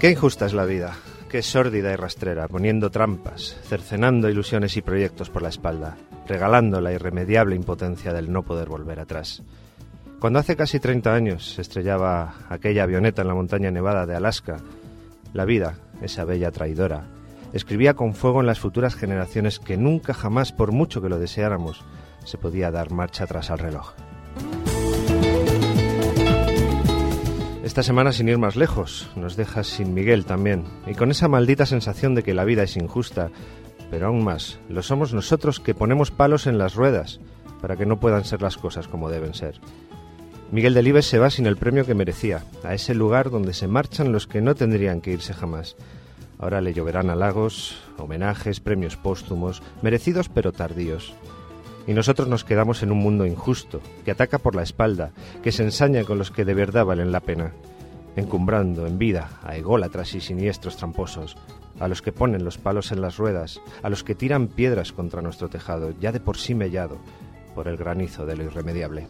Qué injusta es la vida, qué sórdida y rastrera, poniendo trampas, cercenando ilusiones y proyectos por la espalda, regalando la irremediable impotencia del no poder volver atrás. Cuando hace casi 30 años se estrellaba aquella avioneta en la montaña nevada de Alaska, la vida, esa bella traidora, escribía con fuego en las futuras generaciones que nunca jamás, por mucho que lo deseáramos, se podía dar marcha atrás al reloj. Esta semana, sin ir más lejos, nos deja sin Miguel también, y con esa maldita sensación de que la vida es injusta, pero aún más, lo somos nosotros que ponemos palos en las ruedas para que no puedan ser las cosas como deben ser. Miguel Delibes se va sin el premio que merecía, a ese lugar donde se marchan los que no tendrían que irse jamás. Ahora le lloverán halagos, homenajes, premios póstumos, merecidos pero tardíos. Y nosotros nos quedamos en un mundo injusto, que ataca por la espalda, que se ensaña con los que de verdad valen la pena, encumbrando en vida a ególatras y siniestros tramposos, a los que ponen los palos en las ruedas, a los que tiran piedras contra nuestro tejado, ya de por sí mellado por el granizo de lo irremediable.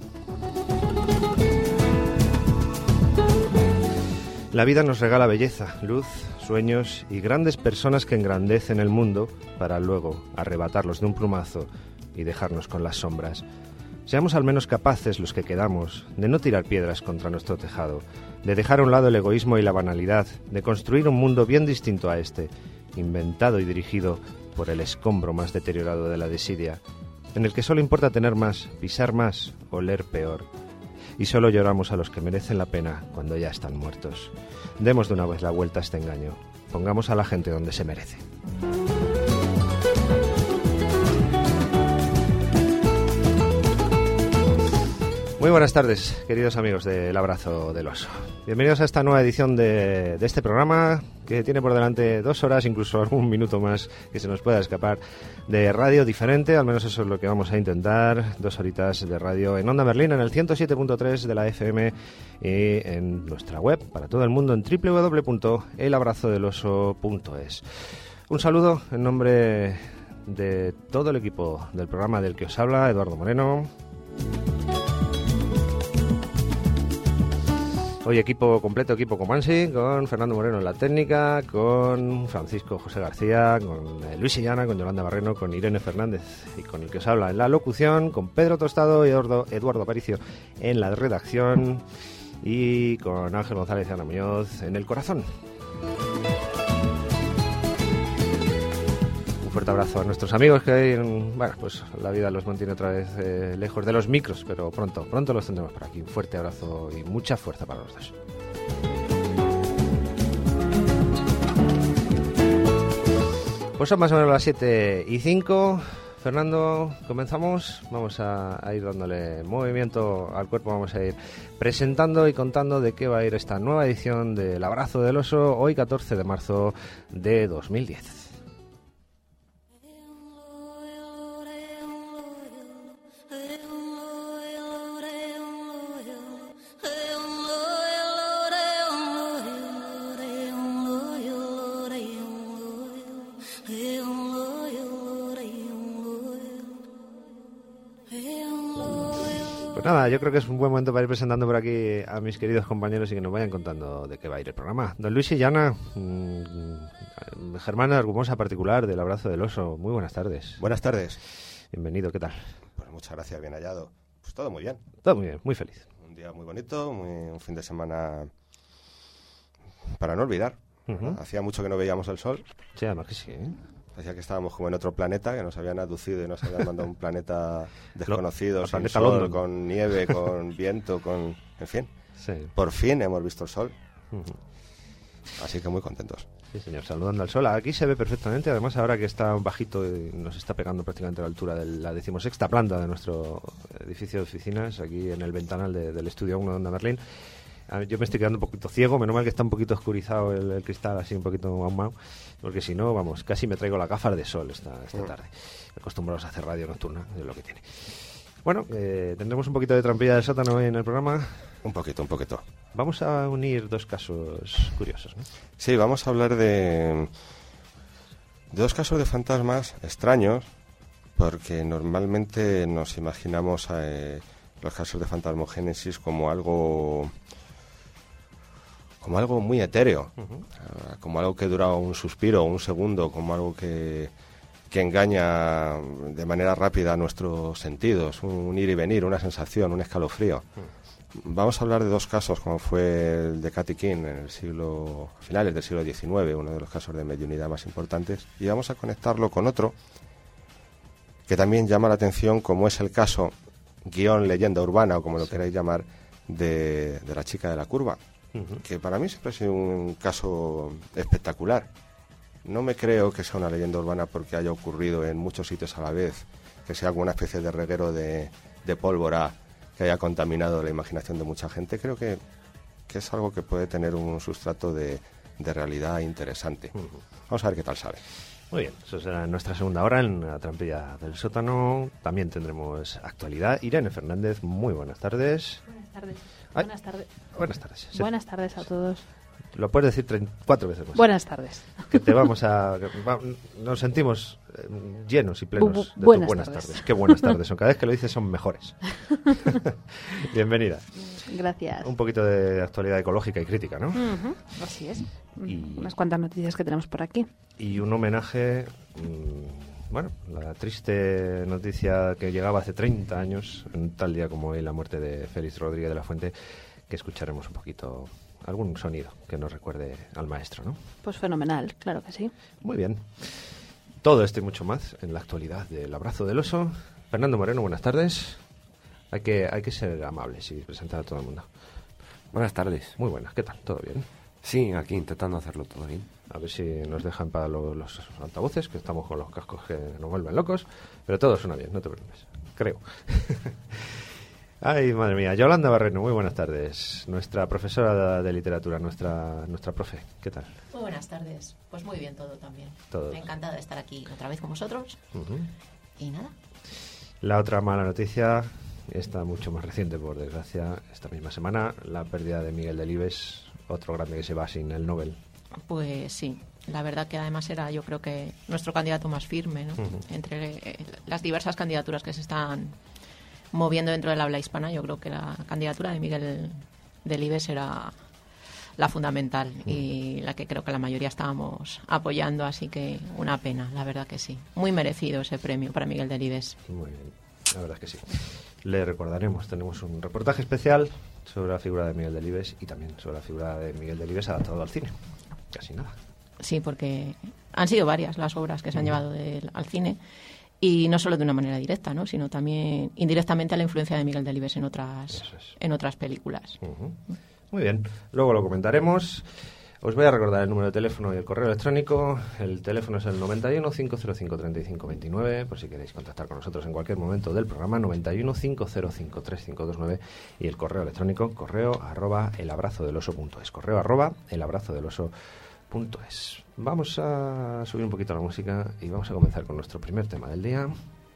La vida nos regala belleza, luz, sueños y grandes personas que engrandecen el mundo para luego arrebatarlos de un plumazo y dejarnos con las sombras. Seamos al menos capaces, los que quedamos, de no tirar piedras contra nuestro tejado, de dejar a un lado el egoísmo y la banalidad, de construir un mundo bien distinto a este, inventado y dirigido por el escombro más deteriorado de la desidia, en el que solo importa tener más, pisar más, oler peor. Y solo lloramos a los que merecen la pena cuando ya están muertos. Demos de una vez la vuelta a este engaño. Pongamos a la gente donde se merece. Muy buenas tardes, queridos amigos del Abrazo del Oso. Bienvenidos a esta nueva edición de este programa que tiene por delante 2 horas, incluso algún minuto más que se nos pueda escapar, de radio diferente, al menos eso es lo que vamos a intentar. 2 horitas de radio en Onda Merlín, en el 107.3 de la FM y en nuestra web para todo el mundo en www.elabrazodeloso.es. Un saludo en nombre de todo el equipo del programa del que os habla, Eduardo Moreno. Hoy equipo completo, equipo Comansi, con Fernando Moreno en la técnica, con Francisco José García, con Luis Illana, con Yolanda Barreno, con Irene Fernández y con el que os habla en la locución, con Pedro Tostado y Eduardo Aparicio en la redacción y con Ángel González y Ana Muñoz en el corazón. Fuerte abrazo a nuestros amigos que hay pues la vida los mantiene otra vez lejos de los micros, pero pronto los tendremos por aquí. Un fuerte abrazo y mucha fuerza para los dos. Pues son más o menos las 7:05. Fernando, comenzamos. Vamos a ir dándole movimiento al cuerpo, vamos a ir presentando y contando de qué va a ir esta nueva edición del Abrazo del Oso, hoy 14 de marzo de 2010. Nada, yo creo que es un buen momento para ir presentando por aquí a mis queridos compañeros y que nos vayan contando de qué va a ir el programa. Don Luis Illana, Germán Argumosa particular del Abrazo del Oso. Muy buenas tardes. Buenas tardes. Bienvenido, ¿qué tal? Pues muchas gracias, bien hallado. Pues todo muy bien. Todo muy bien, muy feliz. Un día muy bonito, un fin de semana para no olvidar. Uh-huh. Hacía mucho que no veíamos el sol. Sí, además que sí, ¿eh? Parecía que estábamos como en otro planeta, que nos habían aducido y nos habían mandado un planeta desconocido, sin planeta sol, London, con nieve, con viento, en fin. Sí. Por fin hemos visto el sol. Uh-huh. Así que muy contentos. Sí, señor, saludando al sol. Aquí se ve perfectamente, además ahora que está bajito y nos está pegando prácticamente a la altura de la 16ª planta de nuestro edificio de oficinas, aquí en el ventanal del Estudio 1 de Onda Merlín. Yo me estoy quedando un poquito ciego, menos mal que está un poquito oscurizado el cristal, así un poquito ahumado, porque si no, vamos, casi me traigo las gafas de sol esta tarde. Acostumbrados a hacer radio nocturna, es lo que tiene. Bueno, tendremos un poquito de trampilla del sótano hoy en el programa. Un poquito. Vamos a unir 2 casos curiosos, ¿no? Sí, vamos a hablar de 2 casos de fantasmas extraños, porque normalmente nos imaginamos los casos de fantasmogénesis como algo como algo muy etéreo, como algo que dura un suspiro, un segundo, como algo que engaña de manera rápida a nuestros sentidos, un ir y venir, una sensación, un escalofrío. Vamos a hablar de dos casos, como fue el de Katy King en finales del siglo XIX, uno de los casos de mediunidad más importantes, y vamos a conectarlo con otro que también llama la atención, como es el caso, guión leyenda urbana, o como lo queráis llamar, de la chica de la curva, que para mí siempre ha sido un caso espectacular. No me creo que sea una leyenda urbana porque haya ocurrido en muchos sitios a la vez, que sea como una especie de reguero de pólvora que haya contaminado la imaginación de mucha gente. Creo que es algo que puede tener un sustrato de realidad interesante. Vamos a ver qué tal sale. Muy bien, eso será en nuestra segunda hora en la trampilla del sótano. También tendremos actualidad. Irene Fernández, muy buenas tardes. Buenas tardes. Ay, Buenas tardes. Buenas tardes. Sí. Buenas tardes a todos. Lo puedes decir 4 veces más. Buenas tardes. Que te nos sentimos llenos y plenos de buenas buenas tardes. tardes. Qué buenas tardes son. Cada vez que lo dices son mejores. Bienvenida. Gracias. Un poquito de actualidad ecológica y crítica, ¿no? Así es. Y unas cuantas noticias que tenemos por aquí. Y un homenaje, la triste noticia que llegaba hace 30 años, en tal día como hoy, la muerte de Félix Rodríguez de la Fuente, que escucharemos un poquito, algún sonido que nos recuerde al maestro, ¿no? Pues fenomenal, claro que sí. Muy bien. Todo esto y mucho más en la actualidad del Abrazo del Oso. Fernando Moreno, buenas tardes. Hay que ser amables y presentar a todo el mundo. Buenas tardes. Muy buenas, ¿qué tal? ¿Todo bien? Sí, aquí intentando hacerlo todo bien. A ver si nos dejan para los altavoces, que estamos con los cascos que nos vuelven locos. Pero todo suena bien, no te preocupes. Creo. Ay, madre mía. Yolanda Barreno, muy buenas tardes. Nuestra profesora de literatura, nuestra profe. ¿Qué tal? Muy buenas tardes. Pues muy bien todo también. Todo. Encantada de estar aquí otra vez con vosotros. Y nada. La otra mala noticia, esta mucho más reciente, por desgracia, esta misma semana, la pérdida de Miguel Delibes, otro grande que se va sin el Nobel. Pues sí, la verdad que además era, yo creo que nuestro candidato más firme, ¿no? Entre las diversas candidaturas que se están moviendo dentro del habla hispana, yo creo que la candidatura de Miguel Delibes era la fundamental y la que creo que la mayoría estábamos apoyando, así que una pena, la verdad que sí. Muy merecido ese premio para Miguel Delibes. Muy bien, la verdad que sí. Le recordaremos, tenemos un reportaje especial sobre la figura de Miguel Delibes y también sobre la figura de Miguel Delibes adaptado al cine. Casi nada. Sí, porque han sido varias las obras que se han llevado al cine, y no solo de una manera directa, ¿no?, sino también indirectamente a la influencia de Miguel Delibes en otras películas. Muy bien, luego lo comentaremos. Os voy a recordar el número de teléfono y el correo electrónico. El teléfono es el 91 505 35 29, por si queréis contactar con nosotros en cualquier momento del programa, 91 505 3529, y el correo electrónico, correo@elabrazodeloso.es, correo@elabrazodeloso.es. Vamos a subir un poquito la música y vamos a comenzar con nuestro primer tema del día.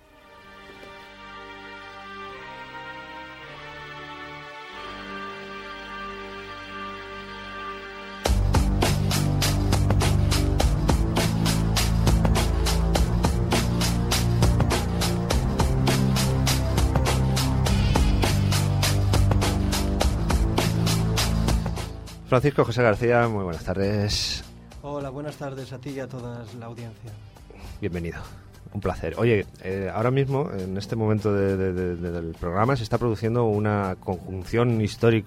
Francisco José García, muy buenas tardes. Hola, buenas tardes a ti y a toda la audiencia. Bienvenido, un placer. Oye, ahora mismo, en este momento del programa, se está produciendo una conjunción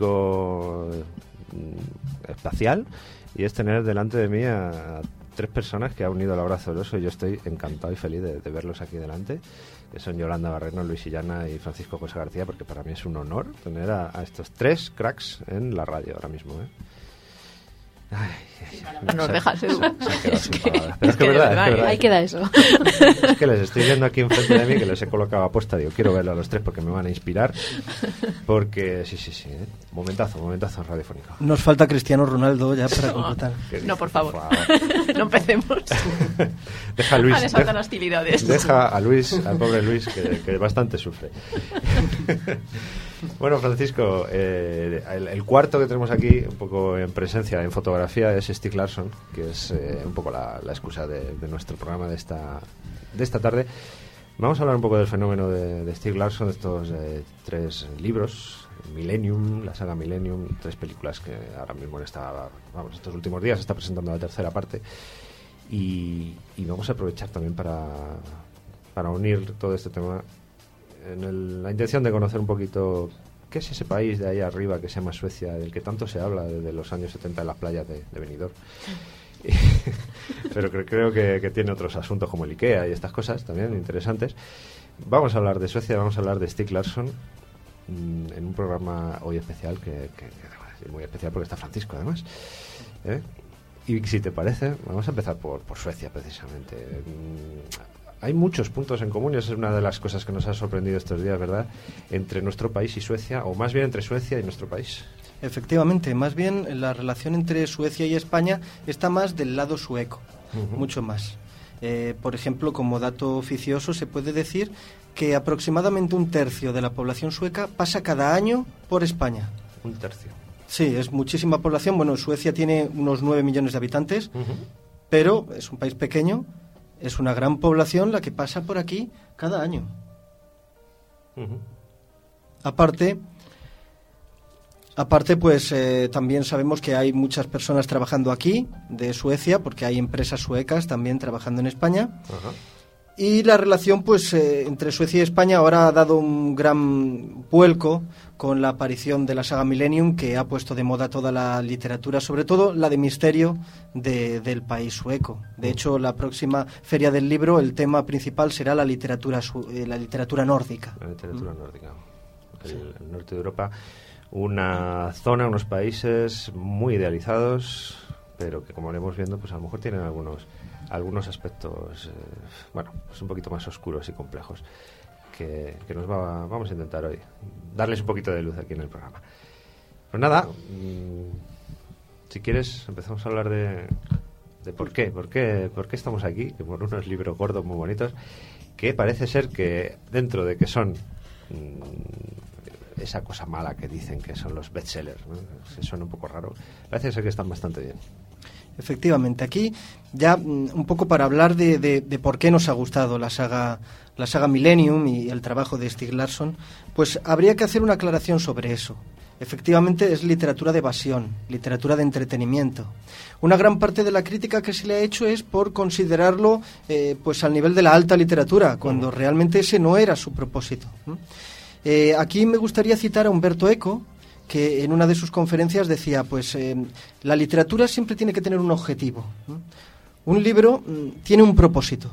histórico-espacial, y es tener delante de mí a 3 personas que han unido el Abrazo del Oso, y yo estoy encantado y feliz de verlos aquí delante, que son Yolanda Barreno, Luis Illana y Francisco José García, porque para mí es un honor tener a estos 3 cracks en la radio ahora mismo, ¿eh? Nos dejas, Edu. Es que es verdad. Ahí queda eso. Es que les estoy viendo aquí enfrente de mí, que les he colocado apuesta. Digo, quiero verlo a los 3 porque me van a inspirar. Porque sí, momentazo radiofónico. Nos falta Cristiano Ronaldo ya para completar. No, por favor. No empecemos. Deja a Luis. A desatar hostilidades. Deja a Luis, al pobre Luis, que bastante sufre. Bueno, Francisco, el cuarto que tenemos aquí, un poco en presencia, en fotografía, es Stieg Larsson, que es un poco la excusa de nuestro programa de esta tarde. Vamos a hablar un poco del fenómeno de Stieg Larsson, de estos 3 libros, Millennium, la saga Millennium, 3 películas que ahora mismo estos últimos días está presentando la tercera parte, y vamos a aprovechar también para unir todo este tema en la intención de conocer un poquito qué es ese país de ahí arriba que se llama Suecia, del que tanto se habla desde los años 70 en las playas de Benidorm. Pero creo que tiene otros asuntos como el IKEA y estas cosas también interesantes. Vamos a hablar de Suecia, vamos a hablar de Stieg Larsson en un programa hoy especial que es muy especial porque está Francisco además, y si te parece vamos a empezar por Suecia precisamente. Hay muchos puntos en común y esa es una de las cosas que nos ha sorprendido estos días, ¿verdad?, entre nuestro país y Suecia, o más bien entre Suecia y nuestro país. Efectivamente, más bien la relación entre Suecia y España está más del lado sueco, mucho más. Por ejemplo, como dato oficioso, se puede decir que aproximadamente 1/3 de la población sueca pasa cada año por España. 1/3. Sí, es muchísima población. Bueno, Suecia tiene unos 9 millones de habitantes, pero es un país pequeño, es una gran población la que pasa por aquí cada año. Aparte, pues también sabemos que hay muchas personas trabajando aquí de Suecia, porque hay empresas suecas también trabajando en España. Y la relación pues entre Suecia y España ahora ha dado un gran vuelco con la aparición de la saga Millennium, que ha puesto de moda toda la literatura, sobre todo la de misterio del país sueco. De hecho, la próxima Feria del Libro, el tema principal será la literatura nórdica. La literatura nórdica. El norte de Europa, una zona, unos países muy idealizados, pero que, como iremos viendo, pues a lo mejor tienen algunos aspectos pues un poquito más oscuros y complejos que vamos a intentar hoy darles un poquito de luz aquí en el programa. Pues nada, si quieres empezamos a hablar de por qué estamos aquí, que por unos libros gordos muy bonitos que parece ser que dentro de que son esa cosa mala que dicen que son los bestsellers, ¿no? Se suena un poco raro, parece ser que están bastante bien. Efectivamente, aquí ya un poco para hablar de por qué nos ha gustado la saga Millennium y el trabajo de Stieg Larsson, pues habría que hacer una aclaración sobre eso. Efectivamente es literatura de evasión, literatura de entretenimiento. Una gran parte de la crítica que se le ha hecho es por considerarlo pues al nivel de la alta literatura, cuando realmente ese no era su propósito. Aquí me gustaría citar a Umberto Eco, que en una de sus conferencias decía, pues la literatura siempre tiene que tener un objetivo. Un libro tiene un propósito.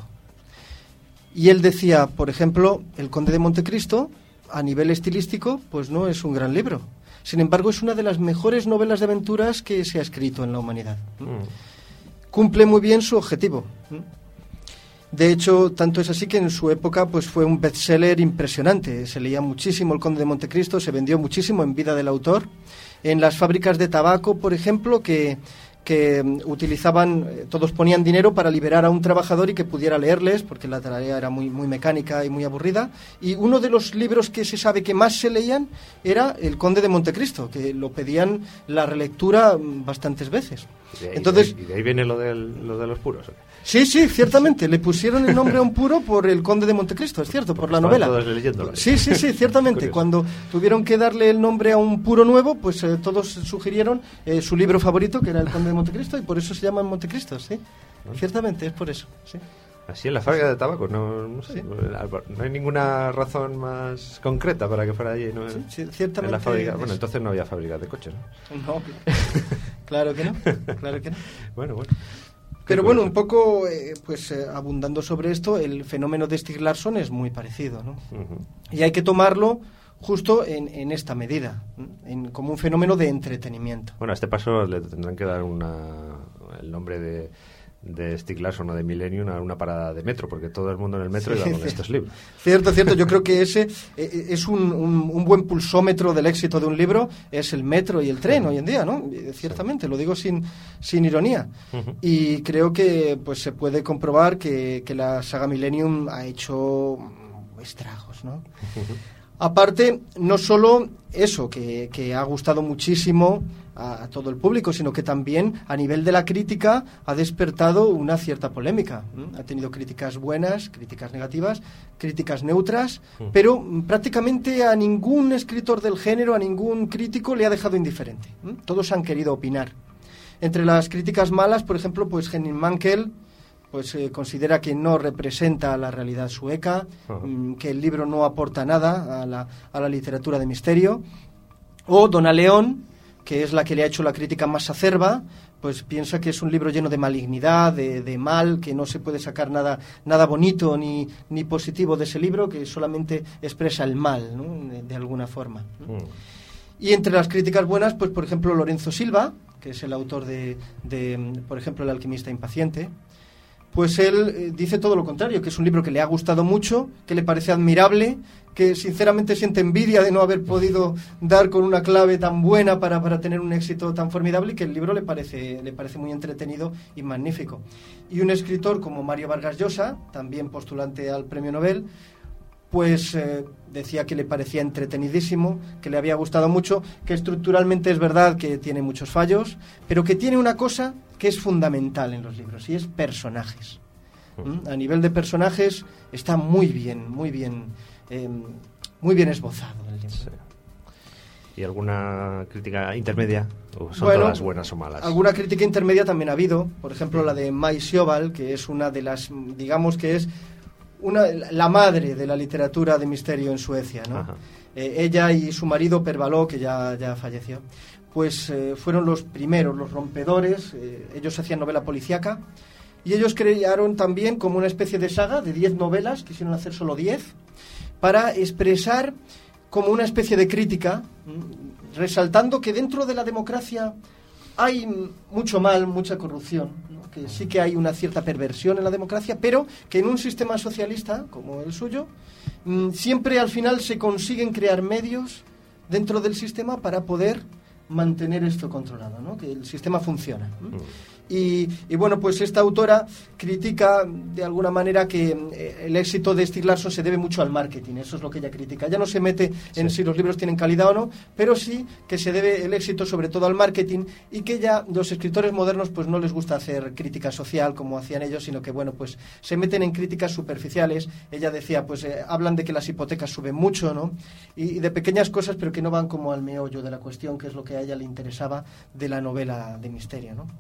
Y él decía, por ejemplo, El Conde de Montecristo, a nivel estilístico, pues no es un gran libro. Sin embargo, es una de las mejores novelas de aventuras que se ha escrito en la humanidad. Cumple muy bien su objetivo. De hecho, tanto es así que en su época pues fue un bestseller impresionante. Se leía muchísimo El Conde de Montecristo, se vendió muchísimo en vida del autor. En las fábricas de tabaco, por ejemplo, que utilizaban, todos ponían dinero para liberar a un trabajador y que pudiera leerles, porque la tarea era muy mecánica y muy aburrida. Y uno de los libros que se sabe que más se leían era El Conde de Montecristo, que lo pedían la relectura bastantes veces. Entonces, ¿y de ahí viene lo de los puros? Sí, ciertamente. Le pusieron el nombre a un puro por El Conde de Montecristo, es cierto, por la novela. Todos leyéndolo. Sí, ciertamente. Cuando tuvieron que darle el nombre a un puro nuevo, pues todos sugirieron su libro favorito, que era El Conde de Montecristo, y por eso se llaman Montecristo, sí. Ciertamente, es por eso, sí. Así en la fábrica de tabaco, no sé, sí. No hay ninguna razón más concreta para que fuera allí, ¿no? Sí, ciertamente. En la fábrica, bueno, entonces no había fábrica de coches, ¿no? No, claro que no. Bueno. Pero bueno, un poco, abundando sobre esto, el fenómeno de Stieg Larsson es muy parecido, ¿no? Y hay que tomarlo justo en esta medida, como un fenómeno de entretenimiento. Bueno, a este paso le tendrán que dar el nombre de Stieg Larsson o de Millennium a una parada de metro, porque todo el mundo en el metro iba con estos libros. Cierto. Yo creo que ese es un buen pulsómetro del éxito de un libro, es el metro y el tren hoy en día, ¿no? Ciertamente, lo digo sin ironía. Y creo que pues se puede comprobar que la saga Millennium ha hecho estragos, ¿no? Aparte, no solo eso, que ha gustado muchísimo a todo el público, sino que también a nivel de la crítica ha despertado una cierta polémica. Ha tenido críticas buenas, críticas negativas, críticas neutras, pero prácticamente a ningún escritor del género, a ningún crítico le ha dejado indiferente. Todos han querido opinar. Entre las críticas malas, por ejemplo, pues Henning Mankell pues considera que no representa la realidad sueca, que el libro no aporta nada a la literatura de misterio. O Donna León, que es la que le ha hecho la crítica más acerba, pues piensa que es un libro lleno de malignidad, de mal, que no se puede sacar nada bonito ni positivo de ese libro, que solamente expresa el mal, ¿no? de alguna forma. Y entre las críticas buenas, pues por ejemplo Lorenzo Silva, que es el autor de por ejemplo, El alquimista impaciente, pues él dice todo lo contrario, que es un libro que le ha gustado mucho, que le parece admirable, que sinceramente siente envidia de no haber podido dar con una clave tan buena para tener un éxito tan formidable, y que el libro le parece muy entretenido y magnífico. Y un escritor como Mario Vargas Llosa, también postulante al Premio Nobel, pues decía que le parecía entretenidísimo, que le había gustado mucho, que estructuralmente es verdad que tiene muchos fallos, pero que tiene una cosa que es fundamental en los libros, y es personajes. A nivel de personajes está muy bien esbozado el libro. Sí. ¿Y alguna crítica intermedia? ¿O son bueno, todas buenas o malas? Alguna crítica intermedia también ha habido, por ejemplo la de Maj Sjöwall, que es una de las, digamos que es la madre de la literatura de misterio en Suecia, ¿no? Ella y su marido Per Wahlöö, que ya falleció, pues fueron los primeros, los rompedores. Ellos hacían novela policíaca, y ellos crearon también como una especie de saga de 10 novelas, quisieron hacer solo 10, para expresar como una especie de crítica, resaltando que dentro de la democracia hay mucho mal, mucha corrupción, ¿no? Que sí que hay una cierta perversión en la democracia, pero que en un sistema socialista como el suyo, siempre al final se consiguen crear medios dentro del sistema para poder mantener esto controlado, ¿no? Que el sistema funciona. Y bueno, pues esta autora critica de alguna manera que el éxito de Stieg Larsson se debe mucho al marketing. Eso es lo que ella critica. Ella no se mete en si los libros tienen calidad o no, pero sí que se debe el éxito sobre todo al marketing, y que ya los escritores modernos pues no les gusta hacer crítica social como hacían ellos, sino que bueno, pues se meten en críticas superficiales. Ella decía, pues hablan de que las hipotecas suben mucho, ¿no? Y de pequeñas cosas, pero que no van como al meollo de la cuestión, que es lo que a ella le interesaba de la novela de misterio, ¿no?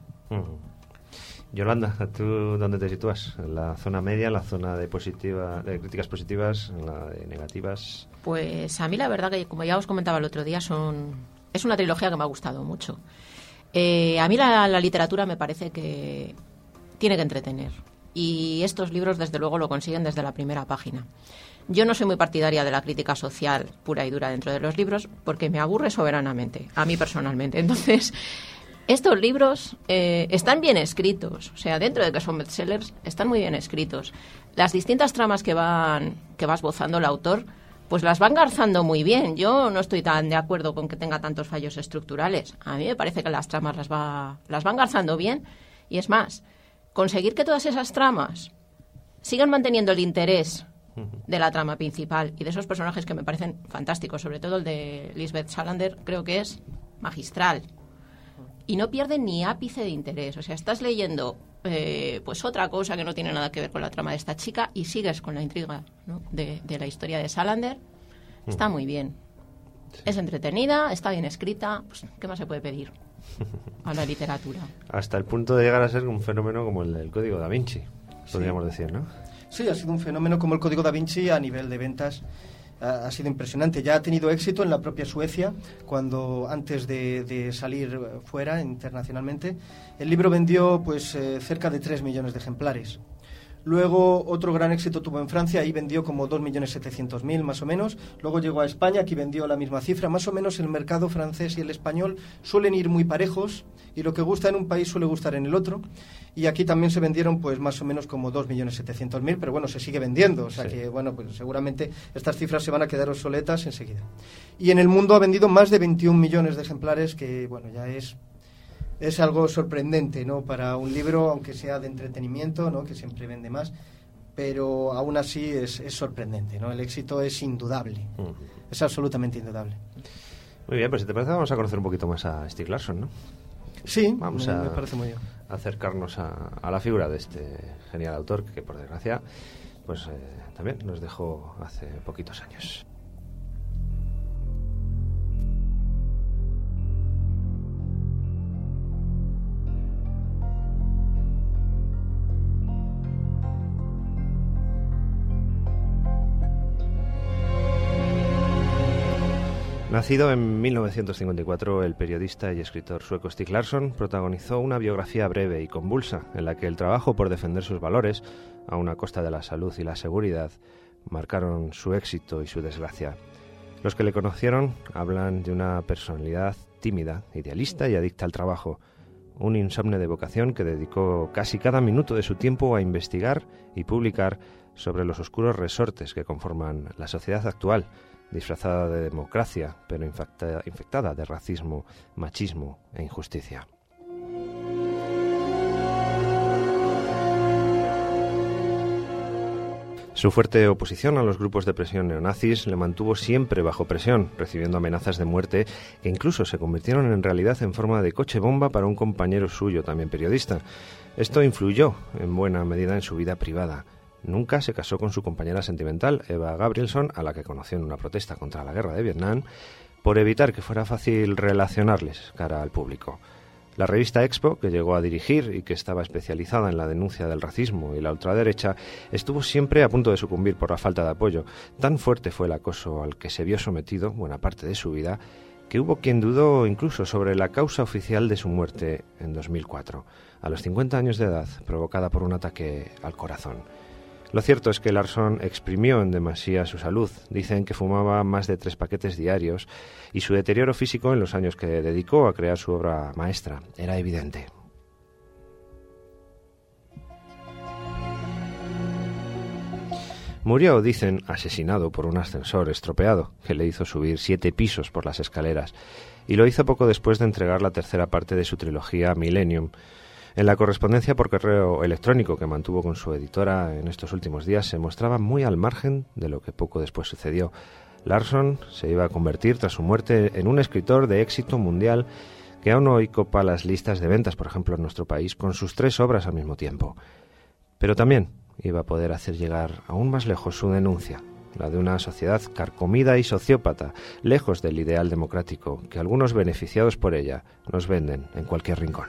Yolanda, ¿tú dónde te sitúas? ¿En la zona media, en la zona de críticas positivas, en la de negativas? Pues a mí la verdad que, como ya os comentaba el otro día, es una trilogía que me ha gustado mucho. A mí la literatura me parece que tiene que entretener, y estos libros desde luego lo consiguen desde la primera página. Yo no soy muy partidaria de la crítica social pura y dura dentro de los libros, porque me aburre soberanamente, a mí personalmente. Entonces, estos libros están bien escritos, o sea, dentro de que son bestsellers, están muy bien escritos. Las distintas tramas que va esbozando el autor, pues las va engarzando muy bien. Yo no estoy tan de acuerdo con que tenga tantos fallos estructurales. A mí me parece que las tramas las va engarzando bien, y es más, conseguir que todas esas tramas sigan manteniendo el interés de la trama principal y de esos personajes que me parecen fantásticos, sobre todo el de Lisbeth Salander, creo que es magistral. Y no pierden ni ápice de interés. O sea, estás leyendo pues otra cosa que no tiene nada que ver con la trama de esta chica, y sigues con la intriga, ¿no? de la historia de Salander. Está muy bien. Sí. Es entretenida, está bien escrita. Pues, ¿qué más se puede pedir a la literatura? Hasta el punto de llegar a ser un fenómeno como el del Código da Vinci, podríamos decir, ¿no? Sí, ha sido un fenómeno como el Código da Vinci a nivel de ventas. Ha sido impresionante. Ya ha tenido éxito en la propia Suecia, cuando antes de salir fuera internacionalmente. El libro vendió pues cerca de 3 millones de ejemplares. Luego otro gran éxito tuvo en Francia, ahí vendió como 2.700.000 más o menos. Luego llegó a España, aquí vendió la misma cifra. Más o menos el mercado francés y el español suelen ir muy parejos, y lo que gusta en un país suele gustar en el otro. Y aquí también se vendieron pues más o menos como 2.700.000, pero bueno, se sigue vendiendo. O sea que bueno, pues seguramente estas cifras se van a quedar obsoletas enseguida. Y en el mundo ha vendido más de 21 millones de ejemplares, que bueno, ya es algo sorprendente, ¿no? Para un libro, aunque sea de entretenimiento, ¿no? Que siempre vende más. pero aún así es sorprendente, ¿no? El éxito es indudable, es absolutamente indudable. Muy bien, pues si te parece vamos a conocer un poquito más a Stieg Larsson, ¿no? Sí, Vamos me parece muy bien. A acercarnos a la figura de este genial autor que por desgracia pues también nos dejó hace poquitos años. Nacido en 1954, el periodista y escritor sueco Stieg Larsson protagonizó una biografía breve y convulsa en la que el trabajo por defender sus valores, a una costa de la salud y la seguridad, marcaron su éxito y su desgracia. Los que le conocieron hablan de una personalidad tímida, idealista y adicta al trabajo, un insomne de vocación que dedicó casi cada minuto de su tiempo a investigar y publicar sobre los oscuros resortes que conforman la sociedad actual, disfrazada de democracia, pero infectada de racismo, machismo e injusticia. Su fuerte oposición a los grupos de presión neonazis le mantuvo siempre bajo presión, recibiendo amenazas de muerte que incluso se convirtieron en realidad en forma de coche bomba para un compañero suyo, también periodista. Esto influyó en buena medida en su vida privada. Nunca se casó con su compañera sentimental, Eva Gabrielsson, a la que conoció en una protesta contra la guerra de Vietnam, por evitar que fuera fácil relacionarles cara al público. La revista Expo, que llegó a dirigir y que estaba especializada en la denuncia del racismo y la ultraderecha, estuvo siempre a punto de sucumbir por la falta de apoyo. Tan fuerte fue el acoso al que se vio sometido buena parte de su vida, que hubo quien dudó incluso sobre la causa oficial de su muerte en 2004, a los 50 años de edad, provocada por un ataque al corazón. Lo cierto es que Larsson exprimió en demasía su salud. Dicen que fumaba más de 3 paquetes diarios y su deterioro físico en los años que dedicó a crear su obra maestra era evidente. Murió, dicen, asesinado por un ascensor estropeado que le hizo subir 7 pisos por las escaleras, y lo hizo poco después de entregar la tercera parte de su trilogía Millennium. En la correspondencia por correo electrónico que mantuvo con su editora en estos últimos días se mostraba muy al margen de lo que poco después sucedió. Larsson se iba a convertir tras su muerte en un escritor de éxito mundial que aún hoy copa las listas de ventas, por ejemplo en nuestro país, con sus 3 obras al mismo tiempo. Pero también iba a poder hacer llegar aún más lejos su denuncia, la de una sociedad carcomida y sociópata, lejos del ideal democrático que algunos beneficiados por ella nos venden en cualquier rincón.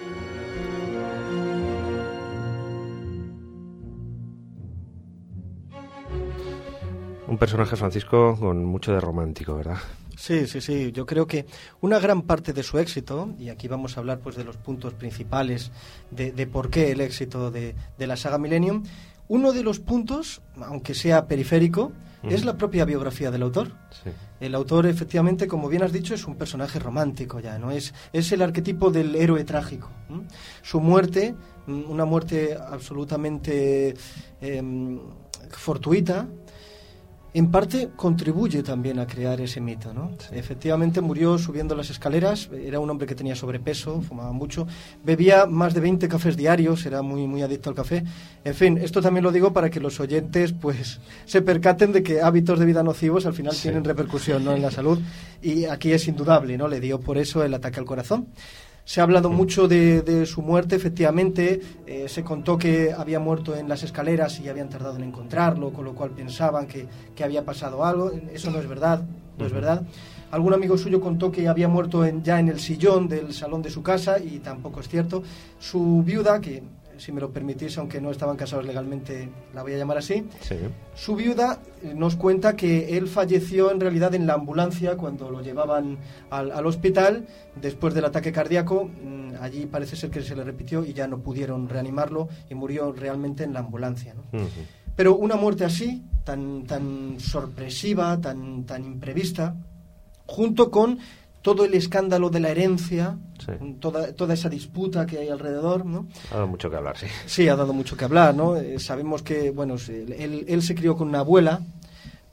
Un personaje, Francisco, con mucho de romántico, ¿verdad? Sí. Yo creo que una gran parte de su éxito, y aquí vamos a hablar pues de los puntos principales de por qué el éxito de la saga Millennium, uno de los puntos, aunque sea periférico, es la propia biografía del autor. Sí. El autor, efectivamente, como bien has dicho, es un personaje romántico ya, ¿no? Es el arquetipo del héroe trágico. Su muerte, una muerte absolutamente fortuita, en parte contribuye también a crear ese mito, ¿no? Sí. Efectivamente murió subiendo las escaleras, era un hombre que tenía sobrepeso, fumaba mucho, bebía más de 20 cafés diarios, era muy adicto al café. En fin, esto también lo digo para que los oyentes pues se percaten de que hábitos de vida nocivos al final tienen repercusión, ¿no?, en la salud, y aquí es indudable, ¿no? Le dio por eso el ataque al corazón. Se ha hablado mucho de su muerte, efectivamente, se contó que había muerto en las escaleras y habían tardado en encontrarlo, con lo cual pensaban que había pasado algo. Eso no es verdad, no es verdad. Algún amigo suyo contó que había muerto ya en el sillón del salón de su casa y tampoco es cierto. Su viuda, que si me lo permitís, aunque no estaban casados legalmente, la voy a llamar así. Sí. Su viuda nos cuenta que él falleció en realidad en la ambulancia cuando lo llevaban al hospital después del ataque cardíaco. Allí parece ser que se le repitió y ya no pudieron reanimarlo y murió realmente en la ambulancia, ¿no? Pero una muerte así, tan sorpresiva, tan imprevista, junto con todo el escándalo de la herencia, toda esa disputa que hay alrededor, ¿no? Ha dado mucho que hablar, sí. Sí, ha dado mucho que hablar, ¿no? Sabemos que, bueno, él se crió con una abuela,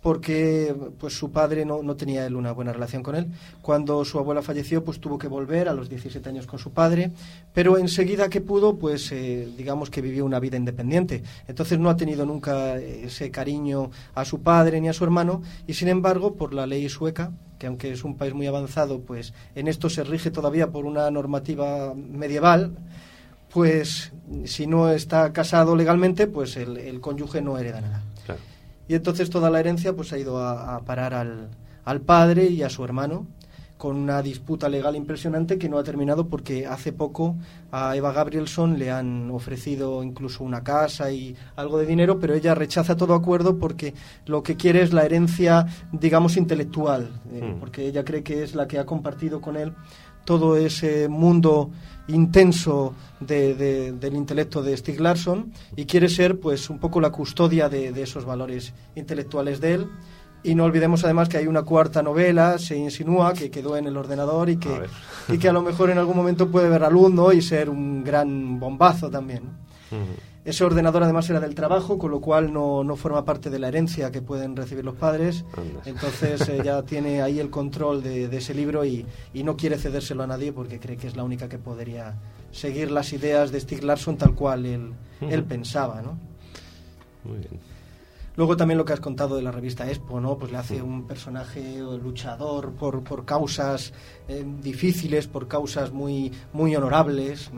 porque pues su padre no tenía él una buena relación con él. Cuando su abuela falleció, pues tuvo que volver a los 17 años con su padre, pero enseguida que pudo, pues digamos que vivió una vida independiente. Entonces no ha tenido nunca ese cariño a su padre ni a su hermano, y sin embargo, por la ley sueca, que aunque es un país muy avanzado, pues en esto se rige todavía por una normativa medieval, pues si no está casado legalmente, pues el cónyuge no hereda nada. Claro. Y entonces toda la herencia pues ha ido a parar al padre y a su hermano, con una disputa legal impresionante que no ha terminado, porque hace poco a Eva Gabrielsson le han ofrecido incluso una casa y algo de dinero, pero ella rechaza todo acuerdo porque lo que quiere es la herencia, digamos, intelectual, porque ella cree que es la que ha compartido con él todo ese mundo intenso del intelecto de Stieg Larsson, y quiere ser pues un poco la custodia de esos valores intelectuales de él. Y no olvidemos además que hay una cuarta novela, se insinúa, que quedó en el ordenador y que a lo mejor en algún momento puede ver la luz, ¿no? Y ser un gran bombazo también, ¿no? Ese ordenador además era del trabajo, con lo cual no forma parte de la herencia que pueden recibir los padres. Entonces ella tiene ahí el control de ese libro y no quiere cedérselo a nadie, porque cree que es la única que podría seguir las ideas de Stieg Larsson tal cual él pensaba, ¿no? Muy bien. Luego también lo que has contado de la revista Expo, ¿no? Pues le hace un personaje luchador por causas difíciles, por causas muy, muy honorables.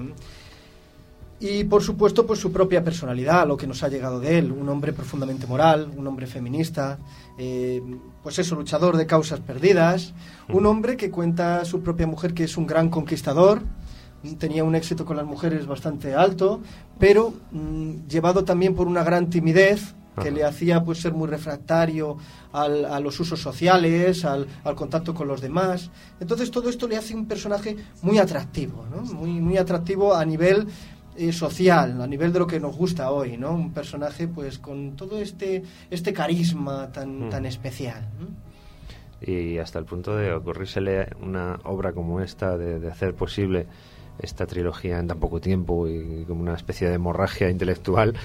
Y por supuesto pues su propia personalidad, lo que nos ha llegado de él, un hombre profundamente moral, un hombre feminista, pues eso, luchador de causas perdidas, un hombre que cuenta a su propia mujer que es un gran conquistador, tenía un éxito con las mujeres bastante alto, pero llevado también por una gran timidez que le hacía pues ser muy refractario a los usos sociales, al contacto con los demás. Entonces todo esto le hace un personaje muy atractivo, ¿no? Muy atractivo a nivel social, a nivel de lo que nos gusta hoy, ¿no? Un personaje pues con todo este carisma tan especial, ¿no? Y hasta el punto de ocurrírsele una obra como esta, de hacer posible esta trilogía en tan poco tiempo y como una especie de hemorragia intelectual,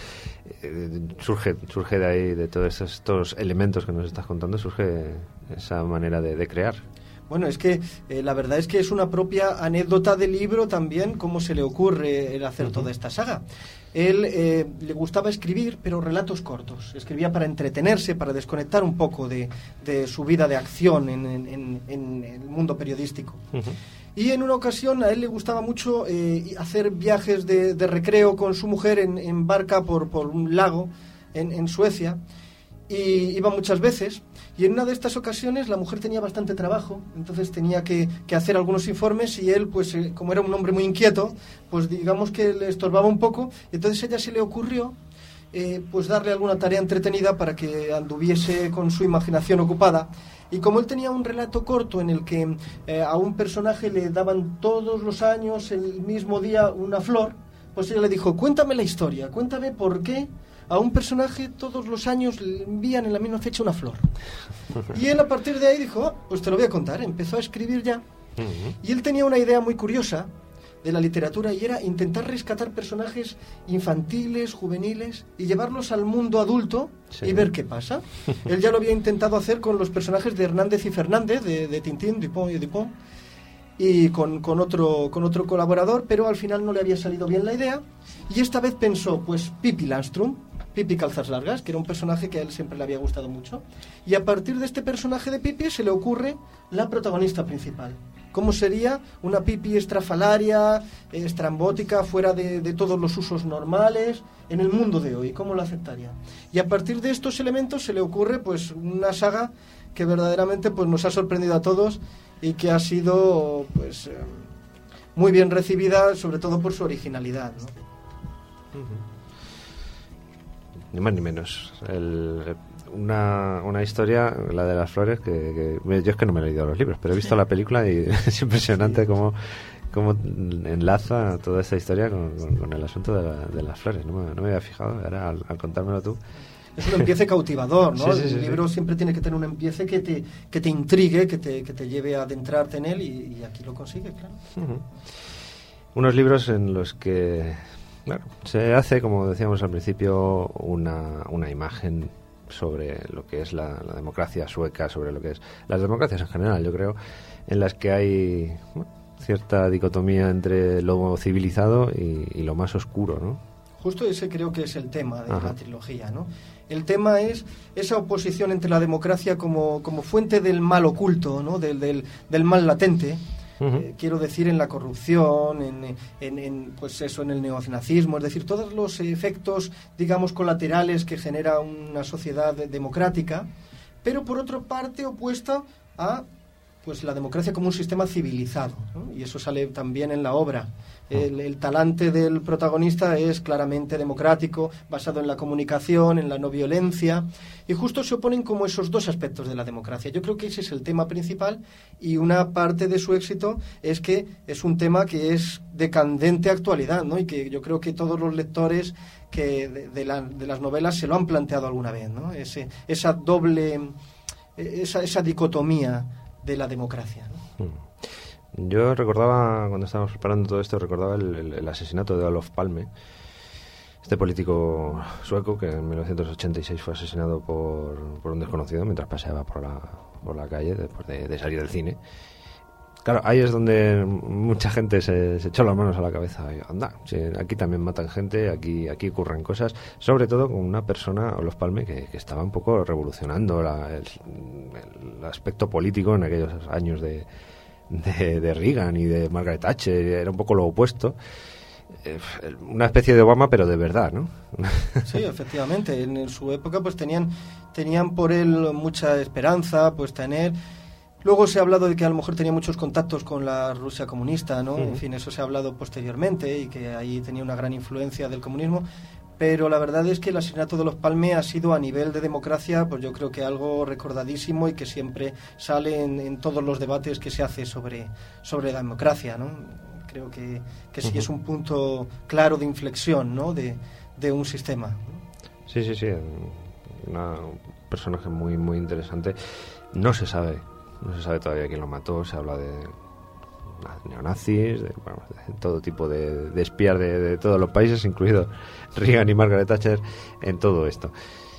surge de ahí, de todos estos elementos que nos estás contando, surge esa manera de crear. Bueno, es que la verdad es que es una propia anécdota del libro también cómo se le ocurre el hacer toda esta saga. Él le gustaba escribir, pero relatos cortos. Escribía para entretenerse, para desconectar un poco de su vida de acción en el mundo periodístico. Y en una ocasión a él le gustaba mucho hacer viajes de recreo con su mujer en barca por un lago en Suecia. Y iba muchas veces, y en una de estas ocasiones la mujer tenía bastante trabajo, entonces tenía que hacer algunos informes, y él, pues como era un hombre muy inquieto, pues digamos que le estorbaba un poco, y entonces a ella se le ocurrió pues darle alguna tarea entretenida para que anduviese con su imaginación ocupada. Y como él tenía un relato corto en el que a un personaje le daban todos los años, el mismo día, una flor, pues ella le dijo: cuéntame la historia, cuéntame por qué a un personaje todos los años le envían en la misma fecha una flor. Y él a partir de ahí dijo: pues te lo voy a contar. Empezó a escribir ya. Y él tenía una idea muy curiosa de la literatura, y era intentar rescatar personajes infantiles, juveniles, y llevarlos al mundo adulto y ver qué pasa. Él ya lo había intentado hacer con los personajes de Hernández y Fernández, de Tintín, Dupont y Dupont, y con otro colaborador, pero al final no le había salido bien la idea, y esta vez pensó, pues Pippi Landström, Pippi Calzas Largas, que era un personaje que a él siempre le había gustado mucho, y a partir de este personaje de Pippi se le ocurre la protagonista principal. ¿Cómo sería una Pippi estrafalaria, estrambótica, fuera de todos los usos normales, en el mundo de hoy? ¿Cómo lo aceptaría? Y a partir de estos elementos se le ocurre pues una saga que verdaderamente pues nos ha sorprendido a todos, y que ha sido pues muy bien recibida, sobre todo por su originalidad, ¿no? Ni más ni menos. Una historia, la de las flores, que yo es que no me he leído los libros, pero he visto la película y es impresionante cómo enlaza toda esta historia con el asunto de las flores. No me había fijado, ahora al contármelo tú. Es un empiece cautivador, ¿no? Sí, el libro siempre tiene que tener un empiece que te intrigue, que te lleve a adentrarte en él, y aquí lo consigue, claro. Unos libros en los que, claro, se hace, como decíamos al principio, una imagen sobre lo que es la democracia sueca, sobre lo que es las democracias en general, yo creo, en las que hay cierta dicotomía entre lo civilizado y lo más oscuro, ¿no? Justo ese creo que es el tema de la trilogía, ¿no? El tema es esa oposición entre la democracia como fuente del mal oculto, ¿no? Del mal latente. Quiero decir, en la corrupción, pues eso, en el neonazismo, es decir, todos los efectos, digamos, colaterales que genera una sociedad democrática, pero por otra parte opuesta a pues la democracia como un sistema civilizado, ¿no? Y eso sale también en la obra. El talante del protagonista es claramente democrático, basado en la comunicación, en la no violencia, y justo se oponen como esos dos aspectos de la democracia. Yo creo que ese es el tema principal, y una parte de su éxito es que es un tema que es de candente actualidad, ¿no? Y que yo creo que todos los lectores que de las novelas se lo han planteado alguna vez, ¿no? Esa doble, esa dicotomía de la democracia, ¿no? Yo recordaba, cuando estábamos preparando todo esto, recordaba el asesinato de Olof Palme, este político sueco que en 1986 fue asesinado por un desconocido mientras paseaba por la calle después de salir del cine. Claro, ahí es donde mucha gente se echó las manos a la cabeza. Y, anda, sí, aquí también matan gente, aquí ocurren cosas, sobre todo con una persona, Olof Palme, que estaba un poco revolucionando el aspecto político en aquellos años de Reagan y de Margaret Thatcher. Era un poco lo opuesto, una especie de Obama pero de verdad, ¿no? Sí, efectivamente, en su época pues tenían por él mucha esperanza, pues luego se ha hablado de que a lo mejor tenía muchos contactos con la Rusia comunista, ¿no? En fin, eso se ha hablado posteriormente, y que ahí tenía una gran influencia del comunismo. Pero la verdad es que el asesinato de Olof Palme ha sido, a nivel de democracia, pues yo creo que algo recordadísimo, y que siempre sale en todos los debates que se hace sobre la democracia, ¿no? Creo que sí es un punto claro de inflexión, ¿no? de un sistema. Sí. Un personaje muy, muy interesante. No se sabe todavía quién lo mató. Se habla de neonazis, de todo tipo de espías de todos los países, incluido Reagan y Margaret Thatcher, en todo esto.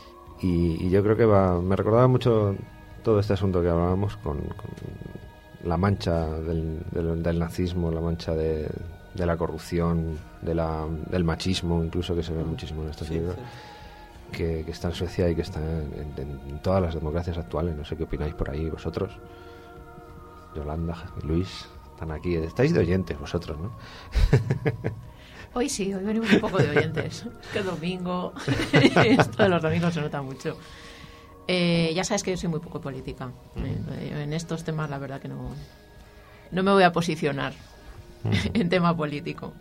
Y yo creo que me recordaba mucho todo este asunto que hablábamos con la mancha del nazismo, la mancha de la corrupción, del machismo, incluso, que se ve muchísimo en estos libros. Sí. Que está en Suecia y que está en todas las democracias actuales. No sé qué opináis por ahí vosotros, Yolanda, Luis. Están aquí, estáis de oyentes vosotros, ¿no? Hoy sí, hoy venimos un poco de oyentes. Es que el domingo, esto de los domingos se nota mucho. Ya sabes que yo soy muy poco política. En estos temas la verdad que no me voy a posicionar en tema político.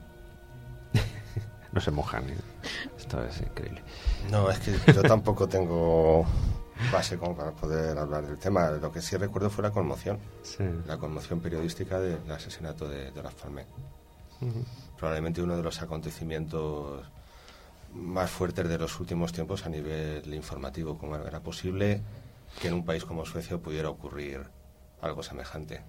No se mojan, ¿eh? Esto es increíble. No, es que yo tampoco tengo base como para poder hablar del tema. Lo que sí recuerdo fue la conmoción. Sí. La conmoción periodística del asesinato de Olof Palme. Probablemente uno de los acontecimientos más fuertes de los últimos tiempos a nivel informativo. ¿Cómo era posible que en un país como Suecia pudiera ocurrir algo semejante?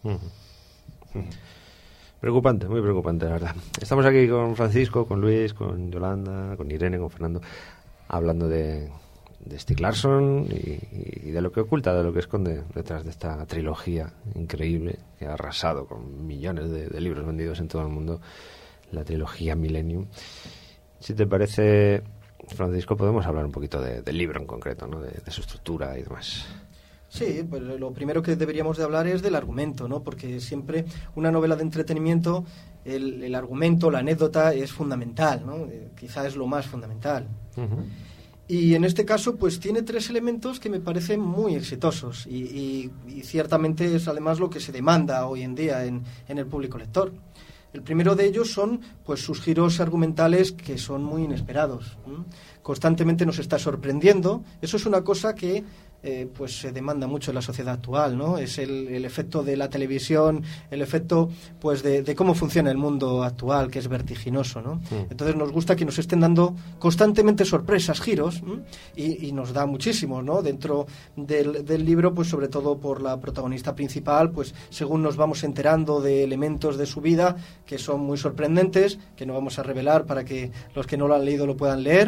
Preocupante, muy preocupante, la verdad. Estamos aquí con Francisco, con Luis, con Yolanda, con Irene, con Fernando, hablando de Stieg Larsson y de lo que oculta, de lo que esconde detrás de esta trilogía increíble que ha arrasado con millones de libros vendidos en todo el mundo, la trilogía Millennium. Si te parece, Francisco, podemos hablar un poquito del libro en concreto, ¿no? De su estructura y demás. Sí, pues lo primero que deberíamos de hablar es del argumento, ¿no? Porque siempre una novela de entretenimiento, el argumento, la anécdota es fundamental, ¿no? Quizá es lo más fundamental. Y en este caso, pues tiene 3 elementos que me parecen muy exitosos y ciertamente es además lo que se demanda hoy en día en el público lector. El primero de ellos son pues sus giros argumentales, que son muy inesperados. Constantemente nos está sorprendiendo. Eso es una cosa que pues se demanda mucho en la sociedad actual, ¿no? Es el efecto de la televisión, el efecto pues de cómo funciona el mundo actual, que es vertiginoso, ¿no? Entonces nos gusta que nos estén dando constantemente sorpresas, giros, y nos da muchísimo, ¿no? Dentro del libro, pues sobre todo por la protagonista principal, pues según nos vamos enterando de elementos de su vida que son muy sorprendentes, que no vamos a revelar para que los que no lo han leído lo puedan leer,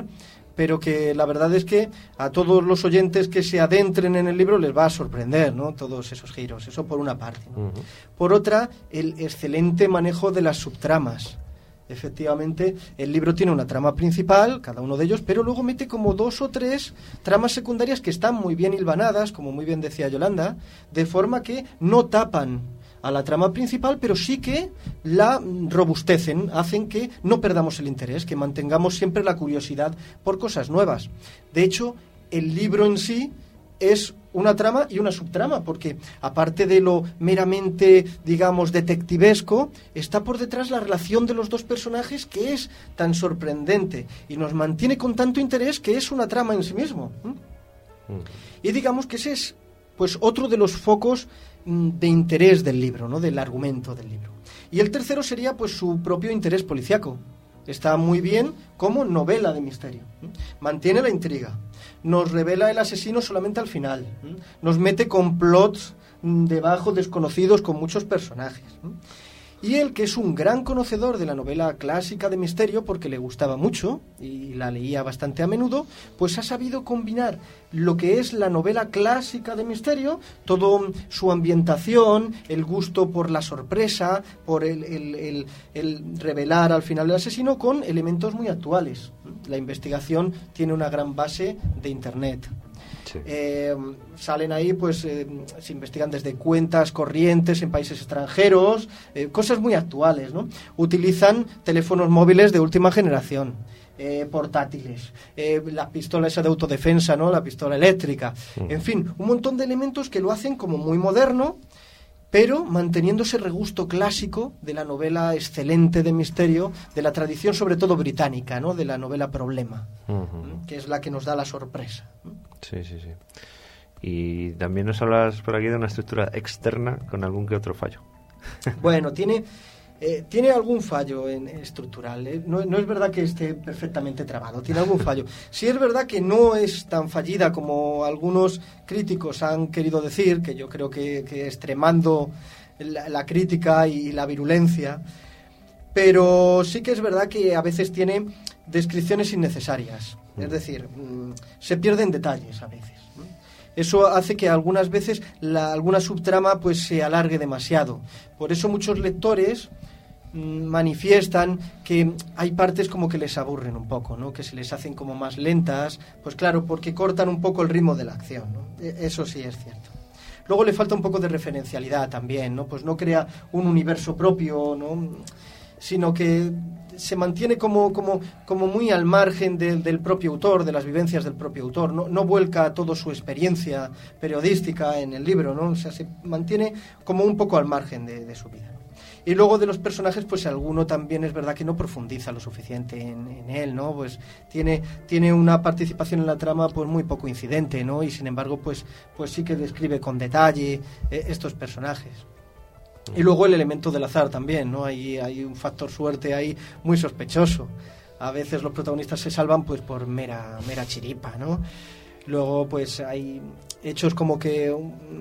pero que la verdad es que a todos los oyentes que se adentren en el libro les va a sorprender, ¿no? Todos esos giros, eso por una parte, ¿no? Ujú. Por otra, el excelente manejo de las subtramas. Efectivamente, el libro tiene una trama principal, cada uno de ellos, pero luego mete como 2 o 3 tramas secundarias que están muy bien hilvanadas, como muy bien decía Yolanda, de forma que no tapan a la trama principal, pero sí que la robustecen, hacen que no perdamos el interés, que mantengamos siempre la curiosidad por cosas nuevas. De hecho, el libro en sí es una trama y una subtrama, porque aparte de lo meramente, digamos, detectivesco, está por detrás la relación de los dos personajes, que es tan sorprendente y nos mantiene con tanto interés que es una trama en sí mismo. Y digamos que ese es, pues, otro de los focos de interés del libro, ¿no? Del argumento del libro. Y el tercero sería, pues, su propio interés policíaco. Está muy bien como novela de misterio. Mantiene la intriga. Nos revela el asesino solamente al final. Nos mete complots debajo desconocidos con muchos personajes. Y él, que es un gran conocedor de la novela clásica de misterio, porque le gustaba mucho y la leía bastante a menudo, pues ha sabido combinar lo que es la novela clásica de misterio, todo su ambientación, el gusto por la sorpresa, por el revelar al final el asesino, con elementos muy actuales. La investigación tiene una gran base de Internet. Sí. Salen ahí, pues se investigan desde cuentas corrientes en países extranjeros, cosas muy actuales, ¿no? Utilizan teléfonos móviles de última generación, portátiles, la pistola esa de autodefensa, ¿no? La pistola eléctrica, en fin, un montón de elementos que lo hacen como muy moderno, pero manteniendo ese regusto clásico de la novela excelente de misterio, de la tradición sobre todo británica, ¿no? De la novela problema, que es la que nos da la sorpresa. Sí, sí, sí. Y también nos hablas por aquí de una estructura externa con algún que otro fallo. Bueno, tiene algún fallo estructural. No es verdad que esté perfectamente trabado, tiene algún fallo. Sí es verdad que no es tan fallida como algunos críticos han querido decir, que yo creo que extremando la crítica y la virulencia, pero sí que es verdad que a veces tiene descripciones innecesarias. Es decir, se pierden detalles a veces. Eso hace que algunas veces alguna subtrama pues se alargue demasiado. Por eso muchos lectores manifiestan que hay partes como que les aburren un poco, ¿no? Que se les hacen como más lentas, pues claro, porque cortan un poco el ritmo de la acción, ¿no? Eso sí es cierto. Luego le falta un poco de referencialidad también, ¿no? Pues no crea un universo propio, ¿no? Sino que se mantiene como muy al margen del propio autor, de las vivencias del propio autor. No vuelca toda su experiencia periodística en el libro, ¿no? O sea, se mantiene como un poco al margen de su vida, ¿no? Y luego de los personajes, pues alguno también es verdad que no profundiza lo suficiente en él, ¿no? Pues tiene una participación en la trama pues muy poco incidente, ¿no? Y sin embargo, pues sí que describe con detalle estos personajes. Y luego el elemento del azar también, ¿no? Hay un factor suerte ahí muy sospechoso. A veces los protagonistas se salvan pues por mera chiripa, ¿no? Luego pues hay hechos como que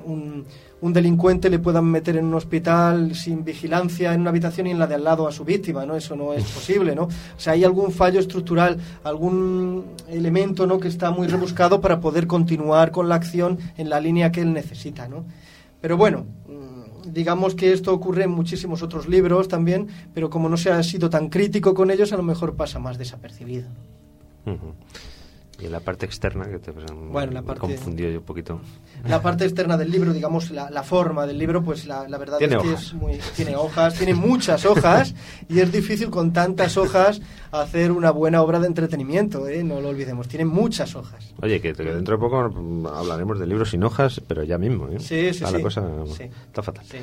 un delincuente le puedan meter en un hospital sin vigilancia en una habitación y en la de al lado a su víctima, ¿no? Eso no es posible, ¿no? O sea, hay algún fallo estructural, algún elemento, ¿no? Que está muy rebuscado para poder continuar con la acción en la línea que él necesita, ¿no? Pero bueno, digamos que esto ocurre en muchísimos otros libros también, pero como no se ha sido tan crítico con ellos, a lo mejor pasa más desapercibido. Uh-huh. Y en la parte externa, que te me confundió yo un poquito. La parte externa del libro, digamos, la forma del libro, pues la verdad es que tiene hojas, tiene muchas hojas, y es difícil con tantas hojas hacer una buena obra de entretenimiento, ¿eh? No lo olvidemos, tiene muchas hojas. Oye, que dentro de poco hablaremos de libros sin hojas, pero ya mismo, ¿eh? Sí. La cosa está fatal. Sí.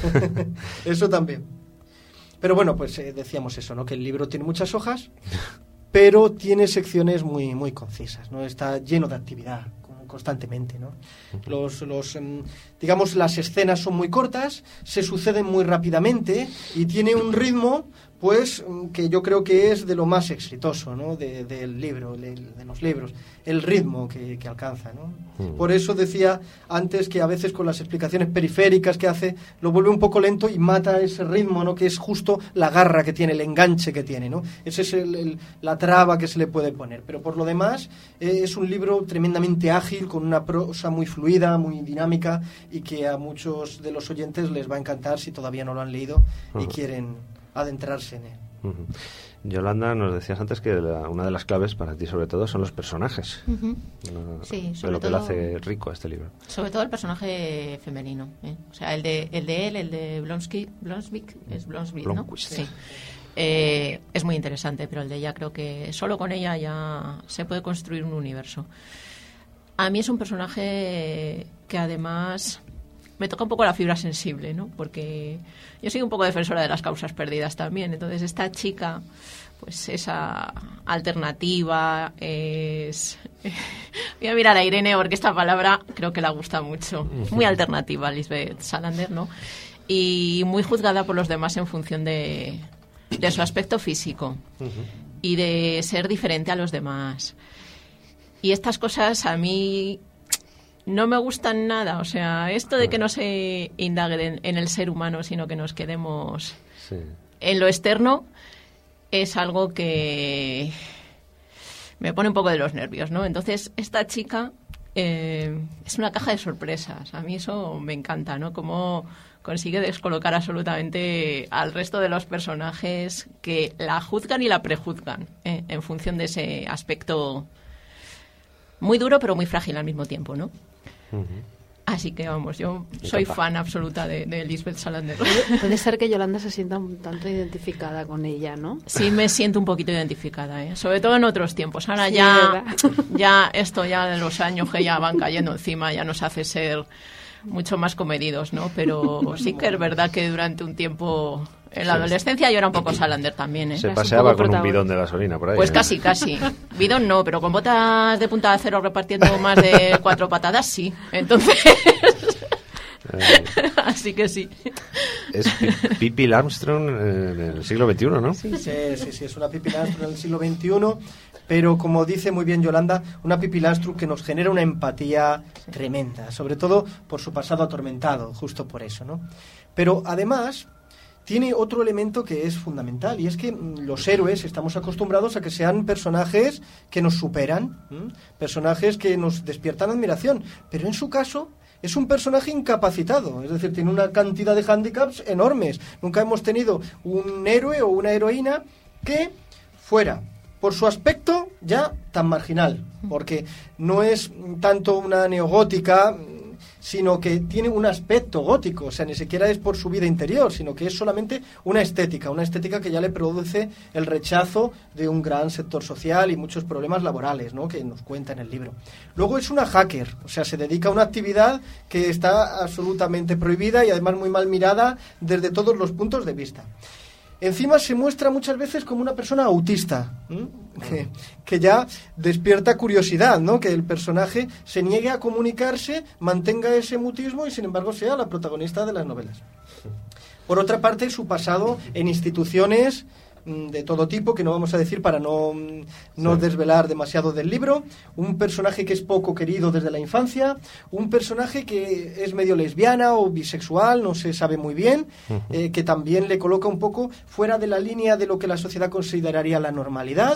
Eso también. Pero bueno, pues decíamos eso, ¿no? Que el libro tiene muchas hojas, pero tiene secciones muy, muy concisas, ¿no? Está lleno de actividad, constantemente, ¿no? Digamos, las escenas son muy cortas, se suceden muy rápidamente y tiene un ritmo, pues, que yo creo que es de lo más exitoso, ¿no? Del libro, de los libros, el ritmo que alcanza, ¿no? Por eso decía antes que a veces con las explicaciones periféricas que hace lo vuelve un poco lento y mata ese ritmo, ¿no? Que es justo la garra que tiene, el enganche que tiene, ¿no? Esa es la traba que se le puede poner. Pero por lo demás es un libro tremendamente ágil, con una prosa muy fluida, muy dinámica, y que a muchos de los oyentes les va a encantar si todavía no lo han leído y quieren adentrarse en él. Yolanda, nos decías antes que una de las claves para ti sobre todo son los personajes. Sí, de lo que lo hace rico a este libro. Sobre todo el personaje femenino, ¿eh? O sea, el de él, el de Blonsky, es Blonsky, ¿no? Sí. Es muy interesante, pero el de ella creo que solo con ella ya se puede construir un universo. A mí es un personaje que además me toca un poco la fibra sensible, ¿no? Porque yo soy un poco defensora de las causas perdidas también. Entonces esta chica, pues esa alternativa es... Voy a mirar a Irene porque esta palabra creo que la gusta mucho. Muy alternativa, Lisbeth Salander, ¿no? Y muy juzgada por los demás en función de su aspecto físico y de ser diferente a los demás. Y estas cosas a mí no me gustan nada. O sea, esto de que no se indague en el ser humano, sino que nos quedemos en lo externo, es algo que me pone un poco de los nervios, ¿no? Entonces, esta chica es una caja de sorpresas. A mí eso me encanta, ¿no? Cómo consigue descolocar absolutamente al resto de los personajes que la juzgan y la prejuzgan, en función de ese aspecto muy duro pero muy frágil al mismo tiempo, ¿no? Así que vamos, yo soy fan absoluta de Lisbeth Salander. Puede ser que Yolanda se sienta un tanto identificada con ella, ¿no? Sí, me siento un poquito identificada, ¿eh? Sobre todo en otros tiempos. Ahora sí, ya esto ya de los años que ya van cayendo encima ya nos hace ser mucho más comedidos, ¿no? Pero sí que es verdad que durante un tiempo en la adolescencia yo era un poco Salander también, ¿eh? Se paseaba con un bidón de gasolina por ahí. Pues casi. Bidón no, pero con botas de punta de acero repartiendo más de 4 patadas, sí. Entonces... Así que sí. Es Pippi Armstrong en el siglo XXI, ¿no? Sí, es una Pippi Armstrong en el siglo XXI, pero como dice muy bien Yolanda, una Pippi Armstrong que nos genera una empatía tremenda, sobre todo por su pasado atormentado, justo por eso, ¿no? Pero además tiene otro elemento que es fundamental, y es que los héroes estamos acostumbrados a que sean personajes que nos superan, personajes que nos despiertan admiración, pero en su caso es un personaje incapacitado, es decir, tiene una cantidad de hándicaps enormes. Nunca hemos tenido un héroe o una heroína que fuera, por su aspecto, ya tan marginal, porque no es tanto una neogótica, sino que tiene un aspecto gótico, o sea, ni siquiera es por su vida interior, sino que es solamente una estética que ya le produce el rechazo de un gran sector social y muchos problemas laborales, ¿no?, que nos cuenta en el libro. Luego es una hacker, o sea, se dedica a una actividad que está absolutamente prohibida y además muy mal mirada desde todos los puntos de vista. Encima se muestra muchas veces como una persona autista, que ya despierta curiosidad, ¿no? Que el personaje se niegue a comunicarse, mantenga ese mutismo y sin embargo sea la protagonista de las novelas. Por otra parte, su pasado en instituciones de todo tipo, que no vamos a decir para no desvelar demasiado del libro, un personaje que es poco querido desde la infancia, un personaje que es medio lesbiana o bisexual, no se sabe muy bien, que también le coloca un poco fuera de la línea de lo que la sociedad consideraría la normalidad,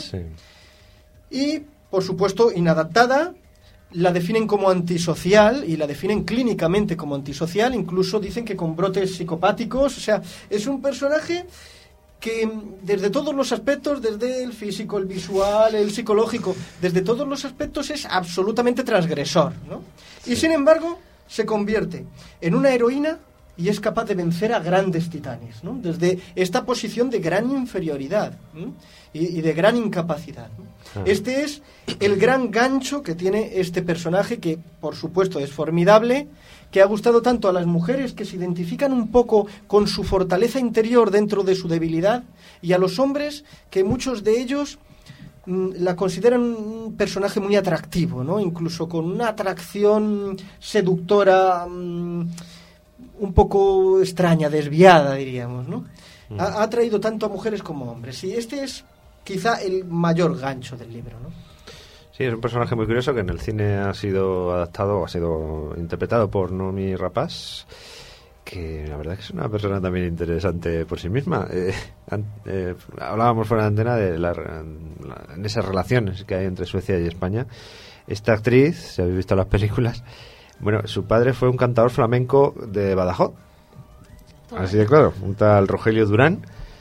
y por supuesto inadaptada. La definen como antisocial y la definen clínicamente como antisocial, incluso dicen que con brotes psicopáticos. O sea, es un personaje que desde todos los aspectos, desde el físico, el visual, el psicológico, desde todos los aspectos es absolutamente transgresor, ¿no? Y sin embargo se convierte en una heroína y es capaz de vencer a grandes titanes, ¿no? Desde esta posición de gran inferioridad, ¿no?, y de gran incapacidad, ¿no? Este es el gran gancho que tiene este personaje, que por supuesto es formidable, que ha gustado tanto a las mujeres que se identifican un poco con su fortaleza interior dentro de su debilidad, y a los hombres que muchos de ellos la consideran un personaje muy atractivo, ¿no? Incluso con una atracción seductora un poco extraña, desviada, diríamos, ¿no? Ha atraído tanto a mujeres como a hombres. Y este es quizá el mayor gancho del libro, ¿no? Sí, es un personaje muy curioso que en el cine ha sido adaptado, ha sido interpretado por Noomi Rapace, que la verdad es que es una persona también interesante por sí misma. Hablábamos fuera de antena de en esas relaciones que hay entre Suecia y España. Esta actriz, si habéis visto las películas, bueno, su padre fue un cantador flamenco de Badajoz. Así de claro, un tal Rogelio Durán.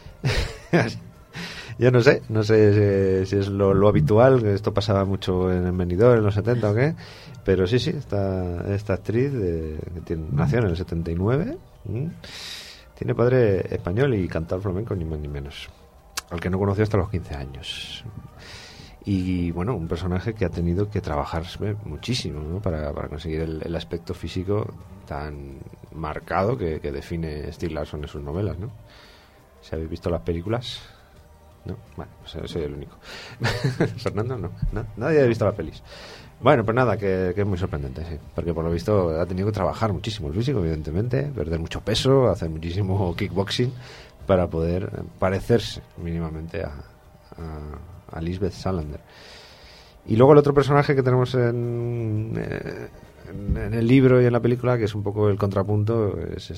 Yo no sé si es lo habitual, que esto pasaba mucho en Benidorm en los 70 o qué, pero sí, esta actriz que nació en el 79, tiene padre español y cantador flamenco, ni más ni menos, al que no conoció hasta los 15 años. Y bueno, un personaje que ha tenido que trabajar muchísimo, ¿no? para conseguir el aspecto físico tan marcado que define Stieg Larsson en sus novelas, ¿no? Si habéis visto las películas... No, bueno, soy el único. Fernando, no, nadie ha visto las pelis. Bueno, pues nada, que es muy sorprendente, sí, porque por lo visto ha tenido que trabajar muchísimo el físico, evidentemente, perder mucho peso, hacer muchísimo kickboxing para poder parecerse mínimamente a Lisbeth Salander. Y luego el otro personaje que tenemos en el libro y en la película, que es un poco el contrapunto, es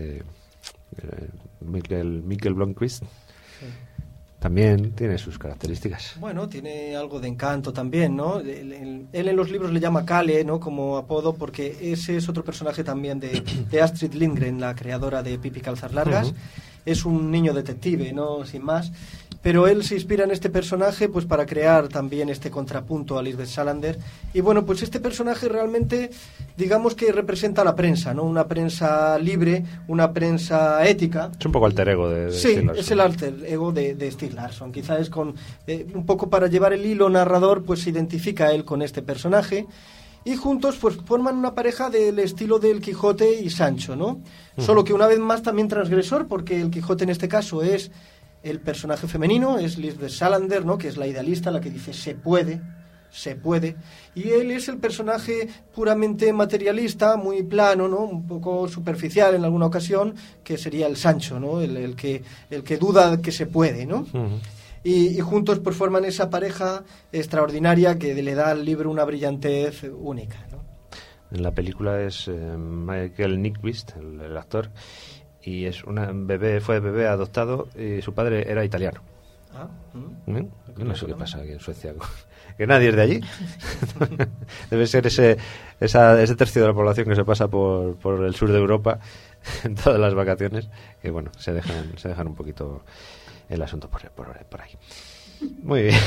Mikkel Blomkvist. Sí. También tiene sus características. Bueno, tiene algo de encanto también, ¿no? Él en los libros le llama Kalle, ¿no? Como apodo, porque ese es otro personaje también de Astrid Lindgren, la creadora de Pippi Calzas Largas. Uh-huh. Es un niño detective, ¿no? Sin más. Pero él se inspira en este personaje pues para crear también este contrapunto a Lisbeth Salander. Y bueno, pues este personaje realmente, digamos que representa a la prensa, ¿no? Una prensa libre, una prensa ética. Es un poco alter ego de sí, Stieg Larsson. Es el alter ego de Stieg Larsson. Quizás es con un poco para llevar el hilo narrador, pues se identifica él con este personaje. Y juntos pues forman una pareja del estilo del Quijote y Sancho, ¿no? Uh-huh. Solo que una vez más también transgresor, porque el Quijote en este caso es el personaje femenino, es Lisbeth Salander, ¿no? Que es la idealista, la que dice se puede, y él es el personaje puramente materialista, muy plano, ¿no? Un poco superficial en alguna ocasión, que sería el Sancho, ¿no? El que duda que se puede, ¿no? Uh-huh. Y juntos pues forman esa pareja extraordinaria que le da al libro una brillantez única, ¿no? En la película es Michael Nyqvist, el actor, y es fue bebé adoptado y su padre era italiano. Yo no sé qué pasa aquí en Suecia, que nadie es de allí. Debe ser ese tercio de la población que se pasa por el sur de Europa en todas las vacaciones, que bueno, se dejan un poquito el asunto por ahí. Muy bien.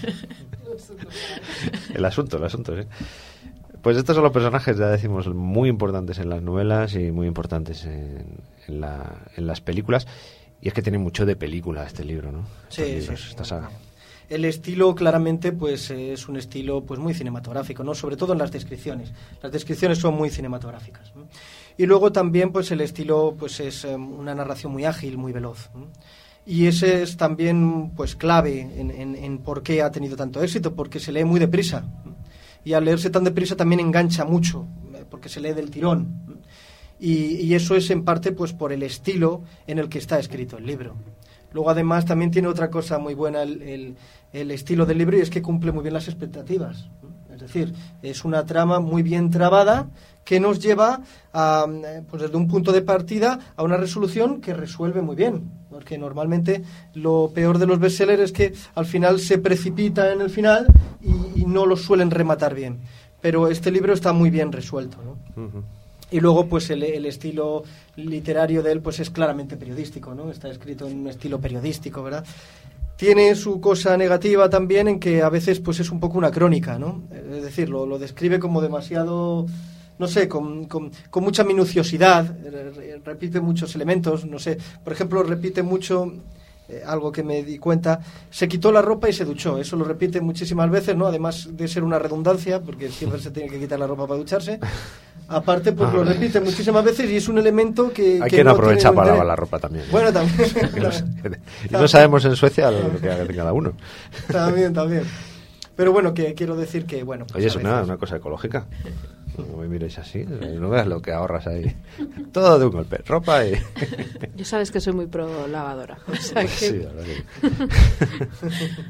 el asunto, sí. Pues estos son los personajes, ya decimos, muy importantes en las novelas y muy importantes en las películas. Y es que tiene mucho de película este libro, ¿no? Sí, esta saga. El estilo claramente pues es un estilo pues muy cinematográfico, ¿no? Sobre todo en las descripciones. Las descripciones son muy cinematográficas, ¿no? Y luego también pues el estilo pues es una narración muy ágil, muy veloz, ¿no? Y ese es también pues clave en por qué ha tenido tanto éxito, porque se lee muy deprisa, ¿no? Y al leerse tan deprisa también engancha mucho, porque se lee del tirón, ¿no? Y eso es en parte pues por el estilo en el que está escrito el libro. Luego además también tiene otra cosa muy buena el estilo del libro, y es que cumple muy bien las expectativas, ¿no? Es decir, es una trama muy bien trabada que nos lleva a, pues desde un punto de partida a una resolución que resuelve muy bien, porque normalmente lo peor de los bestsellers es que al final se precipita en el final y no lo suelen rematar bien, pero este libro está muy bien resuelto, ¿no? Uh-huh. Y luego pues el estilo literario de él pues es claramente periodístico, ¿no? Está escrito en un estilo periodístico, ¿verdad? Tiene su cosa negativa también en que a veces pues es un poco una crónica, ¿no? Es decir, lo describe como demasiado, no sé, con mucha minuciosidad, repite muchos elementos, no sé, por ejemplo, repite mucho algo que me di cuenta, se quitó la ropa y se duchó, eso lo repite muchísimas veces, ¿no? Además de ser una redundancia, porque siempre se tiene que quitar la ropa para ducharse, Aparte, pues lo repite muchísimas veces y es un elemento que... Hay quien no aprovecha tiene para interés. lavar la ropa también. Bueno, también. Y no sabemos en Suecia lo que haga cada uno. También. Pero bueno, que quiero decir que, bueno... Pues Oye, es a veces- una cosa ecológica. No me miréis así, no veas lo que ahorras ahí. Todo de un golpe, ropa y... Yo sabes que soy muy pro lavadora. O sea que... Sí, la verdad que...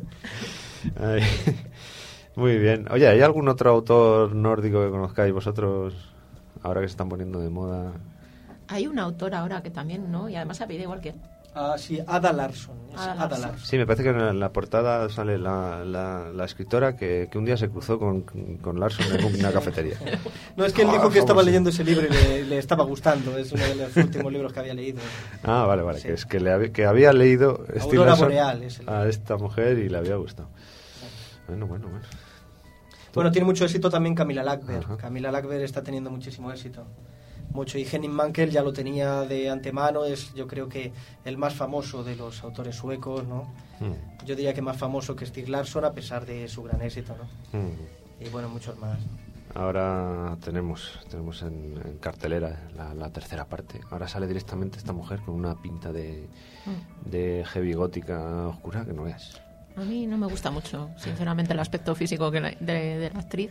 Ay, muy bien. Oye, ¿hay algún otro autor nórdico que conozcáis vosotros ahora que se están poniendo de moda? Hay un autor ahora que también, ¿no? Y además se apellida igual que él. Ah, sí, Ada Larsson. Es Ada Ada Larsson. Larsson. Sí, me parece que en la portada sale la escritora que un día se cruzó con Larson en una cafetería. No, es que él dijo que estaba famoso. leyendo ese libro y le estaba gustando. Es uno de los últimos libros que había leído. Ah, vale, Sí. que es que había leído Stieg Aurora Larsson Boreal es el- a esta mujer y le había gustado. Bueno. Bueno, tiene mucho éxito también Camilla Lackberg. Ajá. Camilla Lackberg está teniendo muchísimo éxito. Mucho. Y Henning Mankell ya lo tenía de antemano. Es, yo creo que el más famoso de los autores suecos, ¿no? Yo diría que más famoso que Stieg Larsson a pesar de su gran éxito, ¿no? Y bueno, muchos más. Ahora tenemos en cartelera la tercera parte. Ahora sale directamente esta mujer con una pinta de heavy gótica oscura que no veas. A mí no me gusta mucho, sinceramente, el aspecto físico de la actriz.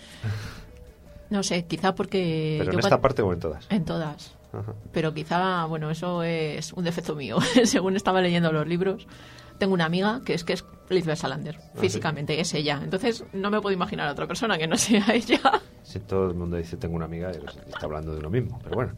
No sé, quizá porque... Pero yo en esta parte o en todas. En todas. Ajá. Pero quizá, bueno, eso es un defecto mío. Según estaba leyendo los libros, tengo una amiga que es Lisbeth Salander, físicamente, es ella. Entonces no me puedo imaginar a otra persona que no sea ella. Sí, todo el mundo dice tengo una amiga y está hablando de lo mismo, pero bueno.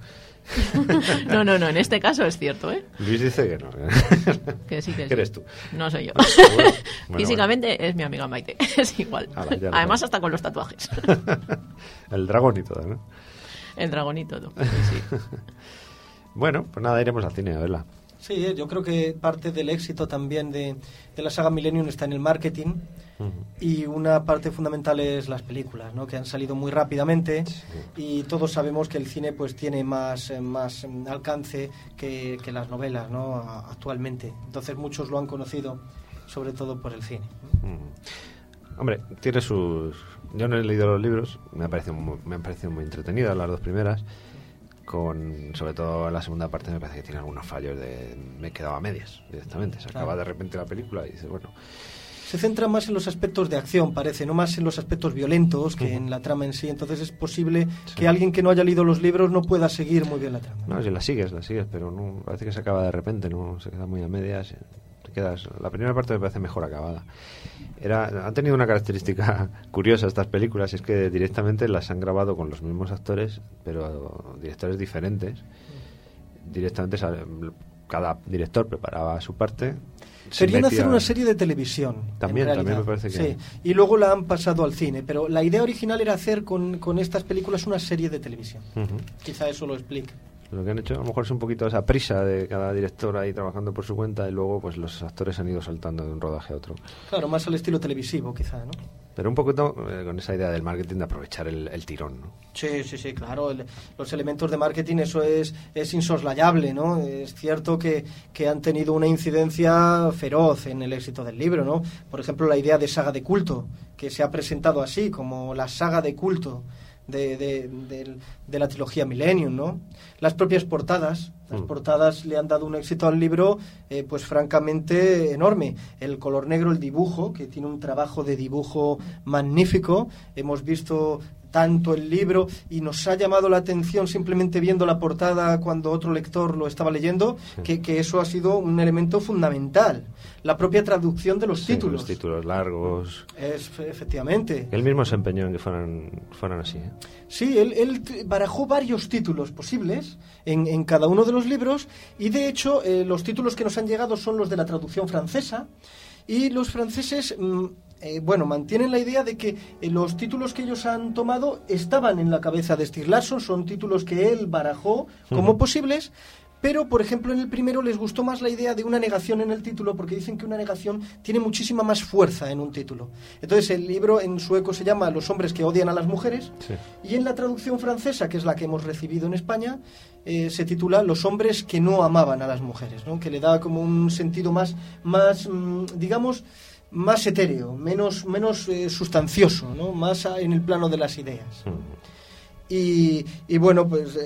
No, en este caso es cierto, ¿eh? Luis dice que no. Que sí, que sí. ¿Qué eres tú? No soy yo. Bueno, Físicamente es mi amiga Maite, es igual. Ala, ya lo Además sabes. hasta con los tatuajes. El dragón y todo, ¿no? El dragón y todo. Sí. Bueno, pues nada, iremos al cine a verla. Sí, yo creo que parte del éxito también de la saga Millennium está en el marketing. Y una parte fundamental es las películas, ¿no? Que han salido muy rápidamente y todos sabemos que el cine pues tiene más alcance que las novelas, ¿no? Actualmente. Entonces muchos lo han conocido sobre todo por el cine. Hombre, tiene sus... Yo no he leído los libros, me han parecido muy entretenidas las dos primeras, sobre todo la segunda parte me parece que tiene algunos fallos me he quedado a medias directamente, se acaba de repente la película y dices, bueno... Se centra más en los aspectos de acción, parece, no más en los aspectos violentos que en la trama en sí. Entonces es posible que alguien que no haya leído los libros no pueda seguir muy bien la trama. No, si la sigues, pero no, parece que se acaba de repente, no se queda muy a medias. La primera parte me parece mejor acabada. Han tenido una característica curiosa estas películas, y es que directamente las han grabado con los mismos actores, pero directores diferentes. Directamente cada director preparaba su parte. Querían hacer una serie de televisión. También me parece que... Sí, y luego la han pasado al cine, pero la idea original era hacer con estas películas una serie de televisión. Quizá eso lo explique. Lo que han hecho a lo mejor es un poquito esa prisa de cada director ahí trabajando por su cuenta y luego pues los actores han ido saltando de un rodaje a otro. Claro, más al estilo televisivo quizá, ¿no? Pero un poquito con esa idea del marketing de aprovechar el tirón, ¿no? Sí, claro. Los elementos de marketing, eso es insoslayable, ¿no? Es cierto que han tenido una incidencia feroz en el éxito del libro, ¿no? Por ejemplo, la idea de saga de culto, que se ha presentado así, como la saga de culto de la trilogía Millennium, ¿no? Las propias portadas. Las portadas le han dado un éxito al libro, pues francamente enorme. El color negro, el dibujo, que tiene un trabajo de dibujo magnífico. Hemos visto tanto el libro y nos ha llamado la atención simplemente viendo la portada cuando otro lector lo estaba leyendo, que eso ha sido un elemento fundamental. La propia traducción de los títulos. Los títulos largos. Efectivamente. Él mismo se empeñó en que fueran así, ¿eh? Sí, él barajó varios títulos posibles en cada uno de los libros y de hecho los títulos que nos han llegado son los de la traducción francesa y los franceses mantienen la idea de que los títulos que ellos han tomado estaban en la cabeza de Stieg Larsson, son títulos que él barajó como posibles. Pero, por ejemplo, en el primero les gustó más la idea de una negación en el título porque dicen que una negación tiene muchísima más fuerza en un título. Entonces, el libro en sueco se llama Los hombres que odian a las mujeres y en la traducción francesa, que es la que hemos recibido en España, se titula Los hombres que no amaban a las mujeres, ¿no? Que le da como un sentido más etéreo, menos sustancioso, ¿no? Más en el plano de las ideas. Y bueno, pues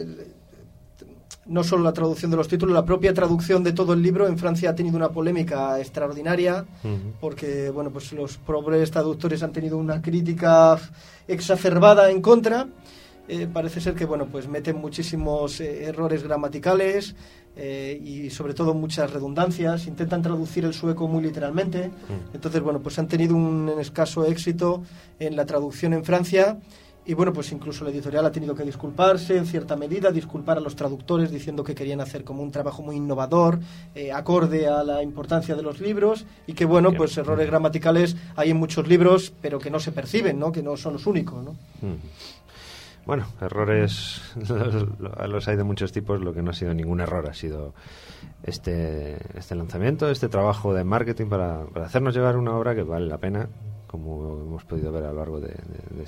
no solo la traducción de los títulos, la propia traducción de todo el libro en Francia ha tenido una polémica extraordinaria, porque bueno, pues los pobres traductores han tenido una crítica exacerbada en contra. Parece ser que bueno, pues meten muchísimos errores gramaticales y sobre todo muchas redundancias, intentan traducir el sueco muy literalmente. Entonces bueno, pues han tenido un escaso éxito en la traducción en Francia. Y bueno, pues incluso la editorial ha tenido que disculparse en cierta medida, disculpar a los traductores diciendo que querían hacer como un trabajo muy innovador, acorde a la importancia de los libros, y que bueno, pues errores gramaticales hay en muchos libros, pero que no se perciben, ¿no? Que no son los únicos, ¿no? Bueno, errores los hay de muchos tipos. Lo que no ha sido ningún error ha sido este lanzamiento, este trabajo de marketing para hacernos llevar una obra que vale la pena, como hemos podido ver a lo largo de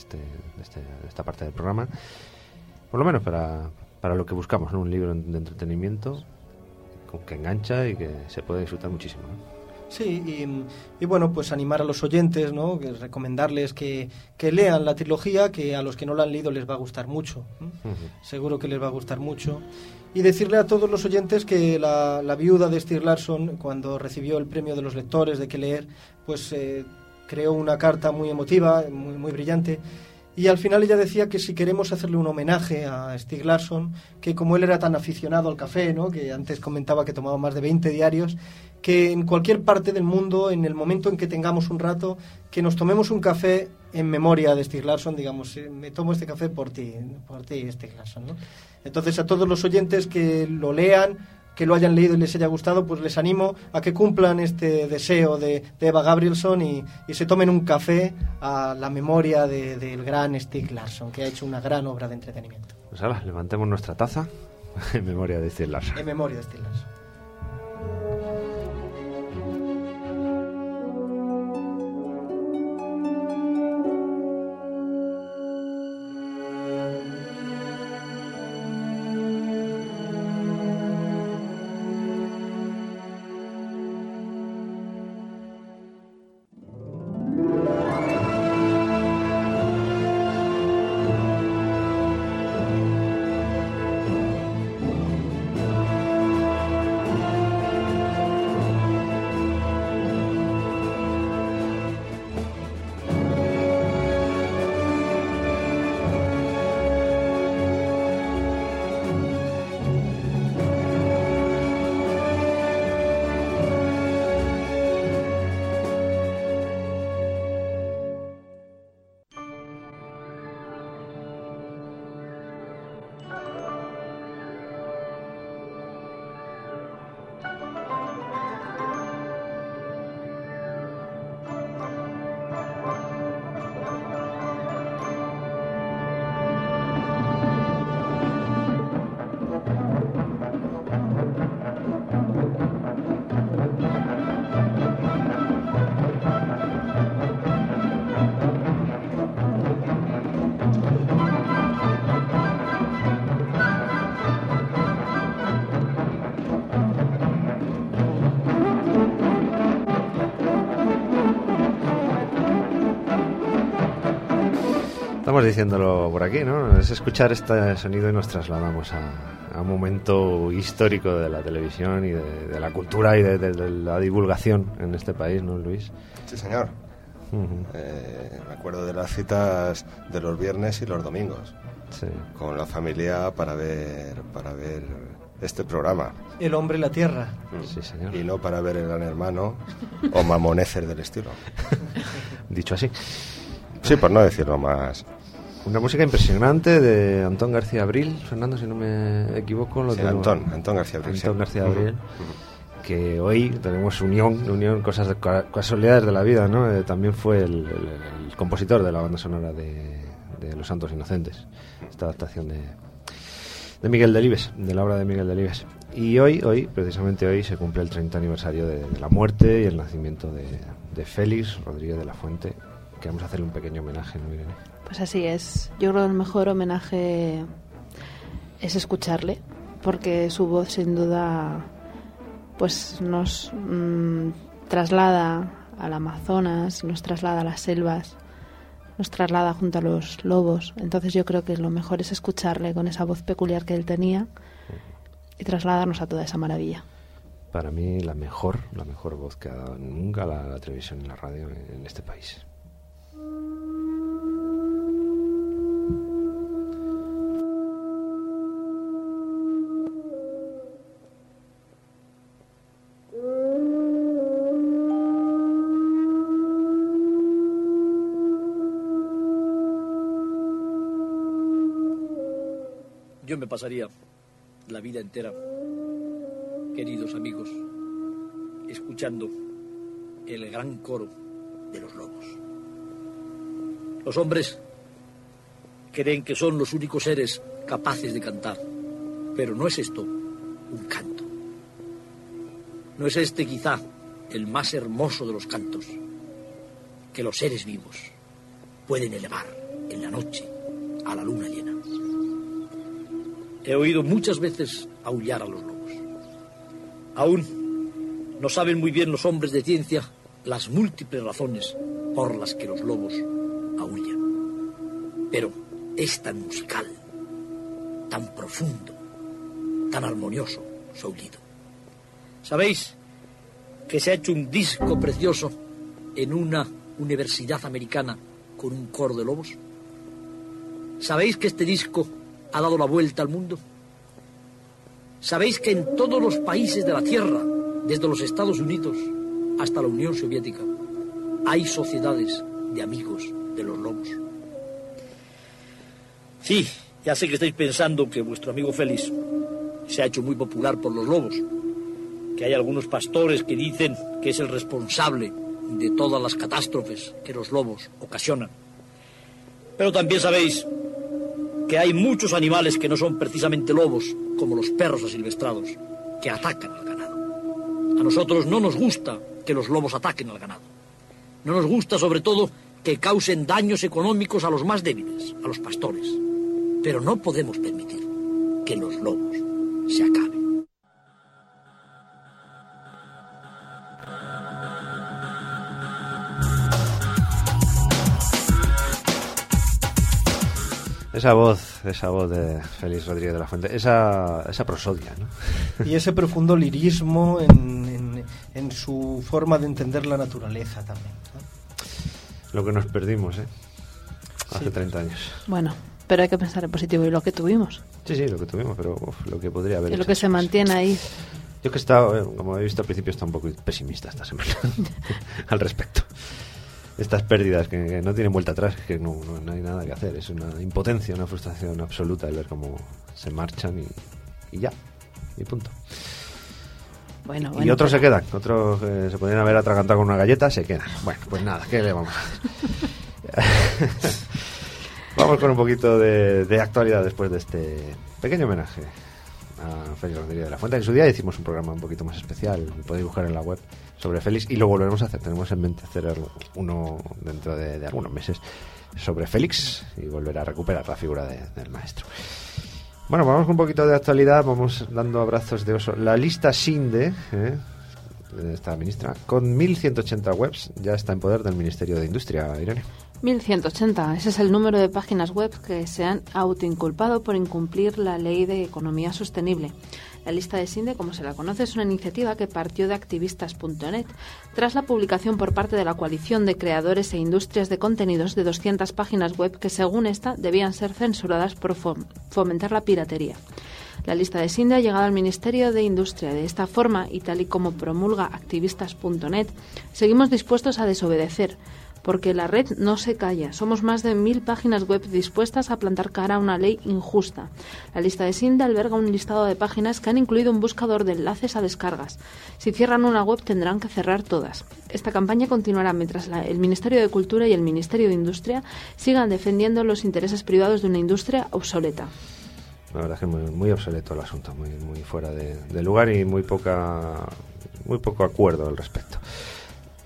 esta parte del programa, por lo menos para lo que buscamos, ¿no? Un libro de entretenimiento que engancha y que se puede disfrutar muchísimo, ¿no? Sí, y bueno, pues animar a los oyentes, ¿no? Que recomendarles que lean la trilogía, que a los que no la han leído les va a gustar mucho, seguro que les va a gustar mucho. Y decirle a todos los oyentes que la viuda de Stieg Larsson, cuando recibió el premio de los lectores de Qué leer, pues creó una carta muy emotiva, muy, muy brillante, y al final ella decía que si queremos hacerle un homenaje a Stieg Larsson, que como él era tan aficionado al café, ¿no? Que antes comentaba que tomaba más de 20 diarios, que en cualquier parte del mundo, en el momento en que tengamos un rato, que nos tomemos un café en memoria de Stieg Larsson, digamos, me tomo este café por ti, Stieg Larsson, ¿no? Entonces a todos los oyentes que lo lean, que lo hayan leído y les haya gustado, pues les animo a que cumplan este deseo de Eva Gabrielsson y se tomen un café a la memoria del gran Stieg Larsson, que ha hecho una gran obra de entretenimiento. Pues ahora, levantemos nuestra taza en memoria de Stieg Larsson. En memoria de Stieg Larsson. Estamos diciéndolo por aquí, ¿no? Es escuchar este sonido y nos trasladamos a un momento histórico de la televisión y de la cultura y de la divulgación en este país, ¿no, Luis? Sí, señor. Me acuerdo de las citas de los viernes y los domingos, sí, con la familia para ver este programa. El hombre y la tierra. Sí, señor. Y no para ver El Gran Hermano o mamoneces del estilo. Dicho así. Sí, por no decirlo más. Una música impresionante de Antón García Abril, Fernando, si no me equivoco. Sí, Antón García Abril. Antón García Abril, que hoy tenemos unión, cosas de casualidades de la vida, ¿no? También fue el compositor de la banda sonora de Los Santos Inocentes, esta adaptación de Miguel Delibes, de la obra de Miguel Delibes. Y precisamente hoy, se cumple el 30 aniversario de la muerte y el nacimiento de Félix Rodríguez de la Fuente, que vamos a hacerle un pequeño homenaje, ¿no, Irene? Pues así es. Yo creo que el mejor homenaje es escucharle, porque su voz sin duda pues nos traslada al Amazonas, nos traslada a las selvas, nos traslada junto a los lobos. Entonces yo creo que lo mejor es escucharle con esa voz peculiar que él tenía y trasladarnos a toda esa maravilla. Para mí la mejor voz que ha dado nunca la televisión y la radio en este país. Yo me pasaría la vida entera, queridos amigos, escuchando el gran coro de los lobos. Los hombres creen que son los únicos seres capaces de cantar, pero no es esto un canto. No es este quizá el más hermoso de los cantos que los seres vivos pueden elevar en la noche a la luna llena. He oído muchas veces aullar a los lobos. Aún no saben muy bien los hombres de ciencia las múltiples razones por las que los lobos aullan. Pero es tan musical, tan profundo, tan armonioso su aullido. ¿Sabéis que se ha hecho un disco precioso en una universidad americana con un coro de lobos? ¿Sabéis que este disco ha dado la vuelta al mundo? ¿Sabéis que en todos los países de la Tierra, desde los Estados Unidos hasta la Unión Soviética, hay sociedades de amigos de los lobos? Sí, ya sé que estáis pensando que vuestro amigo Félix se ha hecho muy popular por los lobos, que hay algunos pastores que dicen que es el responsable de todas las catástrofes que los lobos ocasionan. Pero también sabéis que hay muchos animales que no son precisamente lobos, como los perros asilvestrados, que atacan al ganado. A nosotros no nos gusta que los lobos ataquen al ganado. No nos gusta, sobre todo, que causen daños económicos a los más débiles, a los pastores. Pero no podemos permitir que los lobos se acaben. Esa voz de Félix Rodríguez de la Fuente, esa prosodia, ¿no? Y ese profundo lirismo en su forma de entender la naturaleza también, ¿no? Lo que nos perdimos, hace 30 años. Bueno, pero hay que pensar en positivo y lo que tuvimos. Sí, lo que tuvimos, pero lo que podría haber Y lo hecho que se mantiene ahí. Yo que he estado, como he visto al principio, está un poco pesimista esta semana al respecto. Estas pérdidas que no tienen vuelta atrás, que no hay nada que hacer. Es una impotencia, una frustración absoluta el ver cómo se marchan y ya, y punto. Bueno, y otros se quedan, otros que se podrían haber atragantado con una galleta, se quedan. Bueno, pues nada, ¿qué le vamos a hacer? Vamos con un poquito de actualidad después de este pequeño homenaje a Félix Rodríguez de la Fuente. En su día hicimos un programa un poquito más especial, podéis buscar en la web, sobre Félix, y lo volveremos a hacer. Tenemos en mente hacer uno dentro de algunos meses sobre Félix y volver a recuperar la figura del maestro. Bueno, vamos con un poquito de actualidad, vamos dando abrazos de oso. La lista SINDE, esta ministra, con 1.180 webs, ya está en poder del Ministerio de Industria, Irene. 1.180, ese es el número de páginas web que se han autoinculpado por incumplir la Ley de Economía Sostenible. La lista de SINDE, como se la conoce, es una iniciativa que partió de activistas.net tras la publicación por parte de la coalición de creadores e industrias de contenidos de 200 páginas web que, según esta, debían ser censuradas por fomentar la piratería. La lista de SINDE ha llegado al Ministerio de Industria. De esta forma, y tal y como promulga activistas.net, seguimos dispuestos a desobedecer, porque la red no se calla. Somos más de 1.000 páginas web dispuestas a plantar cara a una ley injusta. La lista de SINDE alberga un listado de páginas que han incluido un buscador de enlaces a descargas. Si cierran una web tendrán que cerrar todas. Esta campaña continuará mientras el Ministerio de Cultura y el Ministerio de Industria sigan defendiendo los intereses privados de una industria obsoleta. La verdad es que muy obsoleto el asunto, muy fuera de lugar y muy poco acuerdo al respecto.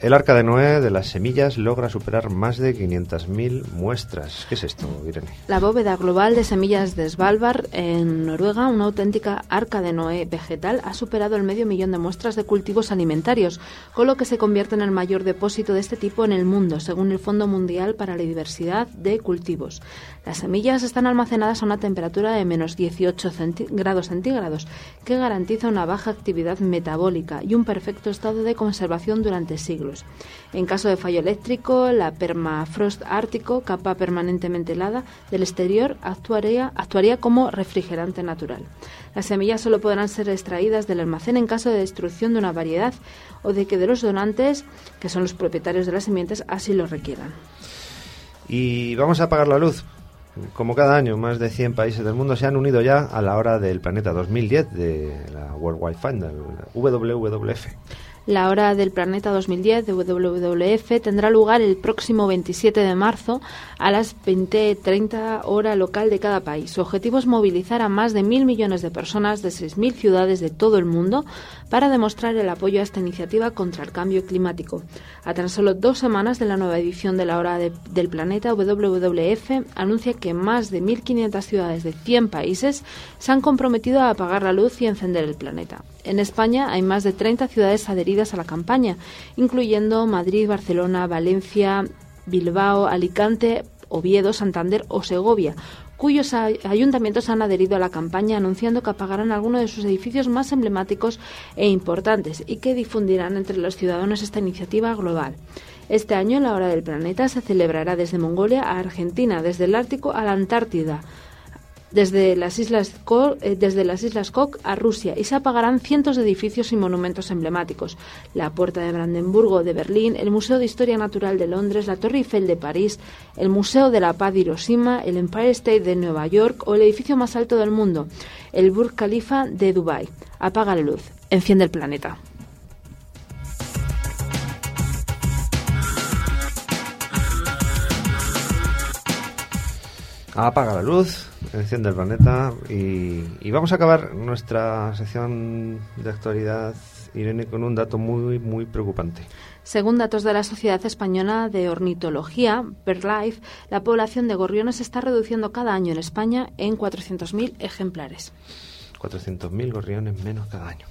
El Arca de Noé de las semillas logra superar más de 500.000 muestras. ¿Qué es esto, Irene? La bóveda global de semillas de Svalbard, en Noruega, una auténtica Arca de Noé vegetal, ha superado el 500.000 de muestras de cultivos alimentarios, con lo que se convierte en el mayor depósito de este tipo en el mundo, según el Fondo Mundial para la Diversidad de Cultivos. Las semillas están almacenadas a una temperatura de menos 18 grados centígrados, que garantiza una baja actividad metabólica y un perfecto estado de conservación durante siglos. En caso de fallo eléctrico, la permafrost ártico, capa permanentemente helada del exterior, actuaría como refrigerante natural. Las semillas solo podrán ser extraídas del almacén en caso de destrucción de una variedad o de que de los donantes, que son los propietarios de las semillas, así lo requieran. Y vamos a apagar la luz. Como cada año, más de 100 países del mundo se han unido ya a la Hora del Planeta 2010 de la World Wide Fund, WWF. La Hora del Planeta 2010 de WWF tendrá lugar el próximo 27 de marzo a las 20:30 hora local de cada país. Su objetivo es movilizar a más de 1.000 millones de personas de 6.000 ciudades de todo el mundo para demostrar el apoyo a esta iniciativa contra el cambio climático. A tan solo 2 semanas de la nueva edición de la Hora del Planeta, WWF anuncia que más de 1.500 ciudades de 100 países se han comprometido a apagar la luz y encender el planeta. En España hay más de 30 ciudades adheridas a la campaña, incluyendo Madrid, Barcelona, Valencia, Bilbao, Alicante, Oviedo, Santander o Segovia, cuyos ayuntamientos han adherido a la campaña anunciando que apagarán algunos de sus edificios más emblemáticos e importantes y que difundirán entre los ciudadanos esta iniciativa global. Este año la Hora del Planeta se celebrará desde Mongolia a Argentina, desde el Ártico a la Antártida, desde las Islas Cook a Rusia, y se apagarán cientos de edificios y monumentos emblemáticos: la Puerta de Brandenburgo de Berlín, el Museo de Historia Natural de Londres, la Torre Eiffel de París, el Museo de la Paz de Hiroshima, el Empire State de Nueva York o el edificio más alto del mundo, el Burj Khalifa de Dubái. Apaga la luz, enciende el planeta. Apaga la luz, enciende el planeta y vamos a acabar nuestra sección de actualidad, Irene, con un dato muy, muy preocupante. Según datos de la Sociedad Española de Ornitología, BirdLife, la población de gorriones se está reduciendo cada año en España en 400.000 ejemplares. 400.000 gorriones menos cada año.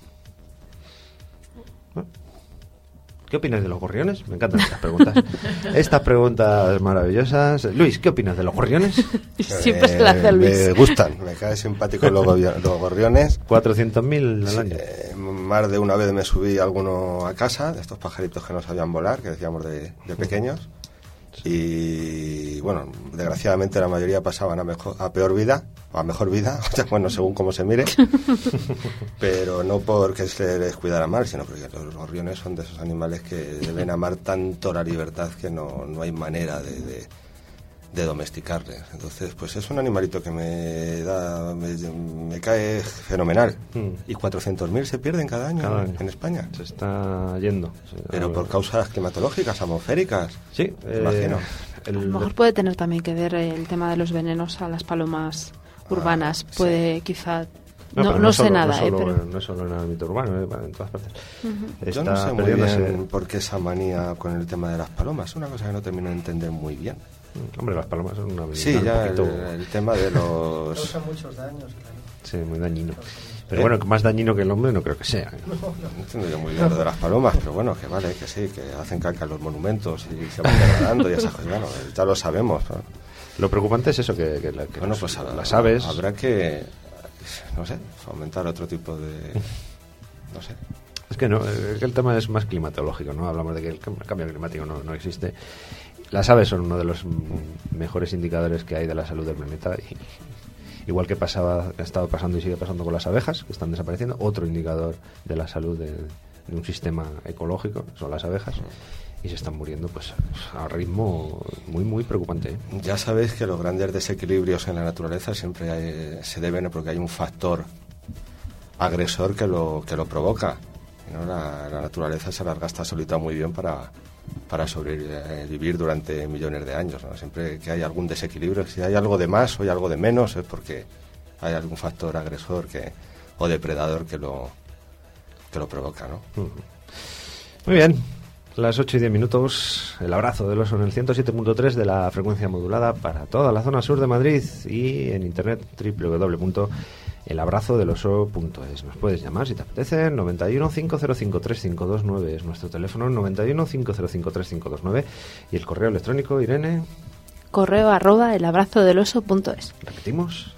¿No? ¿Qué opinas de los gorriones? Me encantan estas preguntas. Estas preguntas maravillosas. Luis, ¿qué opinas de los gorriones? Siempre se la hace a Luis. Me gustan, me caen simpáticos los gorriones. 400.000 al año. Más de una vez me subí alguno a casa, de estos pajaritos que no sabían volar, que decíamos de pequeños. Y bueno, desgraciadamente la mayoría pasaban a peor vida, o a mejor vida, bueno, según cómo se mire, pero no porque se les cuidara mal, sino porque los gorriones son de esos animales que deben amar tanto la libertad que no hay manera de domesticarles. Entonces, pues es un animalito que me cae fenomenal. Y 400.000 se pierden cada año en España. Se está yendo. Pero por causas climatológicas, atmosféricas. Sí, A imagino. lo mejor puede tener también que ver el tema de los venenos a las palomas urbanas. Puede, quizá... No sé nada, pero... No es solo en el ámbito urbano, en todas partes. Yo no sé muy bien por qué esa manía con el tema de las palomas. Es una cosa que no termino de entender muy bien. Hombre, las palomas son una... Sí, ya el tema de los... Causa muchos daños, claro. Sí, muy dañino. Pero bueno, más dañino que el hombre no creo que sea. No entiendo yo muy bien lo de las palomas, pero bueno, que vale, que sí, que hacen caca en los monumentos y se van degradando y esas cosas. Bueno, ya lo sabemos, ¿no? Lo preocupante es eso, que bueno, pues las aves... Habrá que, no sé, fomentar otro tipo de... no sé. Es que no, el tema es más climatológico, ¿no? Hablamos de que el cambio climático no existe. Las aves son uno de los mejores indicadores que hay de la salud del planeta. Y, igual que ha estado pasando y sigue pasando con las abejas, que están desapareciendo, otro indicador de la salud de un sistema ecológico son las abejas. Y se están muriendo pues a ritmo muy, muy preocupante, ¿eh? Ya sabéis que los grandes desequilibrios en la naturaleza siempre se deben porque hay un factor agresor que lo provoca. ¿No? La naturaleza se las gasta solita muy bien para sobrevivir durante millones de años, ¿no? Siempre que hay algún desequilibrio, si hay algo de más o hay algo de menos, es porque hay algún factor agresor o depredador que lo provoca, ¿no? Muy bien, Las 8:10, el abrazo del oso en el 107.3 de la frecuencia modulada para toda la zona sur de Madrid y en internet www.elabrazodeloso.es. Nos puedes llamar si te apetece, 91 505 3529 es nuestro teléfono, 91 505 3529 y el correo electrónico, Irene. Correo @elabrazodeloso.es. Repetimos.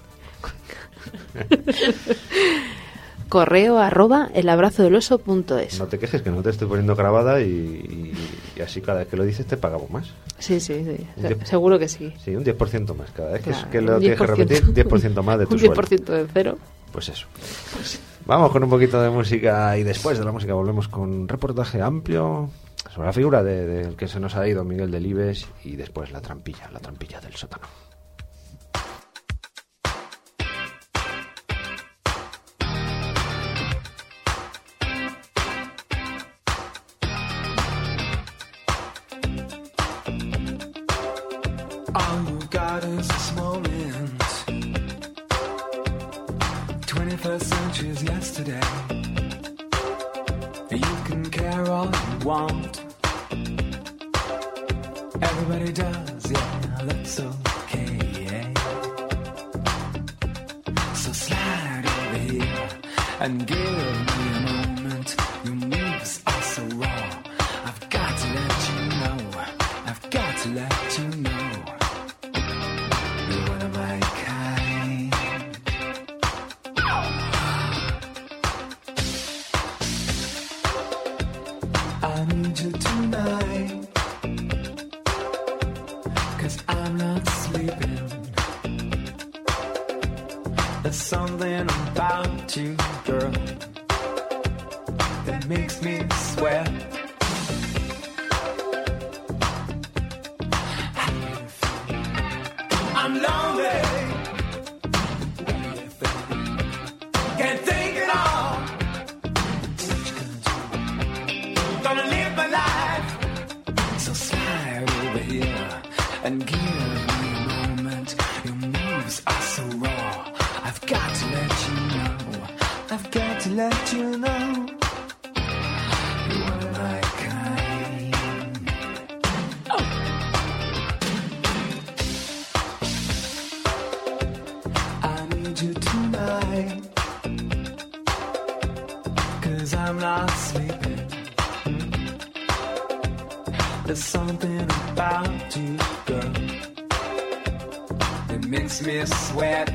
Correo @elabrazodeloso.es. No te quejes que no te estoy poniendo grabada y así cada vez que lo dices te pagamos más. Sí. Seguro que sí. Sí, un 10% más. Cada vez Claro, que lo tienes que repetir, 10% más de tu un sueldo. 10% de cero. Pues eso. Vamos con un poquito de música y después de la música volvemos con un reportaje amplio sobre la figura del que se nos ha ido Miguel Delibes y después la trampilla del sótano. All you got is this moment. 21st century is yesterday. You can care all you want. Everybody does, yeah, that's okay, yeah. So slide over here and give me a moment. Your moves are so raw. I've got to let you know. I've got to let you know. You're one of my kind. I need you tonight, 'cause I'm not sleeping. There's something about you, girl, that makes me sweat. I'm lonely. Can't think it all. Gonna live my life. So slide over here and give me a moment. Your moves are so raw. I've got to let you know. I've got to let you know. You are my kind. Oh. I need you tonight, 'cause I'm not sleeping. There's something about you, girl, that makes me sweat.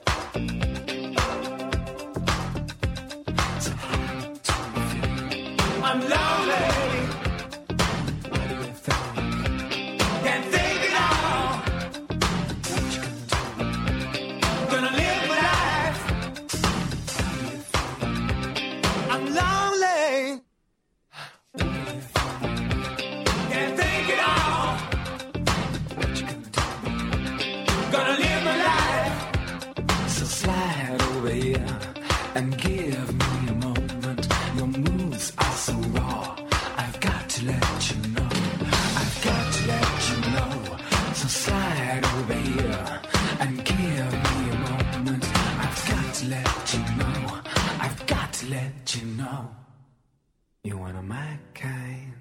So hard to feel. I'm lonely. What do you think? Can't think it all. What you gonna do? Gonna live my life. How do you feel? I'm lonely. What do you think? Can't think it all. What you gonna do? Gonna live my life. So slide over here and give me a moment. Your moves are so raw. I've got to let you know. I've got to let you know. So slide over here and give me a moment. I've got to let you know. I've got to let you know. You're one of my kind.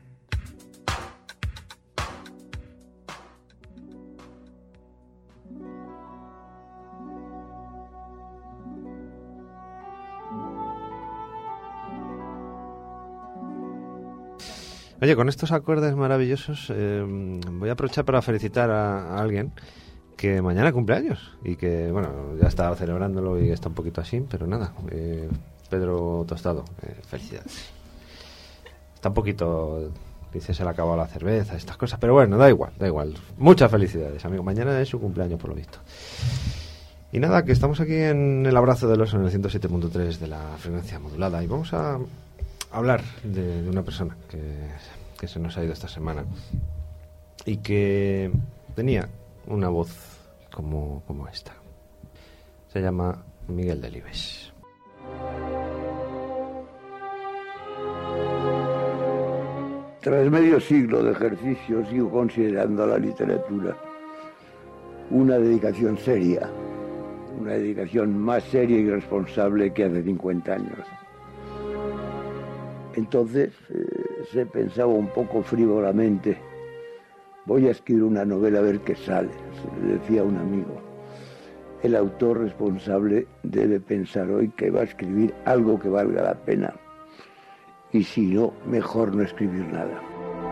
Oye, con estos acordes maravillosos voy a aprovechar para felicitar a alguien que mañana cumple años y que, bueno, ya está celebrándolo y está un poquito así, pero nada, Pedro Tostado, felicidades. Está un poquito, dice, se le ha acabado la cerveza, estas cosas, pero bueno, da igual. Muchas felicidades, amigo. Mañana es su cumpleaños, por lo visto. Y nada, que estamos aquí en el abrazo del oso en el 107.3 de la frecuencia modulada y vamos a hablar de una persona que se nos ha ido esta semana y que tenía una voz como esta. Se llama Miguel Delibes. Tras medio siglo de ejercicio sigo considerando a la literatura una dedicación seria, una dedicación más seria y responsable que hace 50 años. Entonces, se pensaba un poco frívolamente: voy a escribir una novela a ver qué sale. Se le decía a un amigo: el autor responsable debe pensar hoy que va a escribir algo que valga la pena, y si no, mejor no escribir nada.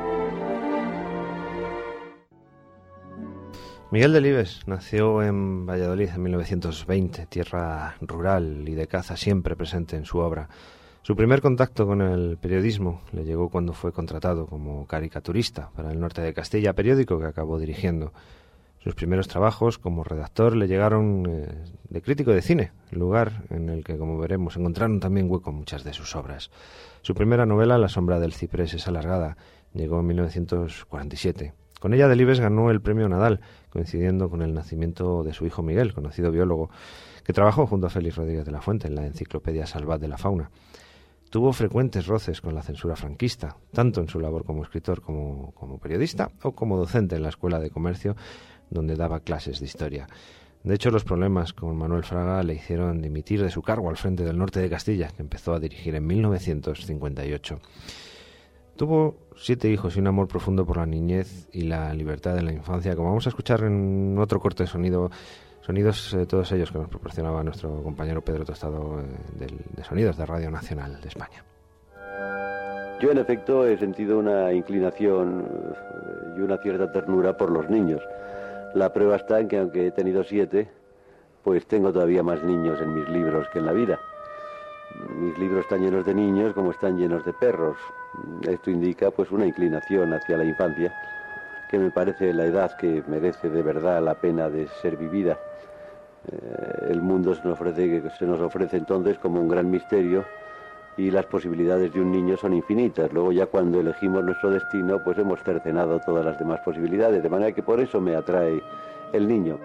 Miguel Delibes nació en Valladolid en 1920, tierra rural y de caza siempre presente en su obra. Su primer contacto con el periodismo le llegó cuando fue contratado como caricaturista para El Norte de Castilla, periódico que acabó dirigiendo. Sus primeros trabajos como redactor le llegaron de crítico de cine, lugar en el que, como veremos, encontraron también hueco muchas de sus obras. Su primera novela, La sombra del ciprés es alargada, llegó en 1947. Con ella Delibes ganó el premio Nadal, coincidiendo con el nacimiento de su hijo Miguel, conocido biólogo, que trabajó junto a Félix Rodríguez de la Fuente en la Enciclopedia Salvat de la Fauna. Tuvo frecuentes roces con la censura franquista, tanto en su labor como escritor como periodista o como docente en la Escuela de Comercio, donde daba clases de historia. De hecho, los problemas con Manuel Fraga le hicieron dimitir de su cargo al frente del Norte de Castilla, que empezó a dirigir en 1958. Tuvo 7 hijos y un amor profundo por la niñez y la libertad de la infancia, como vamos a escuchar en otro corte de sonidos todos ellos que nos proporcionaba nuestro compañero Pedro Tostado de Sonidos de Radio Nacional de España. Yo, en efecto, he sentido una inclinación y una cierta ternura por los niños. La prueba está en que, aunque he tenido 7, pues tengo todavía más niños en mis libros que en la vida. Mis libros están llenos de niños como están llenos de perros. Esto indica pues una inclinación hacia la infancia, que me parece la edad que merece de verdad la pena de ser vivida. El mundo se nos ofrece entonces como un gran misterio, y las posibilidades de un niño son infinitas. Luego, ya cuando elegimos nuestro destino, pues hemos cercenado todas las demás posibilidades, de manera que por eso me atrae el niño.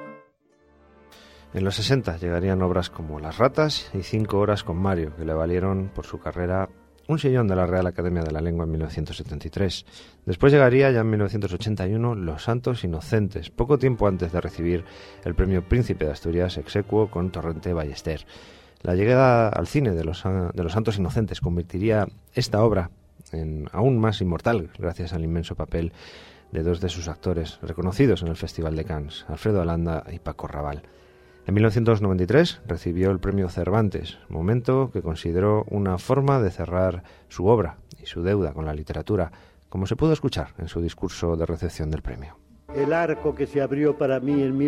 En los 60 llegarían obras como Las ratas y 5 horas con Mario, que le valieron por su carrera un sillón de la Real Academia de la Lengua en 1973. Después llegaría ya en 1981 Los santos inocentes, poco tiempo antes de recibir el premio Príncipe de Asturias ex aequo con Torrente Ballester. La llegada al cine de los santos inocentes convertiría esta obra en aún más inmortal, gracias al inmenso papel de 2 de sus actores reconocidos en el Festival de Cannes, Alfredo Alanda y Paco Raval. En 1993 recibió el premio Cervantes, momento que consideró una forma de cerrar su obra y su deuda con la literatura, como se pudo escuchar en su discurso de recepción del premio. El arco que se abrió para mí en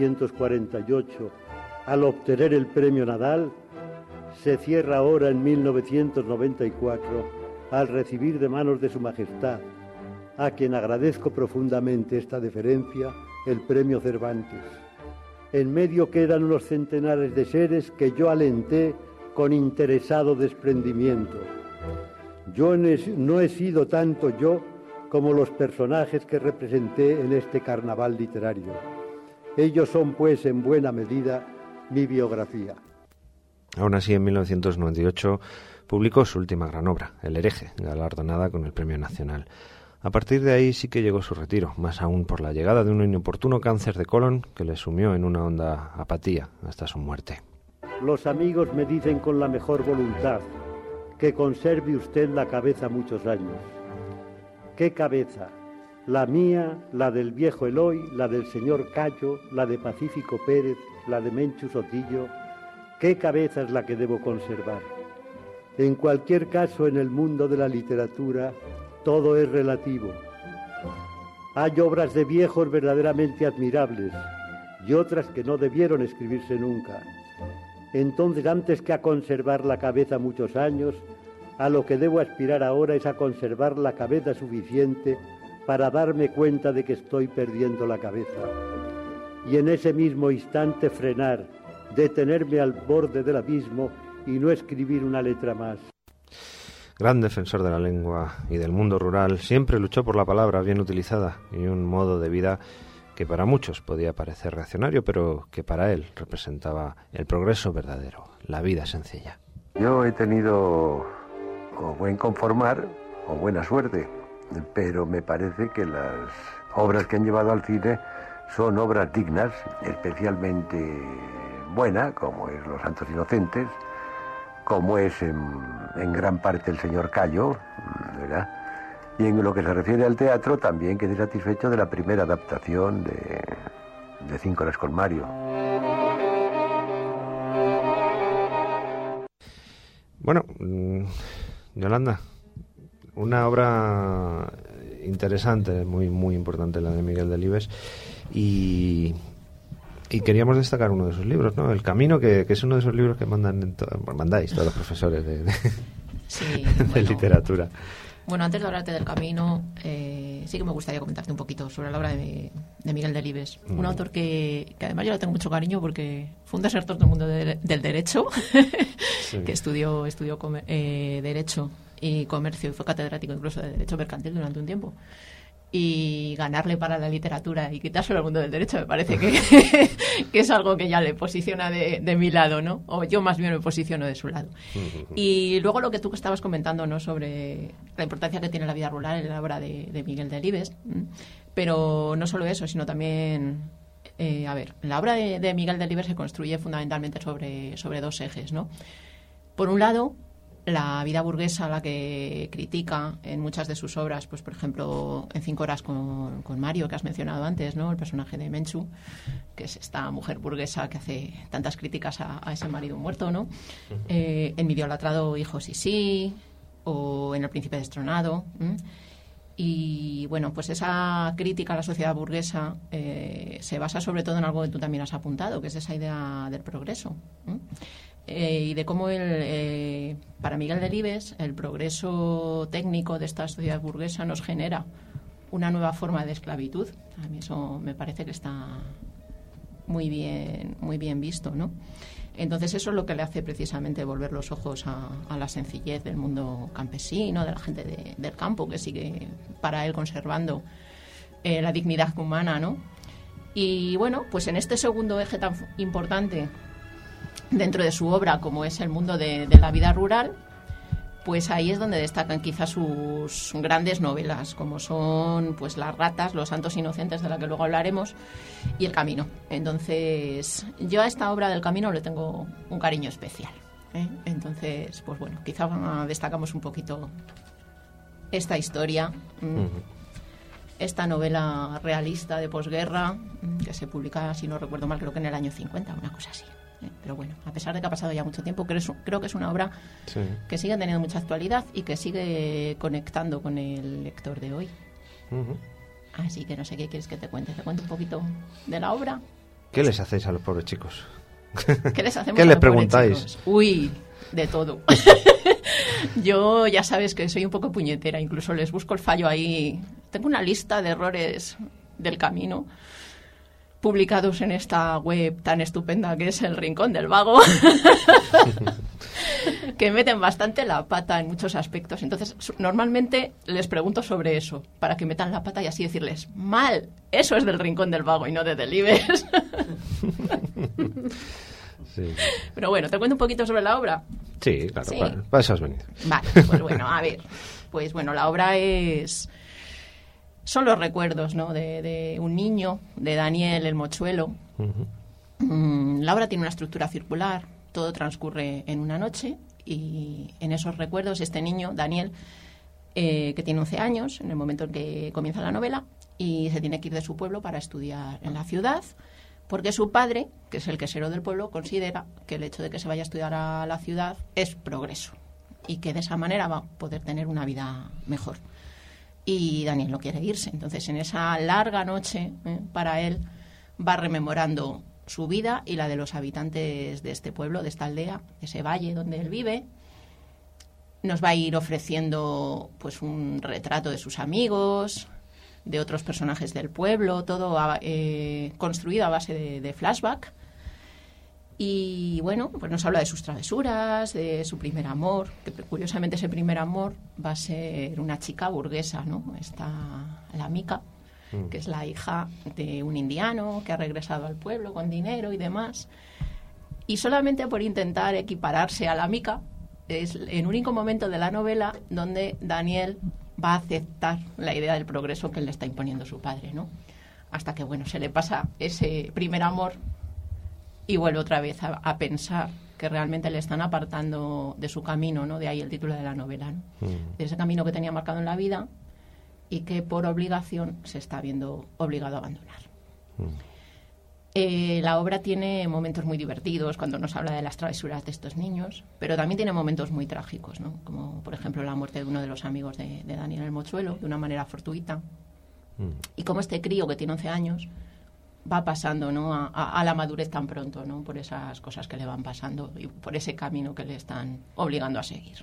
1948 al obtener el premio Nadal se cierra ahora en 1994 al recibir de manos de Su Majestad, a quien agradezco profundamente esta deferencia, el premio Cervantes. En medio quedan unos centenares de seres que yo alenté con interesado desprendimiento. Yo no he sido tanto yo como los personajes que representé en este carnaval literario. Ellos son, pues, en buena medida, mi biografía. Aún así, en 1998 publicó su última gran obra, El hereje, galardonada con el Premio Nacional. A partir de ahí sí que llegó su retiro, más aún por la llegada de un inoportuno cáncer de colon que le sumió en una honda apatía hasta su muerte. Los amigos me dicen con la mejor voluntad que conserve usted la cabeza muchos años. ¿Qué cabeza? La mía, la del viejo Eloy, la del señor Cayo, la de Pacífico Pérez, la de Menchu Sotillo. ¿Qué cabeza es la que debo conservar? En cualquier caso, en el mundo de la literatura, todo es relativo. Hay obras de viejos verdaderamente admirables y otras que no debieron escribirse nunca. Entonces, antes que a conservar la cabeza muchos años, a lo que debo aspirar ahora es a conservar la cabeza suficiente para darme cuenta de que estoy perdiendo la cabeza. Y en ese mismo instante frenar, detenerme al borde del abismo y no escribir una letra más. Gran defensor de la lengua y del mundo rural, siempre luchó por la palabra bien utilizada y un modo de vida que para muchos podía parecer reaccionario, pero que para él representaba el progreso verdadero, la vida sencilla. Yo he tenido o buen conformar o buena suerte, pero me parece que las obras que han llevado al cine son obras dignas, especialmente buena, como es Los santos inocentes, como es en gran parte El señor Cayo, ¿verdad? Y en lo que se refiere al teatro, también quedé satisfecho de la primera adaptación de 5 horas con Mario. Bueno, Yolanda, una obra interesante, muy muy importante, la de Miguel Delibes, y queríamos destacar uno de sus libros, ¿no? El Camino, que es uno de esos libros que mandáis todos los profesores sí, de literatura. Bueno, antes de hablarte del Camino, sí que me gustaría comentarte un poquito sobre la obra de Miguel Delibes, un autor que además yo le tengo mucho cariño porque fue un desertor del mundo del derecho, sí. Que estudió Derecho y Comercio y fue catedrático incluso de Derecho Mercantil durante un tiempo. Y ganarle para la literatura y quitárselo al mundo del derecho me parece que es algo que ya le posiciona de mi lado, ¿no? O yo más bien me posiciono de su lado. Y luego lo que tú estabas comentando, ¿no? Sobre la importancia que tiene la vida rural en la obra de Miguel Delibes. Pero no solo eso, sino también... la obra de Miguel Delibes se construye fundamentalmente sobre dos ejes, ¿no? Por un lado, la vida burguesa, la que critica en muchas de sus obras, pues por ejemplo en 5 horas con Mario, que has mencionado antes, ¿no? El personaje de Menchu, que es esta mujer burguesa que hace tantas críticas a ese marido muerto, ¿no? En Mi idolatrado hijo sí, o en El príncipe destronado. Y bueno, pues esa crítica a la sociedad burguesa se basa sobre todo en algo que tú también has apuntado, que es esa idea del progreso. Y de cómo para Miguel Delibes el progreso técnico de esta sociedad burguesa nos genera una nueva forma de esclavitud. A mí eso me parece que está muy bien visto, ¿no? Entonces eso es lo que le hace precisamente volver los ojos a la sencillez del mundo campesino, de la gente del campo, que sigue para él conservando la dignidad humana, ¿no? Y bueno, pues en este segundo eje tan importante dentro de su obra, como es el mundo de la vida rural, pues ahí es donde destacan quizás sus grandes novelas, como son pues Las ratas, Los santos inocentes, de la que luego hablaremos, y El camino. Entonces, yo a esta obra del Camino le tengo un cariño especial, ¿eh? Entonces, pues bueno, quizás destacamos un poquito esta historia, esta novela realista de posguerra, que se publica, si no recuerdo mal, creo que en el año 50, una cosa así. Pero bueno, a pesar de que ha pasado ya mucho tiempo, creo que es una obra que sigue teniendo mucha actualidad y que sigue conectando con el lector de hoy. Así que no sé qué quieres que te cuente. ¿Te cuento un poquito de la obra? ¿Qué les hacéis a los pobres chicos? ¿Qué les hacemos? ¿Qué les preguntáis? Uy, de todo. Yo ya sabes que soy un poco puñetera, incluso les busco el fallo ahí. Tengo una lista de errores del Camino publicados en esta web tan estupenda que es El Rincón del Vago, que meten bastante la pata en muchos aspectos. Entonces, normalmente les pregunto sobre eso, para que metan la pata y así decirles, mal, eso es del Rincón del Vago y no de Delibes. Sí. Pero bueno, ¿te cuento un poquito sobre la obra? Sí, claro, ¿Sí? Para eso has venido. Vale, pues bueno, a ver. Pues bueno, la obra son los recuerdos, ¿no? de un niño, de Daniel el Mochuelo. La obra tiene una estructura circular, todo transcurre en una noche y en esos recuerdos este niño, Daniel, que tiene 11 años en el momento en que comienza la novela y se tiene que ir de su pueblo para estudiar en la ciudad porque su padre, que es el quesero del pueblo, considera que el hecho de que se vaya a estudiar a la ciudad es progreso y que de esa manera va a poder tener una vida mejor. Y Daniel no quiere irse. Entonces, en esa larga noche, para él, va rememorando su vida y la de los habitantes de este pueblo, de esta aldea, de ese valle donde él vive. Nos va a ir ofreciendo pues un retrato de sus amigos, de otros personajes del pueblo, todo construido a base de flashback. Y bueno, pues nos habla de sus travesuras, de su primer amor, que curiosamente ese primer amor va a ser una chica burguesa, ¿no? Está la Mica, que es la hija de un indiano que ha regresado al pueblo con dinero y demás. Y solamente por intentar equipararse a la Mica, es el único momento de la novela donde Daniel va a aceptar la idea del progreso que le está imponiendo su padre, ¿no? Hasta que, bueno, se le pasa ese primer amor y vuelve otra vez a pensar que realmente le están apartando de su camino, ¿no? De ahí el título de la novela, ¿no? De ese camino que tenía marcado en la vida y que por obligación se está viendo obligado a abandonar. La obra tiene momentos muy divertidos cuando nos habla de las travesuras de estos niños, pero también tiene momentos muy trágicos, ¿no? Como por ejemplo la muerte de uno de los amigos de Daniel el Mochuelo, de una manera fortuita, y como este crío que tiene 11 años va pasando, ¿no? a la madurez tan pronto, ¿no? Por esas cosas que le van pasando y por ese camino que le están obligando a seguir.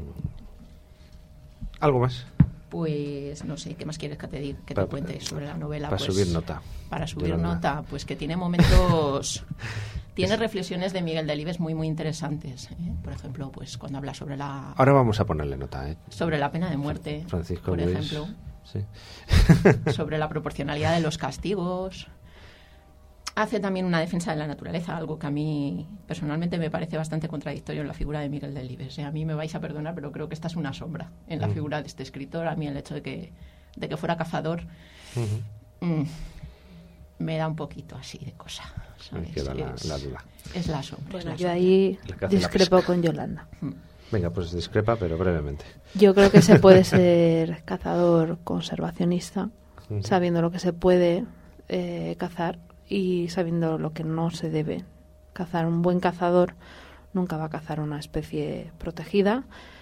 ¿Algo más? Pues no sé, ¿qué más quieres que te cuente sobre la novela? Para pues, subir nota. Para subir nota, pues que tiene momentos... tiene reflexiones de Miguel Delibes muy, muy interesantes. Por ejemplo, pues cuando habla sobre la... Ahora vamos a ponerle nota, ¿eh? Sobre la pena de muerte, Francisco por Luis. ejemplo. Sí. Sobre la proporcionalidad de los castigos. Hace también una defensa de la naturaleza, algo que a mí personalmente me parece bastante contradictorio en la figura de Miguel Delibes. A mí me vais a perdonar, pero creo que esta es una sombra en la figura de este escritor. A mí el hecho de que fuera cazador me da un poquito así de cosa, ¿sabes? Queda la duda. Es la sombra. Bueno, yo ahí discrepo con Yolanda. Venga, pues discrepa, pero brevemente. Yo creo que se puede ser cazador conservacionista, sabiendo lo que se puede cazar y sabiendo lo que no se debe cazar. Un buen cazador nunca va a cazar una especie protegida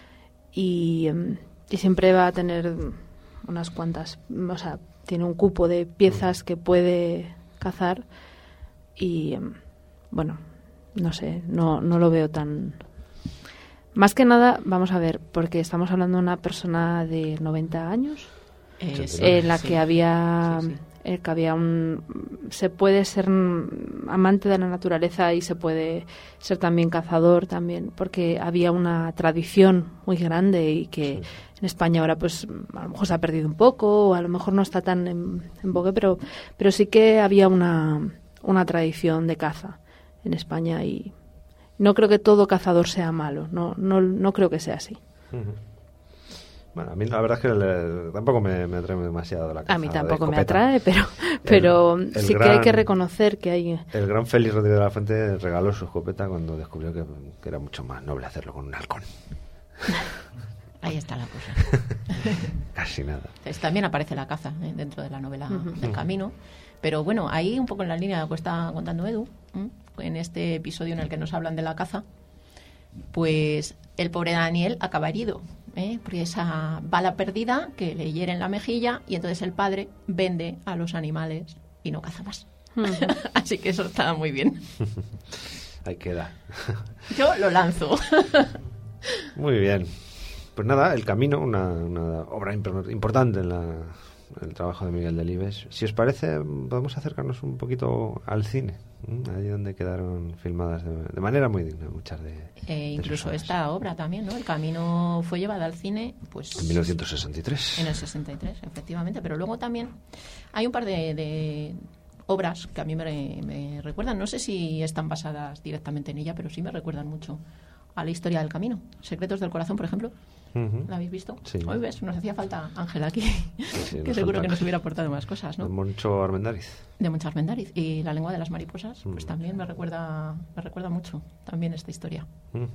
y siempre va a tener unas cuantas, o sea, tiene un cupo de piezas que puede cazar y bueno, no sé, no lo veo tan... Más que nada, vamos a ver, porque estamos hablando de una persona de 90 años en la que había... que había se puede ser amante de la naturaleza y se puede ser también cazador también, porque había una tradición muy grande y que en España ahora pues a lo mejor se ha perdido un poco o a lo mejor no está tan en vogue, pero sí que había una tradición de caza en España y no creo que todo cazador sea malo, no creo que sea así. Bueno, a mí la verdad es que tampoco me atrae demasiado la caza. A mí tampoco de me escopeta. atrae, pero sí que hay que reconocer que hay... El gran Félix Rodríguez de la Fuente regaló su escopeta cuando descubrió que era mucho más noble hacerlo con un halcón. Ahí está la cosa. Casi nada. Entonces, también aparece la caza dentro de la novela del Camino. Pero bueno, ahí un poco en la línea de lo que está contando Edu, en este episodio en el que nos hablan de la caza, pues el pobre Daniel acaba herido. Por esa bala perdida que le hiere en la mejilla y entonces el padre vende a los animales y no caza más. Así que eso está muy bien. Ahí queda. Yo lo lanzo. Muy bien. Pues nada, El Camino, una obra importante en el trabajo de Miguel Delibes. Si os parece, podemos acercarnos un poquito al cine, allí donde quedaron filmadas de manera muy digna muchas de incluso esta obra también, ¿no? El Camino fue llevada al cine pues en 1963. En el 63, efectivamente, pero luego también hay un par de obras que a mí me recuerdan, no sé si están basadas directamente en ella, pero sí me recuerdan mucho a la historia del Camino. Secretos del Corazón, por ejemplo. ¿La habéis visto? Sí. Hoy ves, nos hacía falta Ángel aquí, sí, que seguro que nos hubiera aportado más cosas, ¿no? De Moncho Armendáriz. De Moncho Armendáriz. Y La lengua de las mariposas, pues también me recuerda mucho también esta historia.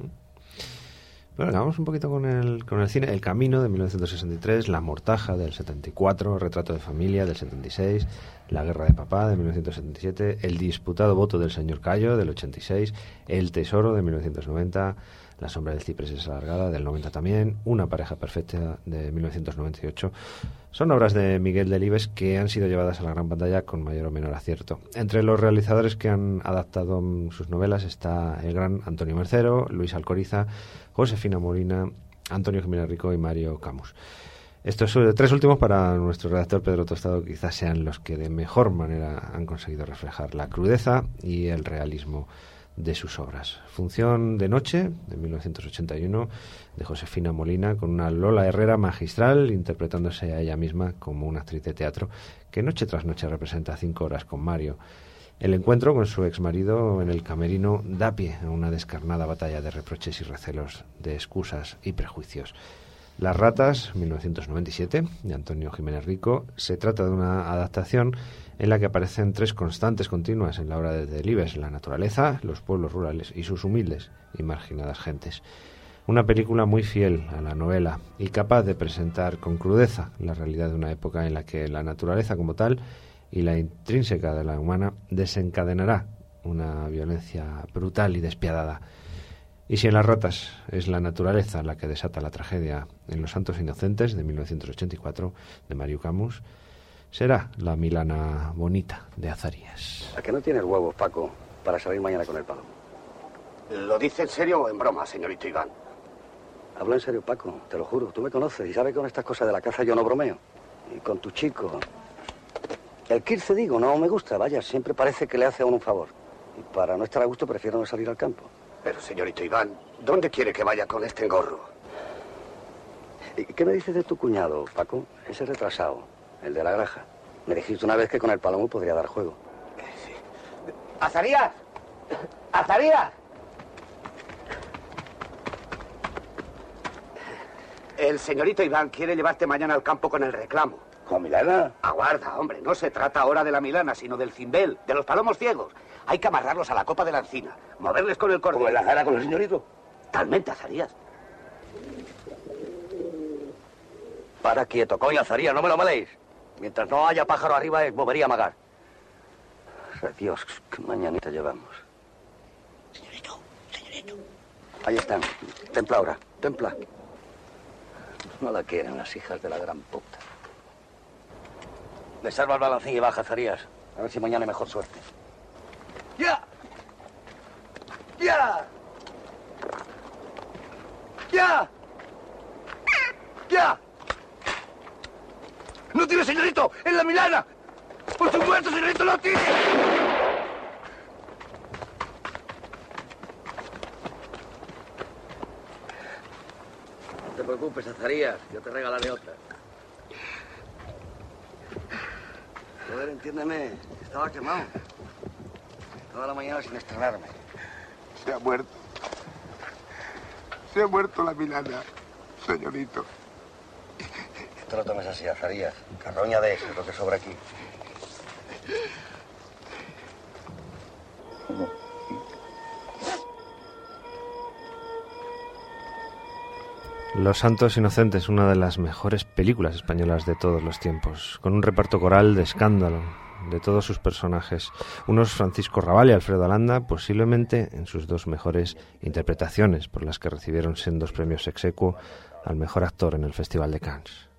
Bueno, vamos un poquito con el cine. El Camino, de 1963, La Mortaja, del 74, Retrato de familia, del 76, La guerra de papá, de 1977, El disputado voto del señor Cayo, del 86, El tesoro, de 1990, La sombra del ciprés es alargada, del 90 también, Una pareja perfecta, de 1998. Son obras de Miguel Delibes que han sido llevadas a la gran pantalla con mayor o menor acierto. Entre los realizadores que han adaptado sus novelas está el gran Antonio Mercero, Luis Alcoriza, Josefina Molina, Antonio Jiménez Rico y Mario Camus. Estos tres últimos, para nuestro redactor Pedro Tostado, quizás sean los que de mejor manera han conseguido reflejar la crudeza y el realismo de sus obras. Función de noche, de 1981, de Josefina Molina, con una Lola Herrera magistral, interpretándose a ella misma como una actriz de teatro que noche tras noche representa 5 horas con Mario. El encuentro con su exmarido en el camerino da pie a una descarnada batalla de reproches y recelos, de excusas y prejuicios. Las ratas, 1997, de Antonio Jiménez Rico, se trata de una adaptación en la que aparecen tres constantes continuas en la obra de Delibes: la naturaleza, los pueblos rurales y sus humildes y marginadas gentes. Una película muy fiel a la novela y capaz de presentar con crudeza la realidad de una época en la que la naturaleza como tal y la intrínseca de la humana desencadenará una violencia brutal y despiadada. Y si en Las ratas es la naturaleza la que desata la tragedia en Los santos inocentes de 1984 de Mario Camus, será la Milana bonita de Azarías. ¿A que no tienes huevos, Paco, para salir mañana con el palomo? ¿Lo dice en serio o en broma, señorito Iván? Hablo en serio, Paco, te lo juro. Tú me conoces y sabes que con estas cosas de la caza yo no bromeo. Y con tu chico... El Kirce, digo, no me gusta, vaya, siempre parece que le hace a uno un favor. Y para no estar a gusto prefiero no salir al campo. Pero, señorito Iván, ¿dónde quiere que vaya con este engorro? ¿Y qué me dices de tu cuñado, Paco? Ese retrasado, el de la granja. Me dijiste una vez que con el palomo podría dar juego. Sí. ¡Azarías! ¡Azarías! El señorito Iván quiere llevarte mañana al campo con el reclamo. ¿Con Milana? Aguarda, hombre, no se trata ahora de la Milana, sino del cimbel, de los palomos ciegos. Hay que amarrarlos a la copa de la encina, moverles con el cordel. ¿Como en la jara con el señorito? Talmente, Azarías. Para quieto, coño, Azarías, no me lo maléis. Mientras no haya pájaro arriba, movería a amagar. Dios, qué mañanita llevamos. Señorito. Ahí están. Templa ahora, templa. No la quieren las hijas de la gran puta. Desarma el balancín y baja, Azarías. A ver si mañana hay mejor suerte. ¡Ya! ¡Ya! ¡Ya! ¡Ya! ¡No tiene, señorito! ¡En la Milana! ¡Por supuesto, señorito, no tiene! No te preocupes, Azarías. Yo te regalaré otra. Joder, entiéndeme. Estaba quemado. Toda la mañana sin estrenarme. Se ha muerto. Se ha muerto la Milana, señorito. No te lo tomes así, Azarías. Carroña de eso es lo que sobra aquí. Los santos inocentes, una de las mejores películas españolas de todos los tiempos, con un reparto coral de escándalo de todos sus personajes, unos Francisco Rabal y Alfredo Alanda, posiblemente en sus dos mejores interpretaciones, por las que recibieron sendos premios ex aequo al mejor actor en el Festival de Cannes.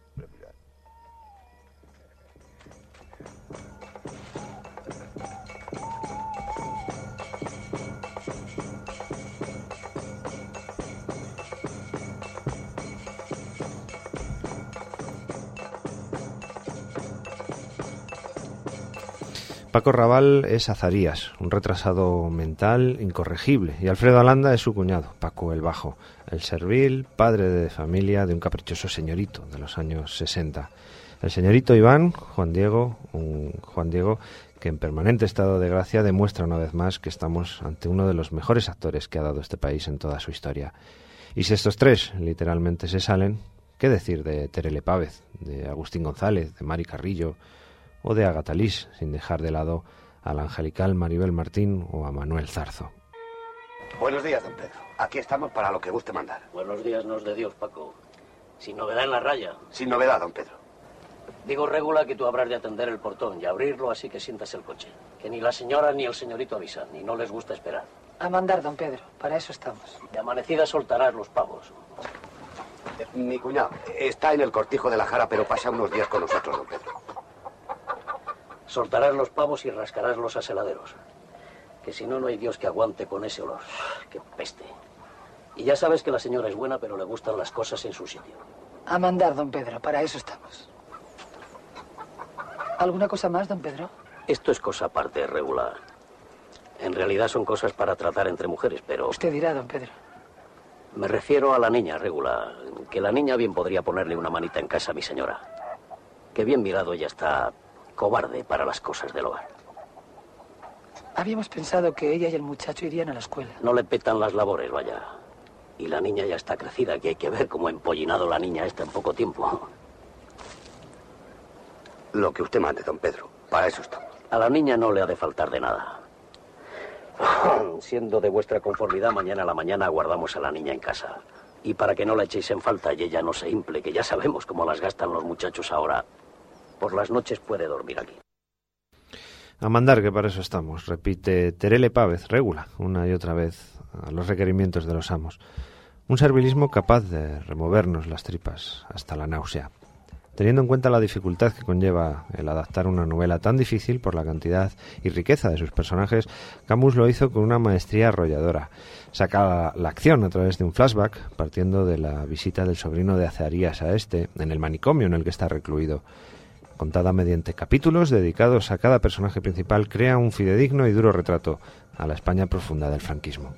Paco Rabal es Azarías, un retrasado mental incorregible, y Alfredo Alanda es su cuñado, Paco el Bajo, el servil, padre de familia de un caprichoso señorito de los años 60. El señorito Iván, Juan Diego que en permanente estado de gracia demuestra una vez más que estamos ante uno de los mejores actores que ha dado este país en toda su historia. Y si estos tres literalmente se salen, ¿qué decir de Terele Pávez, de Agustín González, de Mari Carrillo o de Agatha Lis, sin dejar de lado al angelical Maribel Martín o a Manuel Zarzo? Buenos días, don Pedro. Aquí estamos para lo que guste mandar. Buenos días, nos de Dios, Paco. Sin novedad en la raya. Sin novedad, don Pedro. Digo, Régula, que tú habrás de atender el portón y abrirlo, así que sientas el coche. Que ni la señora ni el señorito avisan, y no les gusta esperar. A mandar, don Pedro. Para eso estamos. De amanecida soltarás los pavos. Mi cuñado está en el cortijo de la Jara, pero pasa unos días con nosotros, don Pedro. Soltarás los pavos y rascarás los aseladeros. Que si no, no hay Dios que aguante con ese olor. ¡Qué peste! Y ya sabes que la señora es buena, pero le gustan las cosas en su sitio. A mandar, don Pedro. Para eso estamos. ¿Alguna cosa más, don Pedro? Esto es cosa aparte, regular. En realidad son cosas para tratar entre mujeres, pero... Usted dirá, don Pedro. Me refiero a la niña, regular. Que la niña bien podría ponerle una manita en casa a mi señora. Que bien mirado ella está... cobarde para las cosas del hogar. Habíamos pensado que ella y el muchacho irían a la escuela. No le petan las labores, vaya. Y la niña ya está crecida, que hay que ver cómo ha empollinado la niña esta en poco tiempo. Lo que usted mande, don Pedro. Para eso estamos. A la niña no le ha de faltar de nada. Siendo de vuestra conformidad, mañana a la mañana aguardamos a la niña en casa. Y para que no la echéis en falta y ella no se imple, que ya sabemos cómo las gastan los muchachos ahora, por las noches puede dormir aquí. A mandar, que para eso estamos, repite Terele Pávez, Régula, una y otra vez a los requerimientos de los amos. Un servilismo capaz de removernos las tripas hasta la náusea. Teniendo en cuenta la dificultad que conlleva el adaptar una novela tan difícil por la cantidad y riqueza de sus personajes, Camus lo hizo con una maestría arrolladora. Saca la acción a través de un flashback, partiendo de la visita del sobrino de Azarías a este, en el manicomio en el que está recluido. Contada mediante capítulos dedicados a cada personaje principal, crea un fidedigno y duro retrato a la España profunda del franquismo.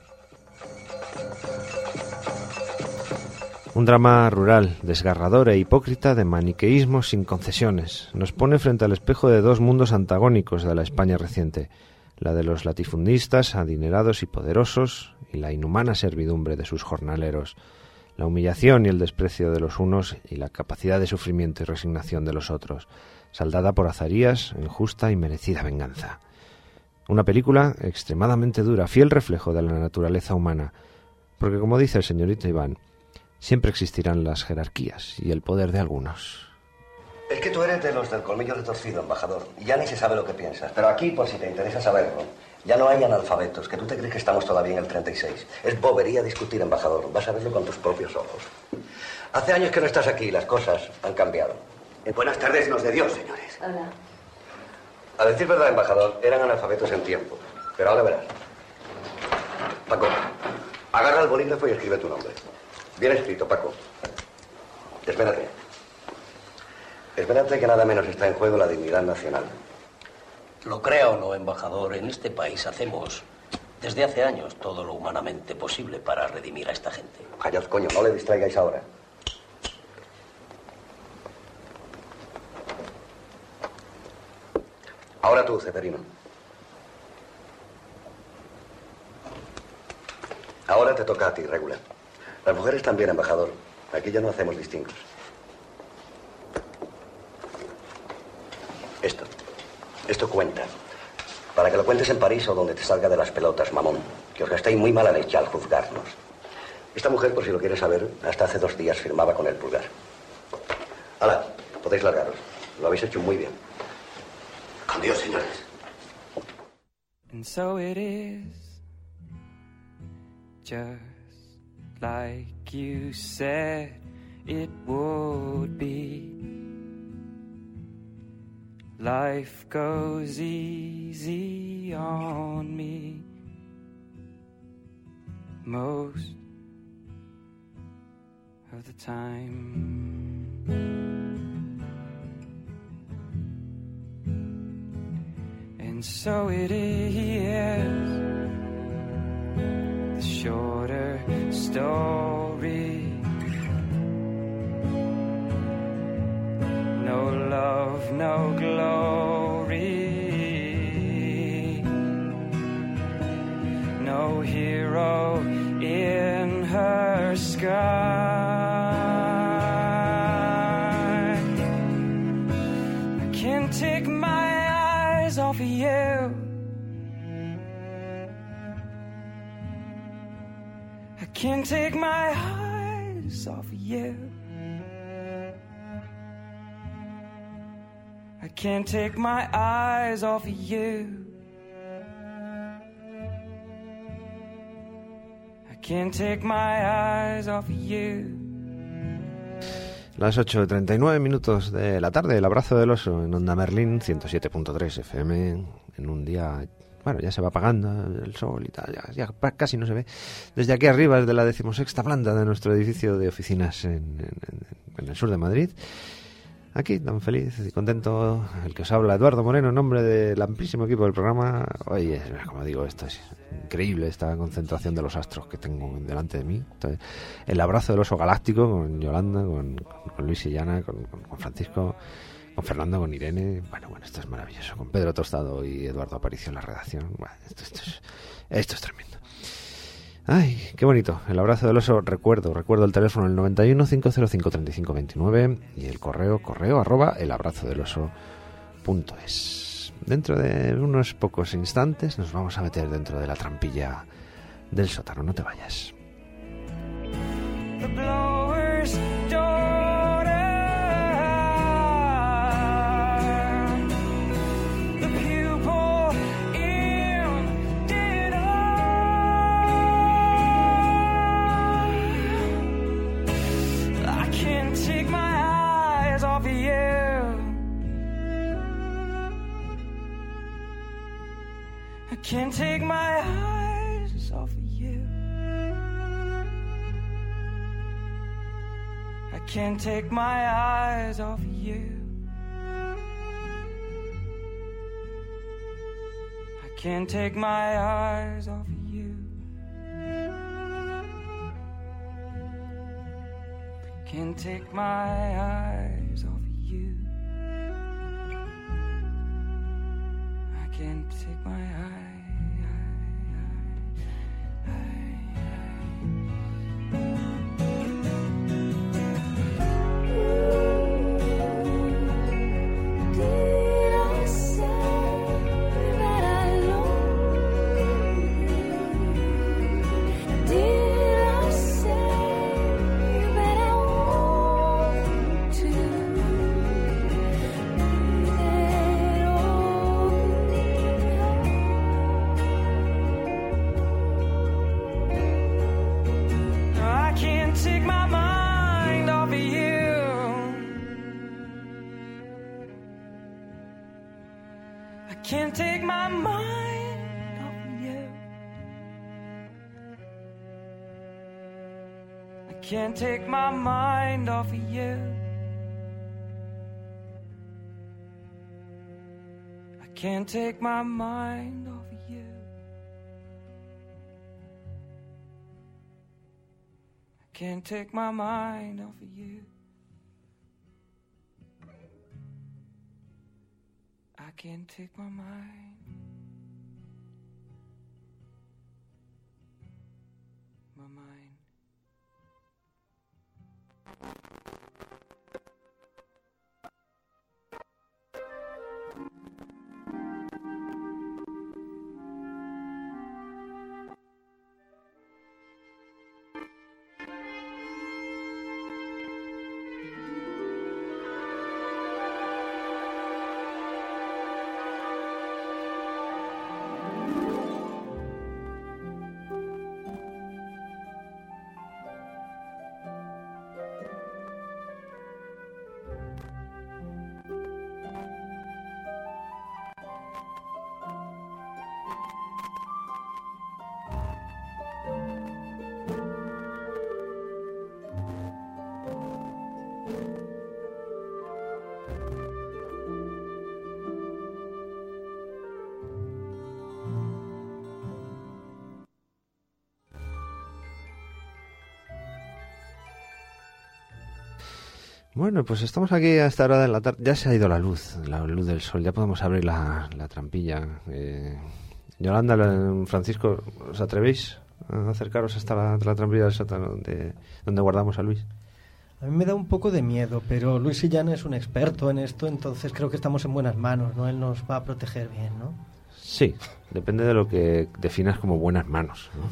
Un drama rural, desgarrador e hipócrita de maniqueísmo sin concesiones. Nos pone frente al espejo de dos mundos antagónicos de la España reciente, la de los latifundistas, adinerados y poderosos, y la inhumana servidumbre de sus jornaleros, la humillación y el desprecio de los unos y la capacidad de sufrimiento y resignación de los otros, saldada por Azarías en justa y merecida venganza. Una película extremadamente dura, fiel reflejo de la naturaleza humana, porque como dice el señorito Iván, siempre existirán las jerarquías y el poder de algunos. Es que tú eres de los del colmillo retorcido, embajador, y ya ni se sabe lo que piensas. Pero aquí, por si te interesa saberlo, ya no hay analfabetos, que tú te crees que estamos todavía en el 36. Es bobería discutir, embajador. Vas a verlo con tus propios ojos. Hace años que no estás aquí y las cosas han cambiado. Buenas tardes, nos de Dios, señores. Hola. A decir verdad, embajador, eran analfabetos en tiempo. Pero ahora verás. Paco, agarra el bolígrafo y escribe tu nombre. Bien escrito, Paco. Espérate. Espérate que nada menos está en juego la dignidad nacional. Lo crea o no, embajador, en este país hacemos desde hace años todo lo humanamente posible para redimir a esta gente. Callaos, coño, no le distraigáis ahora. Ahora tú, Ceferino. Ahora te toca a ti, Regular. Las mujeres también, embajador. Aquí ya no hacemos distingos. Esto cuenta. Para que lo cuentes en París o donde te salga de las pelotas, mamón. Que os gastéis muy mala leche al juzgarnos. Esta mujer, por si lo quieres saber, hasta hace 2 días firmaba con el pulgar. Hala, podéis largaros. Lo habéis hecho muy bien. Con Dios, señores. And so it is, just like you said it would be. Life goes easy on me most of the time. And so it is, the shorter story. No love, no glory. No hero in her sky. I can't take my eyes off of you. I can't take my eyes off of you. I can't take my eyes off of you. I can't take my eyes off of you. Las 8:39 de la tarde, el abrazo del oso en Onda Merlín, 107.3 FM, en un día, bueno, ya se va apagando el sol y tal, ya casi no se ve. Desde aquí arriba, desde la 16ª planta de nuestro edificio de oficinas en el sur de Madrid. Aquí, tan feliz y contento, el que os habla, Eduardo Moreno, en nombre del amplísimo equipo del programa. Oye, como digo, esto es increíble, esta concentración de los astros que tengo delante de mí. Entonces, el abrazo del oso galáctico con Yolanda, con Luis y Llana, con Francisco, con Fernando, con Irene. Bueno, esto es maravilloso. Con Pedro Tostado y Eduardo Aparicio en la redacción. Bueno, esto es tremendo. Ay, qué bonito. El abrazo del oso, recuerdo el teléfono, el 91 505 3529 y el correo @elabrazodeloso.es. dentro de unos pocos instantes nos vamos a meter dentro de la trampilla del sótano. No te vayas. The blower's daughter, the pupil in dead eye. I can't take my eyes off of you. I can't take my eyes off of you. I can't take my eyes off of you. I can't take my eyes off of you. Can't take my eyes off of you. I can't take my eyes. Can't take my mind off of you. I can't take my mind off of you. I can't take my mind off of you. I can't take my mind off of you. I can't take my mind. My mind. Bueno, pues estamos aquí a esta hora de la tarde. Ya se ha ido la luz del sol. Ya podemos abrir la trampilla. Yolanda, Francisco, ¿os atrevéis a acercaros hasta la trampilla del sótano donde guardamos a Luis? A mí me da un poco de miedo, pero Luis Sillana es un experto en esto, entonces creo que estamos en buenas manos, ¿no? Él nos va a proteger bien, ¿no? Sí, depende de lo que definas como buenas manos, ¿no?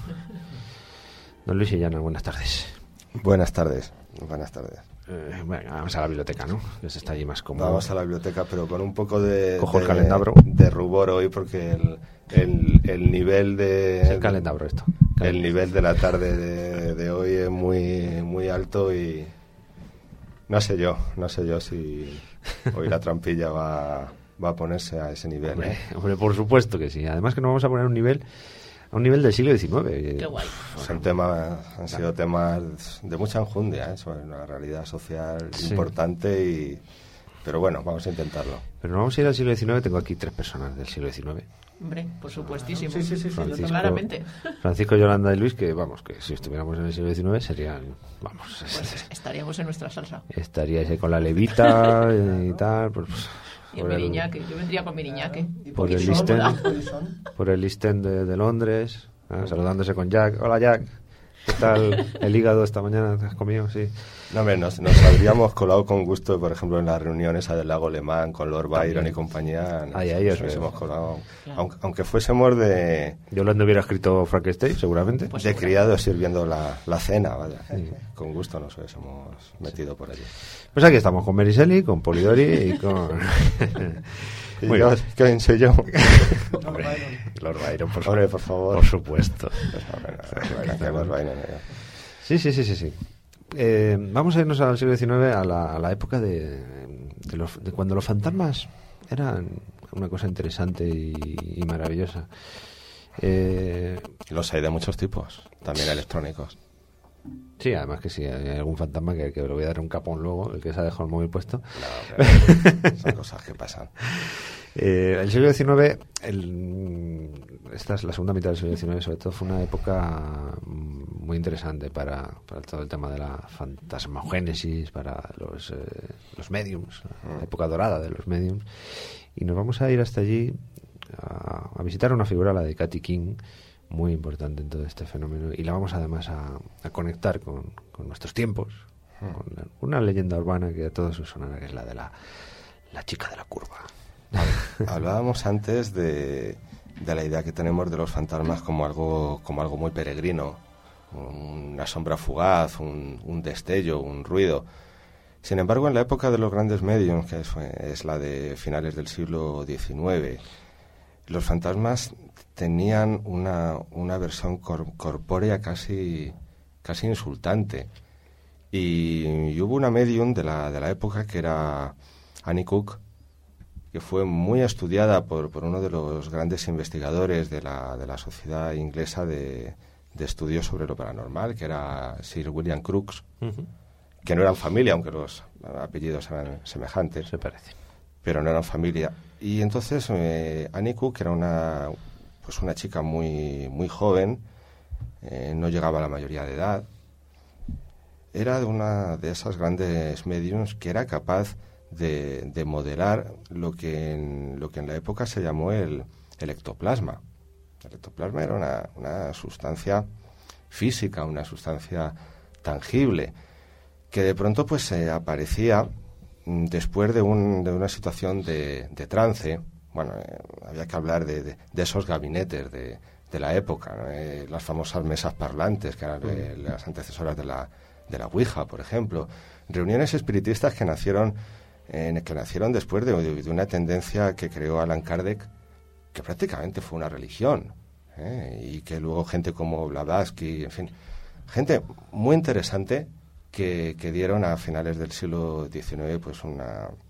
Don Luis Sillana, buenas tardes. Buenas tardes, buenas tardes. Bueno, vamos a la biblioteca, ¿no? Que está allí más cómodo. Vamos a la biblioteca, pero con un poco de rubor hoy, porque el nivel de... Es el calendabro esto. El nivel de la tarde de hoy es muy, muy alto y no sé yo si hoy la trampilla va a ponerse a ese nivel. Hombre, por supuesto que sí. Además que nos vamos a poner a un nivel del siglo XIX. Qué guay. Han sido temas de mucha enjundia, sobre una realidad social importante, pero bueno, vamos a intentarlo. Pero no vamos a ir al siglo XIX, tengo aquí 3 personas del siglo XIX. Hombre, por supuestísimo. Sí, Francisco, claramente. Francisco, Yolanda y Luis, que vamos, que si estuviéramos en el siglo XIX serían, vamos... Pues estaríamos en nuestra salsa. Estaríais ahí con la levita y tal, pues... Y el miriñaque, yo vendría con miriñaque. Por el East End de Londres, saludándose con Jack. Hola, Jack. ¿Qué tal el hígado esta mañana? ¿Te has comido? Sí. No, hombre, nos habríamos colado con gusto, por ejemplo, en las reuniones del Lago Alemán con Lord Byron y compañía. Ahí Nos hubiésemos colado. Claro. Aunque fuésemos de... Yo lo hubiera escrito Frankenstein, seguramente. Pues de criados sirviendo la cena, vaya. Sí. Con gusto nos hubiésemos metido por allí. Pues aquí estamos con Mary Shelley, con Polidori y con... Bueno, ¿quién soy yo? Hombre, Lord Byron, por favor. Por supuesto. Sí. Vamos a irnos al siglo XIX, a la época de cuando los fantasmas eran una cosa interesante y maravillosa. Los hay de muchos tipos, también electrónicos. Sí, además que sí, hay algún fantasma que le voy a dar un capón luego, el que se ha dejado el móvil puesto. No, pero son cosas que pasan. El siglo XIX, esta es la segunda mitad del siglo XIX, sobre todo fue una época muy interesante para todo el tema de la fantasmogénesis, para los mediums, la época dorada de los mediums. Y nos vamos a ir hasta allí a visitar una figura, la de Katy King, muy importante en todo este fenómeno, y la vamos además a conectar con nuestros tiempos, con una leyenda urbana que a todos os sonará, que es la de la chica de la curva. Hablábamos antes de la idea que tenemos de los fantasmas como algo muy peregrino, una sombra fugaz, un destello, un ruido. Sin embargo, en la época de los grandes mediums, que es la de finales del siglo XIX, los fantasmas tenían una versión corpórea casi insultante. Y hubo una medium de la época que era Annie Cook, que fue muy estudiada por uno de los grandes investigadores de la sociedad inglesa de estudios sobre lo paranormal, que era Sir William Crookes, que no eran familia, aunque los apellidos eran semejantes. Se parece. Pero no eran familia. Y entonces Annie Cook era una chica muy joven, no llegaba a la mayoría de edad. Era de una de esas grandes mediums que era capaz de modelar lo que en la época se llamó el ectoplasma. El ectoplasma era una sustancia física, una sustancia tangible, que de pronto pues aparecía después de una situación de trance. Bueno, había que hablar de esos gabinetes de la época, ¿no? Las famosas mesas parlantes, que eran las antecesoras de la Ouija, por ejemplo. Reuniones espiritistas que nacieron después de una tendencia que creó Allan Kardec, que prácticamente fue una religión, y que luego gente como Blavatsky, en fin, gente muy interesante que dieron a finales del siglo XIX pues un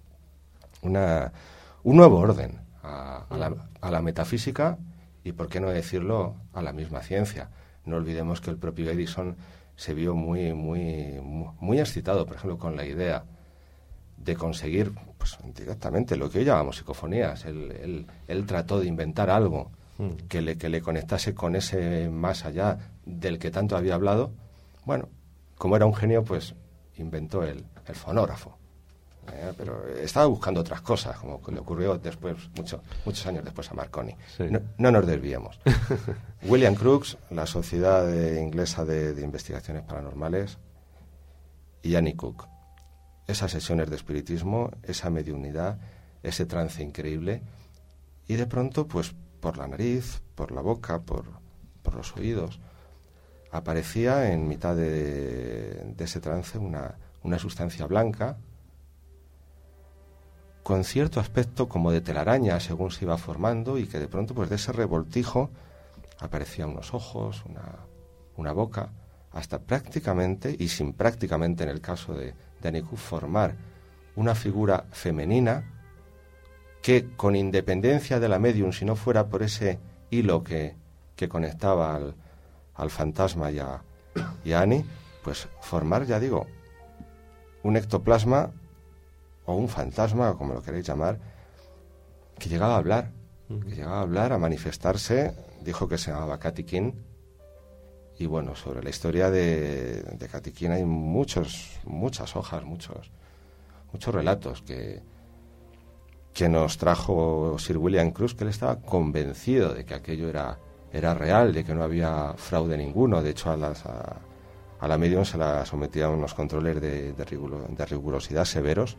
nuevo orden a la metafísica y, por qué no decirlo, a la misma ciencia. No olvidemos que el propio Edison se vio muy excitado, por ejemplo, con la idea de conseguir pues directamente lo que hoy llamamos psicofonías. Él trató de inventar algo que le conectase con ese más allá del que tanto había hablado. Bueno, como era un genio, pues inventó el fonógrafo. Pero estaba buscando otras cosas, como le ocurrió después, muchos años después a Marconi. Sí. No nos desviemos. William Crookes, la Sociedad Inglesa de Investigaciones Paranormales, y Annie Cook. Esas sesiones de espiritismo, esa mediunidad, ese trance increíble, y de pronto, pues por la nariz, por la boca, por los oídos, aparecía en mitad de ese trance una sustancia blanca, con cierto aspecto como de telaraña según se iba formando, y que de pronto pues de ese revoltijo aparecían unos ojos, una boca, hasta prácticamente, y sin prácticamente en el caso de Annie Cook, formar una figura femenina que, con independencia de la medium, si no fuera por ese hilo que conectaba al fantasma y a Annie, pues formar, ya digo, un ectoplasma o un fantasma, o como lo queréis llamar, que llegaba a hablar, a manifestarse. Dijo que se llamaba Katy King. Y bueno, sobre la historia de Katy King hay muchas hojas, muchos relatos que nos trajo Sir William Crookes, que él estaba convencido de que aquello era era real, de que no había fraude ninguno. De hecho, a la medium se la sometía a unos controles de rigurosidad severos.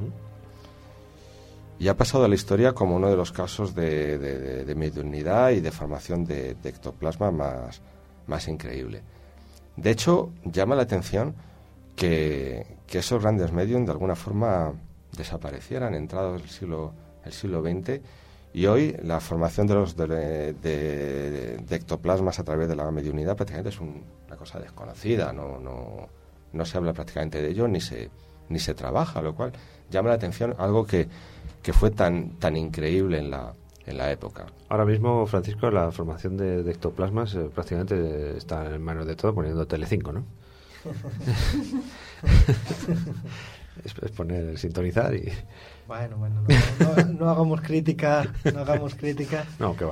Y ha pasado a la historia como uno de los casos de mediunidad y de formación de ectoplasma más increíble. De hecho, llama la atención que esos grandes medium de alguna forma desaparecieran entrado el siglo XX, y hoy la formación de ectoplasmas a través de la mediunidad prácticamente es una cosa desconocida. No se habla prácticamente de ello ni se trabaja, lo cual llama la atención algo que fue tan increíble en la época. Ahora mismo, Francisco, la formación de ectoplasmas prácticamente está en manos de todo, poniendo Telecinco, ¿no? es poner, sintonizar y... Bueno, no hagamos crítica, No, que va.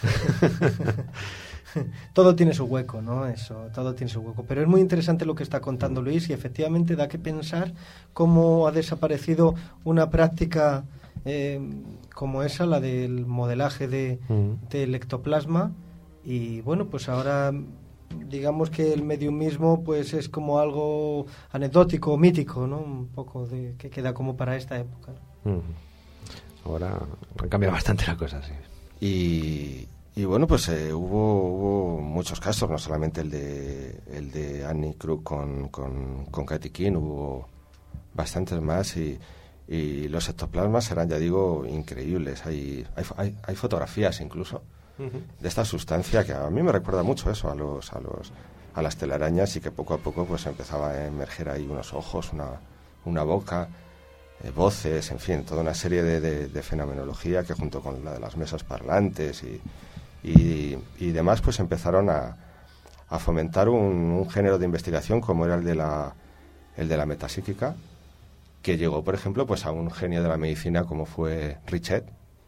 Todo tiene su hueco, ¿no? Todo tiene su hueco. Pero es muy interesante lo que está contando Luis, y efectivamente da que pensar cómo ha desaparecido una práctica como esa, la del modelaje del ectoplasma, y bueno, pues ahora digamos que el mediumismo pues es como algo anecdótico, mítico, ¿no? Un poco que queda como para esta época, ¿no? Ahora han cambiado bastante la cosa, sí. Y bueno, pues hubo muchos casos, no solamente el de Annie Krug con Katy King, hubo bastantes más, y los ectoplasmas eran, ya digo, increíbles. Hay fotografías incluso de esta sustancia que a mí me recuerda mucho eso, a las telarañas, y que poco a poco pues empezaba a emerger ahí unos ojos, una boca, voces, en fin, toda una serie de fenomenología que, junto con la de las mesas parlantes y demás, pues empezaron a fomentar un género de investigación como era el de la metapsíquica, que llegó, por ejemplo, pues a un genio de la medicina como fue Richet,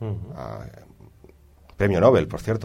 premio Nobel, por cierto,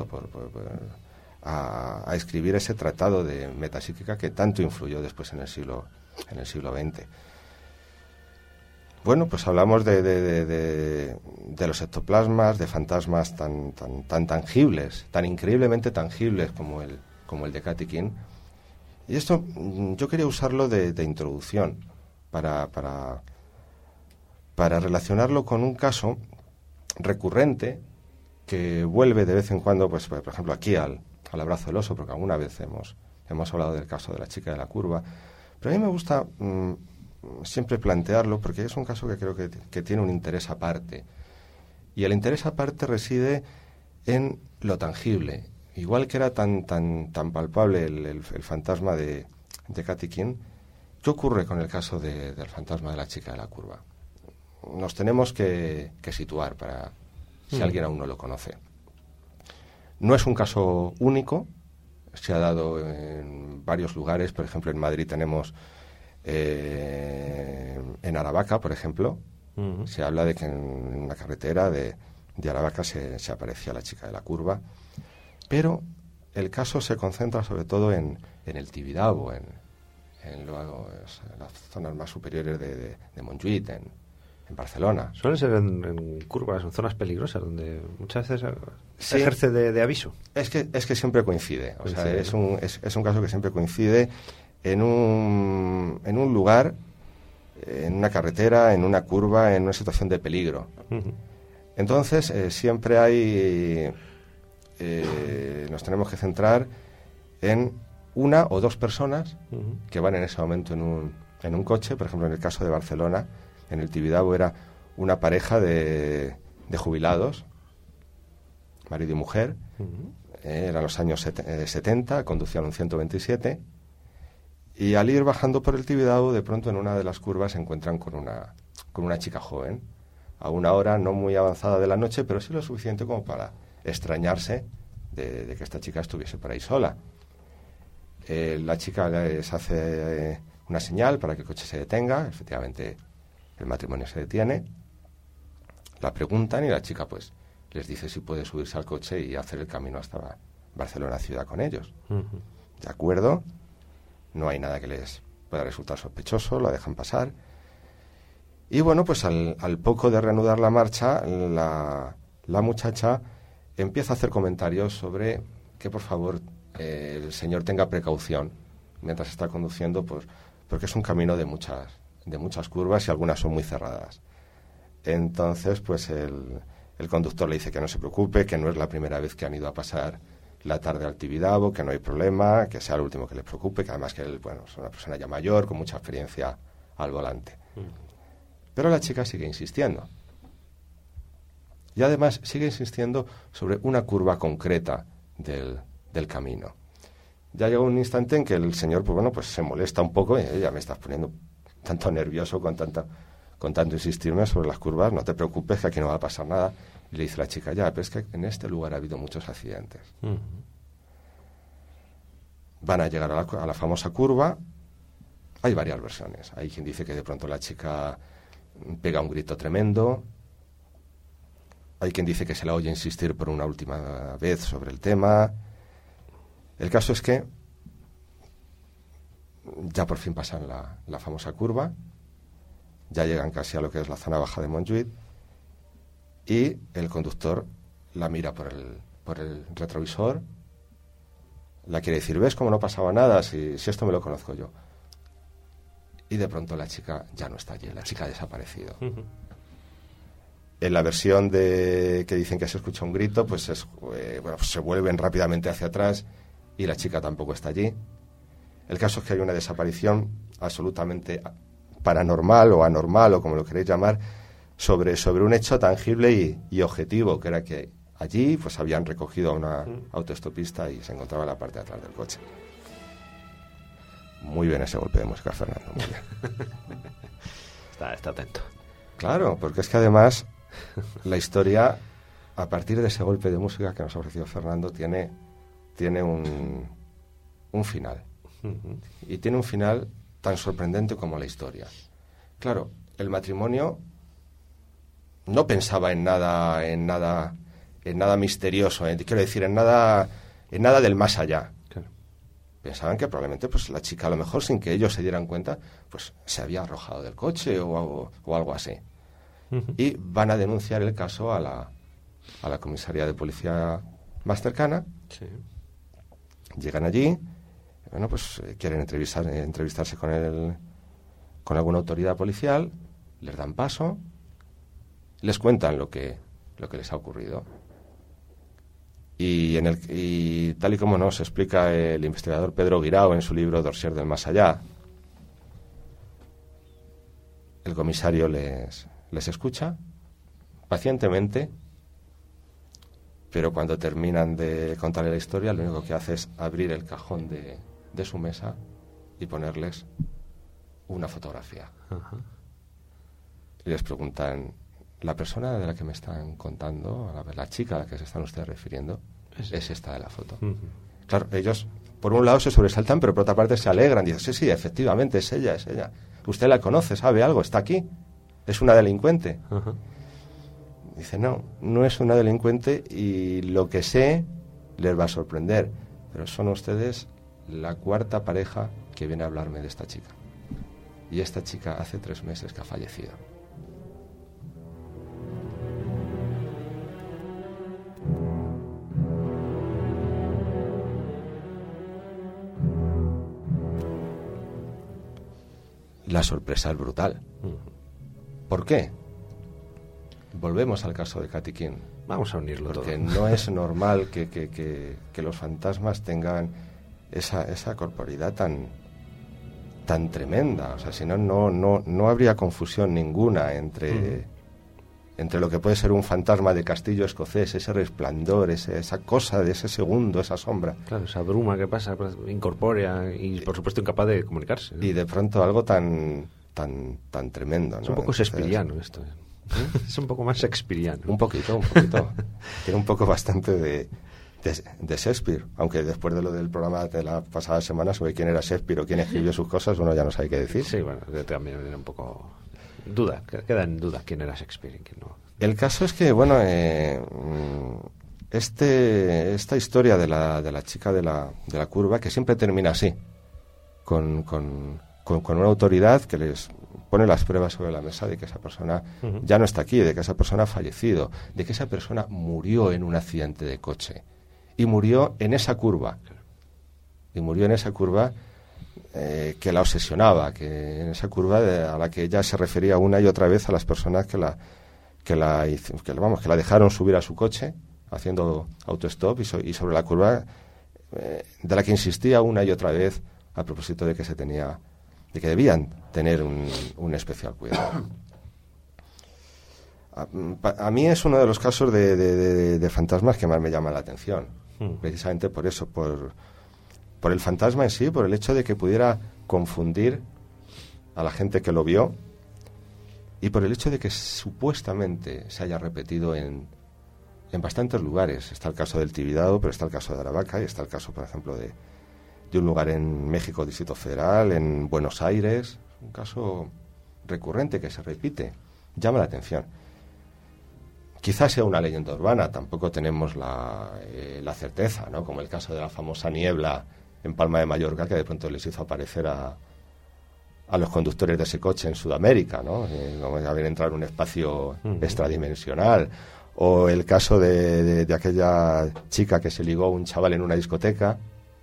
a escribir ese tratado de metapsíquica que tanto influyó después en el siglo XX. Bueno, pues hablamos de los ectoplasmas, de fantasmas tan tangibles, tan increíblemente tangibles como el de Katy King. Y esto yo quería usarlo de introducción para relacionarlo con un caso recurrente que vuelve de vez en cuando, pues por ejemplo aquí al abrazo del oso, porque alguna vez hemos hablado del caso de la chica de la curva, pero a mí me gusta siempre plantearlo porque es un caso que creo que tiene un interés aparte, y el interés aparte reside en lo tangible. Igual que era tan palpable el fantasma de Katy King, ¿qué ocurre con el caso del fantasma de la chica de la curva? Nos tenemos que situar para si alguien aún no lo conoce. No es un caso único, se ha dado en varios lugares. Por ejemplo, en Madrid tenemos en Aravaca, por ejemplo, se habla de que en una carretera de Aravaca se aparecía la chica de la curva, pero el caso se concentra sobre todo en el Tibidabo, en las zonas más superiores de Montjuïc, en Barcelona. Suelen ser en curvas, en zonas peligrosas, donde muchas veces se ejerce de aviso. Es que siempre coincide. O sea, es un caso que siempre coincide en un lugar, en una carretera, en una curva, en una situación de peligro. Entonces, siempre hay... nos tenemos que centrar en una o dos personas que van en ese momento en un coche. Por ejemplo, en el caso de Barcelona, en el Tibidabo, era una pareja de jubilados, marido y mujer. Eran los años 70, conducían un 127, y al ir bajando por el Tibidabo, de pronto en una de las curvas se encuentran con una chica joven, a una hora no muy avanzada de la noche, pero sí lo suficiente como para extrañarse de que esta chica estuviese por ahí sola. La chica les hace una señal para que el coche se detenga. Efectivamente, el matrimonio se detiene, la preguntan y la chica pues les dice si puede subirse al coche y hacer el camino hasta Barcelona ciudad con ellos. De acuerdo, no hay nada que les pueda resultar sospechoso, la dejan pasar, y bueno, pues al poco de reanudar la marcha, la muchacha empieza a hacer comentarios sobre que por favor el señor tenga precaución mientras está conduciendo, pues, porque es un camino de muchas curvas y algunas son muy cerradas. Entonces, pues el conductor le dice que no se preocupe, que no es la primera vez que han ido a pasar la tarde al Tibidabo, que no hay problema, que sea el último que les preocupe, que además que él, bueno, es una persona ya mayor, con mucha experiencia al volante. Pero la chica sigue insistiendo. Y además sigue insistiendo sobre una curva concreta del camino. Ya llega un instante en que el señor, pues bueno, pues se molesta un poco, y ya me estás poniendo tanto nervioso con tanto insistirme sobre las curvas, no te preocupes que aquí no va a pasar nada. Y le dice la chica, ya, pero es que en este lugar ha habido muchos accidentes. Van a llegar a la famosa curva. Hay varias versiones. Hay quien dice que de pronto la chica pega un grito tremendo. Hay quien dice que se la oye insistir por una última vez sobre el tema. El caso es que ya por fin pasan la famosa curva. Ya llegan casi a lo que es la zona baja de Montjuïc. Y el conductor la mira por el retrovisor, la quiere decir, ¿ves cómo no pasaba nada? Si esto me lo conozco yo. Y de pronto la chica ya no está allí, la chica ha desaparecido. En la versión que dicen que se escucha un grito, pues pues se vuelven rápidamente hacia atrás y la chica tampoco está allí. El caso es que hay una desaparición absolutamente paranormal o anormal, o como lo queréis llamar, sobre un hecho tangible y objetivo, que era que allí pues habían recogido a una autoestopista y se encontraba en la parte de atrás del coche. Muy bien ese golpe de música, Fernando, muy bien. Está atento. Claro, porque es que además la historia, a partir de ese golpe de música que nos ha ofrecido Fernando, tiene un final. Y tiene un final tan sorprendente como la historia. Claro, el matrimonio no pensaba en nada misterioso, quiero decir, en nada del más allá. Claro. Pensaban que probablemente pues la chica, a lo mejor sin que ellos se dieran cuenta, pues se había arrojado del coche o algo así. Y van a denunciar el caso a la comisaría de policía más cercana. Sí. Llegan allí, bueno, pues quieren entrevistarse con alguna autoridad policial, les dan paso, les cuentan lo que les ha ocurrido. Y tal y como nos explica el investigador Pedro Guirao en su libro Dossier del más allá, el comisario les escucha pacientemente, pero cuando terminan de contarle la historia, lo único que hace es abrir el cajón de su mesa y ponerles una fotografía. Ajá. Y les preguntan, ¿la persona de la que me están contando, la chica a la que se están ustedes refiriendo, es esta de la foto? Claro, ellos, por un lado, se sobresaltan, pero por otra parte se alegran. Dicen, sí, efectivamente, es ella. Usted la conoce, sabe algo, está aquí. Es una delincuente. Ajá. Dice, no es una delincuente y lo que sé les va a sorprender. Pero son ustedes la cuarta pareja que viene a hablarme de esta chica. Y esta chica hace 3 meses que ha fallecido. La sorpresa es brutal. ¿Por qué? Volvemos al caso de Katy King. Vamos a unirlo todo. Porque no es normal que los fantasmas tengan esa corporidad tan tremenda. O sea, si no habría confusión ninguna entre lo que puede ser un fantasma de castillo escocés, ese resplandor, esa cosa de ese segundo, esa sombra. Claro, esa bruma que pasa, incorpórea y por supuesto incapaz de comunicarse, ¿no? Y de pronto algo tan tremendo, ¿no? Es un poco shakespeariano esto. Es un poco más shakespeariano. Un poquito. Tiene un poco bastante de Shakespeare, aunque después de lo del programa de la pasada semana sobre quién era Shakespeare o quién escribió sus cosas, uno ya no sabe qué decir. Sí, bueno, también era un poco queda en duda quién era Shakespeare y quién no. El caso es que, bueno, esta historia de la chica de la curva, que siempre termina así, con una autoridad que les pone las pruebas sobre la mesa de que esa persona ya no está aquí, de que esa persona ha fallecido, de que esa persona murió en un accidente de coche y murió en esa curva. Y murió en esa curva que la obsesionaba, que en esa curva a la que ella se refería una y otra vez a las personas que la dejaron subir a su coche haciendo autostop y sobre la curva de la que insistía una y otra vez a propósito de que debían tener un especial cuidado. A mí es uno de los casos de fantasmas que más me llama la atención, precisamente por eso, por el fantasma en sí, por el hecho de que pudiera confundir a la gente que lo vio y por el hecho de que supuestamente se haya repetido en bastantes lugares. Está el caso del Tibidabo, pero está el caso de Aravaca y está el caso, por ejemplo, de un lugar en México, Distrito Federal, en Buenos Aires. Un caso recurrente que se repite. Llama la atención. Quizás sea una leyenda urbana, tampoco tenemos la certeza, ¿no? Como el caso de la famosa niebla en Palma de Mallorca, que de pronto les hizo aparecer a los conductores de ese coche en Sudamérica, ¿no? Como haber entrado en un espacio extradimensional. O el caso de aquella chica que se ligó a un chaval en una discoteca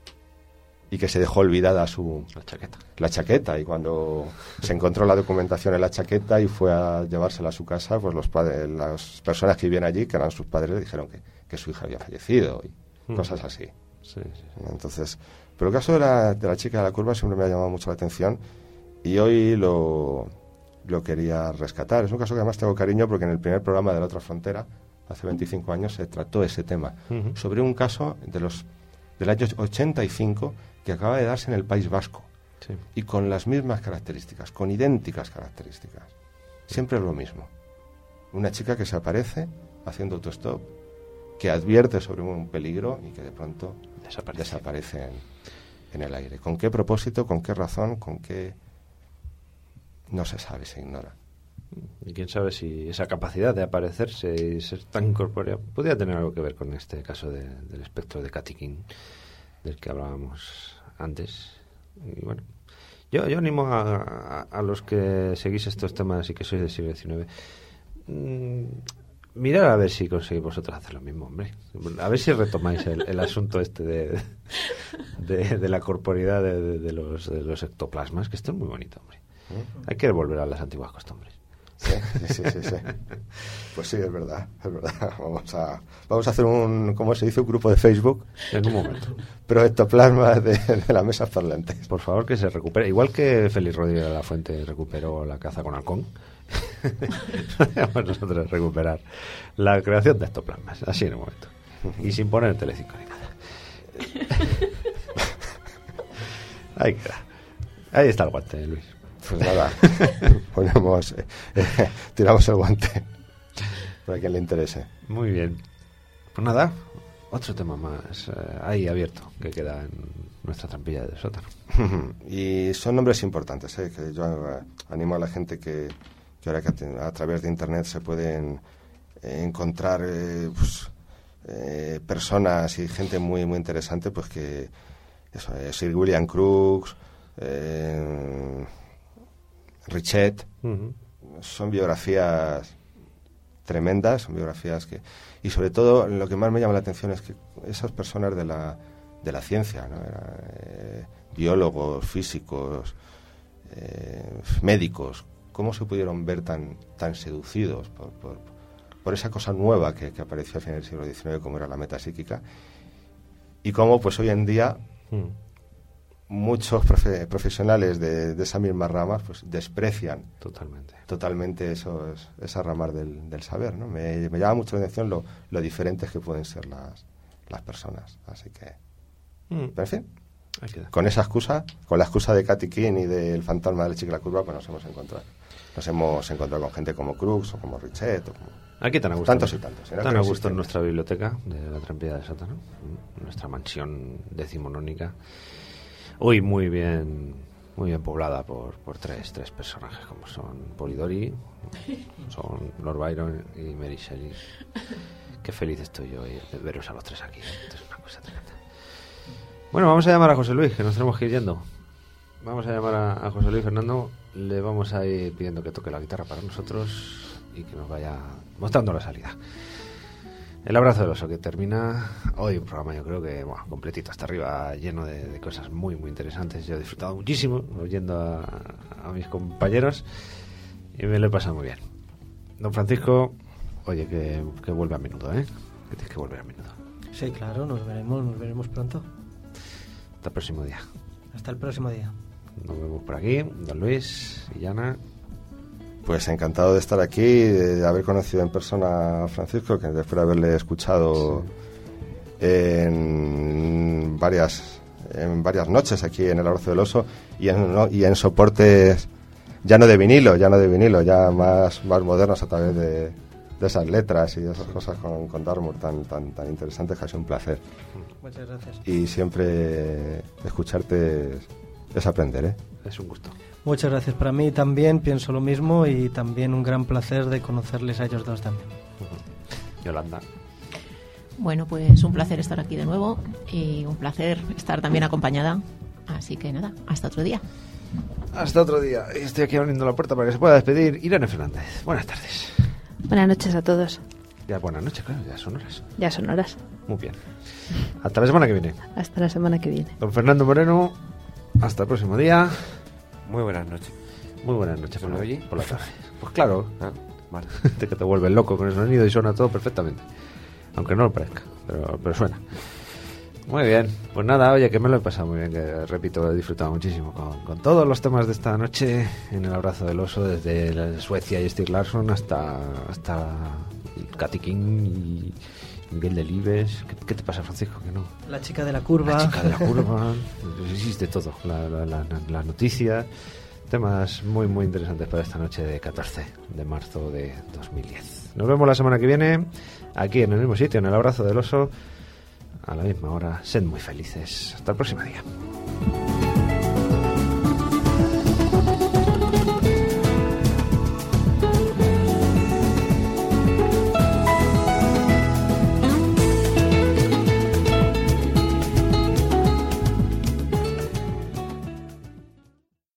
y que se dejó olvidada la chaqueta, y cuando se encontró la documentación en la chaqueta y fue a llevársela a su casa, pues las personas que vivían allí, que eran sus padres, le dijeron que su hija había fallecido y cosas así. Sí. Entonces, pero el caso de la chica de la curva siempre me ha llamado mucho la atención y hoy lo quería rescatar. Es un caso que además tengo cariño porque en el primer programa de La Otra Frontera, hace 25 años, se trató ese tema, sobre un caso del año 85 que acaba de darse en el País Vasco, y con las mismas características, con idénticas características. Siempre es lo mismo. Una chica que se aparece haciendo autostop, que advierte sobre un peligro y que de pronto desaparece en el aire. ¿Con qué propósito? ¿Con qué razón? ¿Con qué? No se sabe, se ignora. Y quién sabe si esa capacidad de aparecerse y ser tan corpórea podría tener algo que ver con este caso del espectro de Katy King, del que hablábamos antes. Y bueno, yo animo a los que seguís estos temas y que sois del siglo XIX, mirad a ver si conseguís vosotros hacer lo mismo, hombre. A ver si retomáis el asunto este de la corporeidad de los ectoplasmas, que esto es muy bonito, hombre. Hay que volver a las antiguas costumbres. Sí. Pues sí, es verdad. Vamos a hacer ¿cómo se dice? Un grupo de Facebook. En un momento. Pero ectoplasmas de las mesas parlantes. Por favor, que se recupere. Igual que Félix Rodríguez de la Fuente recuperó la caza con halcón, podemos nosotros recuperar la creación de ectoplasmas, así en un momento. Y sin poner en Telecinco ni nada. Ahí queda. Ahí está el guante, Luis. Pues nada, tiramos el guante para quien le interese. Muy bien. Pues nada, otro tema más ahí abierto que queda en nuestra trampilla de sótano. Y son nombres importantes, que yo animo a la gente que ahora que a través de internet se pueden encontrar personas y gente muy muy interesante, pues que eso, Sir William Crookes, Richet, son biografías tremendas, son biografías que... Y sobre todo, lo que más me llama la atención es que esas personas de la ciencia, ¿no? Biólogos, físicos, médicos, cómo se pudieron ver tan seducidos por esa cosa nueva que apareció a finales del siglo XIX, como era la metapsíquica, y cómo pues hoy en día muchos profesionales de esas mismas ramas pues desprecian totalmente esas ramas del saber, ¿no? Me llama mucho la atención lo diferentes que pueden ser las personas, así que pero en fin, con esa excusa, con la excusa de Katy King y del fantasma de la chica de la curva, pues nos hemos encontrado con gente como Crookes o como Richet o como aquí tan a gusto, tantos y tantos. Tan a gusto en nuestra biblioteca de la trampilla de sótano, nuestra mansión decimonónica. Hoy muy bien poblada por tres personajes como son Polidori, son Lord Byron y Mary Shelley. Qué feliz estoy yo de veros a los tres aquí. Esto es una cosa tremenda. Bueno, vamos a llamar a José Luis, que nos tenemos que ir yendo. Vamos a llamar a José Luis Fernando. Le vamos a ir pidiendo que toque la guitarra para nosotros y que nos vaya mostrando la salida. El abrazo del oso, que termina hoy un programa, yo creo que completito hasta arriba, lleno de cosas muy, muy interesantes. Yo he disfrutado muchísimo oyendo a mis compañeros y me lo he pasado muy bien. Don Francisco, oye, que vuelve a menudo, ¿eh? Que tienes que volver a menudo. Sí, claro, nos veremos pronto. Hasta el próximo día. Hasta el próximo día. Nos vemos por aquí, don Luis, Illana. Pues encantado de estar aquí, de haber conocido en persona a Francisco, que después de haberle escuchado en varias noches aquí en el Abrazo del Oso y en soportes ya no de vinilo, ya más modernos a través de esas letras y de esas cosas con Dartmoor tan interesantes, que ha sido un placer. Muchas gracias. Y siempre escucharte es aprender, ¿eh? Es un gusto. Muchas gracias. Para mí también pienso lo mismo y también un gran placer de conocerles a ellos dos también. Yolanda. Bueno, pues un placer estar aquí de nuevo y un placer estar también acompañada. Así que nada, hasta otro día. Hasta otro día. Estoy aquí abriendo la puerta para que se pueda despedir Irene Fernández. Buenas tardes. Buenas noches a todos. Ya buenas noches, claro, ya son horas. Ya son horas. Muy bien. Hasta la semana que viene. Hasta la semana que viene. Don Fernando Moreno, hasta el próximo día. Muy buenas noches. Muy buenas noches. ¿Se me oye? Por la tarde. Pues claro. Vale. Que te vuelves loco con el sonido y suena todo perfectamente. Aunque no lo parezca, pero suena. Muy bien. Pues nada, oye, que me lo he pasado muy bien, que repito, he disfrutado muchísimo con todos los temas de esta noche en el Abrazo del Oso, desde Suecia y Stieg Larsson hasta Katy King y Miguel Delibes. ¿Qué te pasa, Francisco? Que no. La chica de la curva. La chica de la curva. Existe todo. Las noticias. Temas muy, muy interesantes para esta noche de 14 de marzo de 2010. Nos vemos la semana que viene, aquí en el mismo sitio, en el Abrazo del Oso, a la misma hora. Sed muy felices. Hasta el próximo día.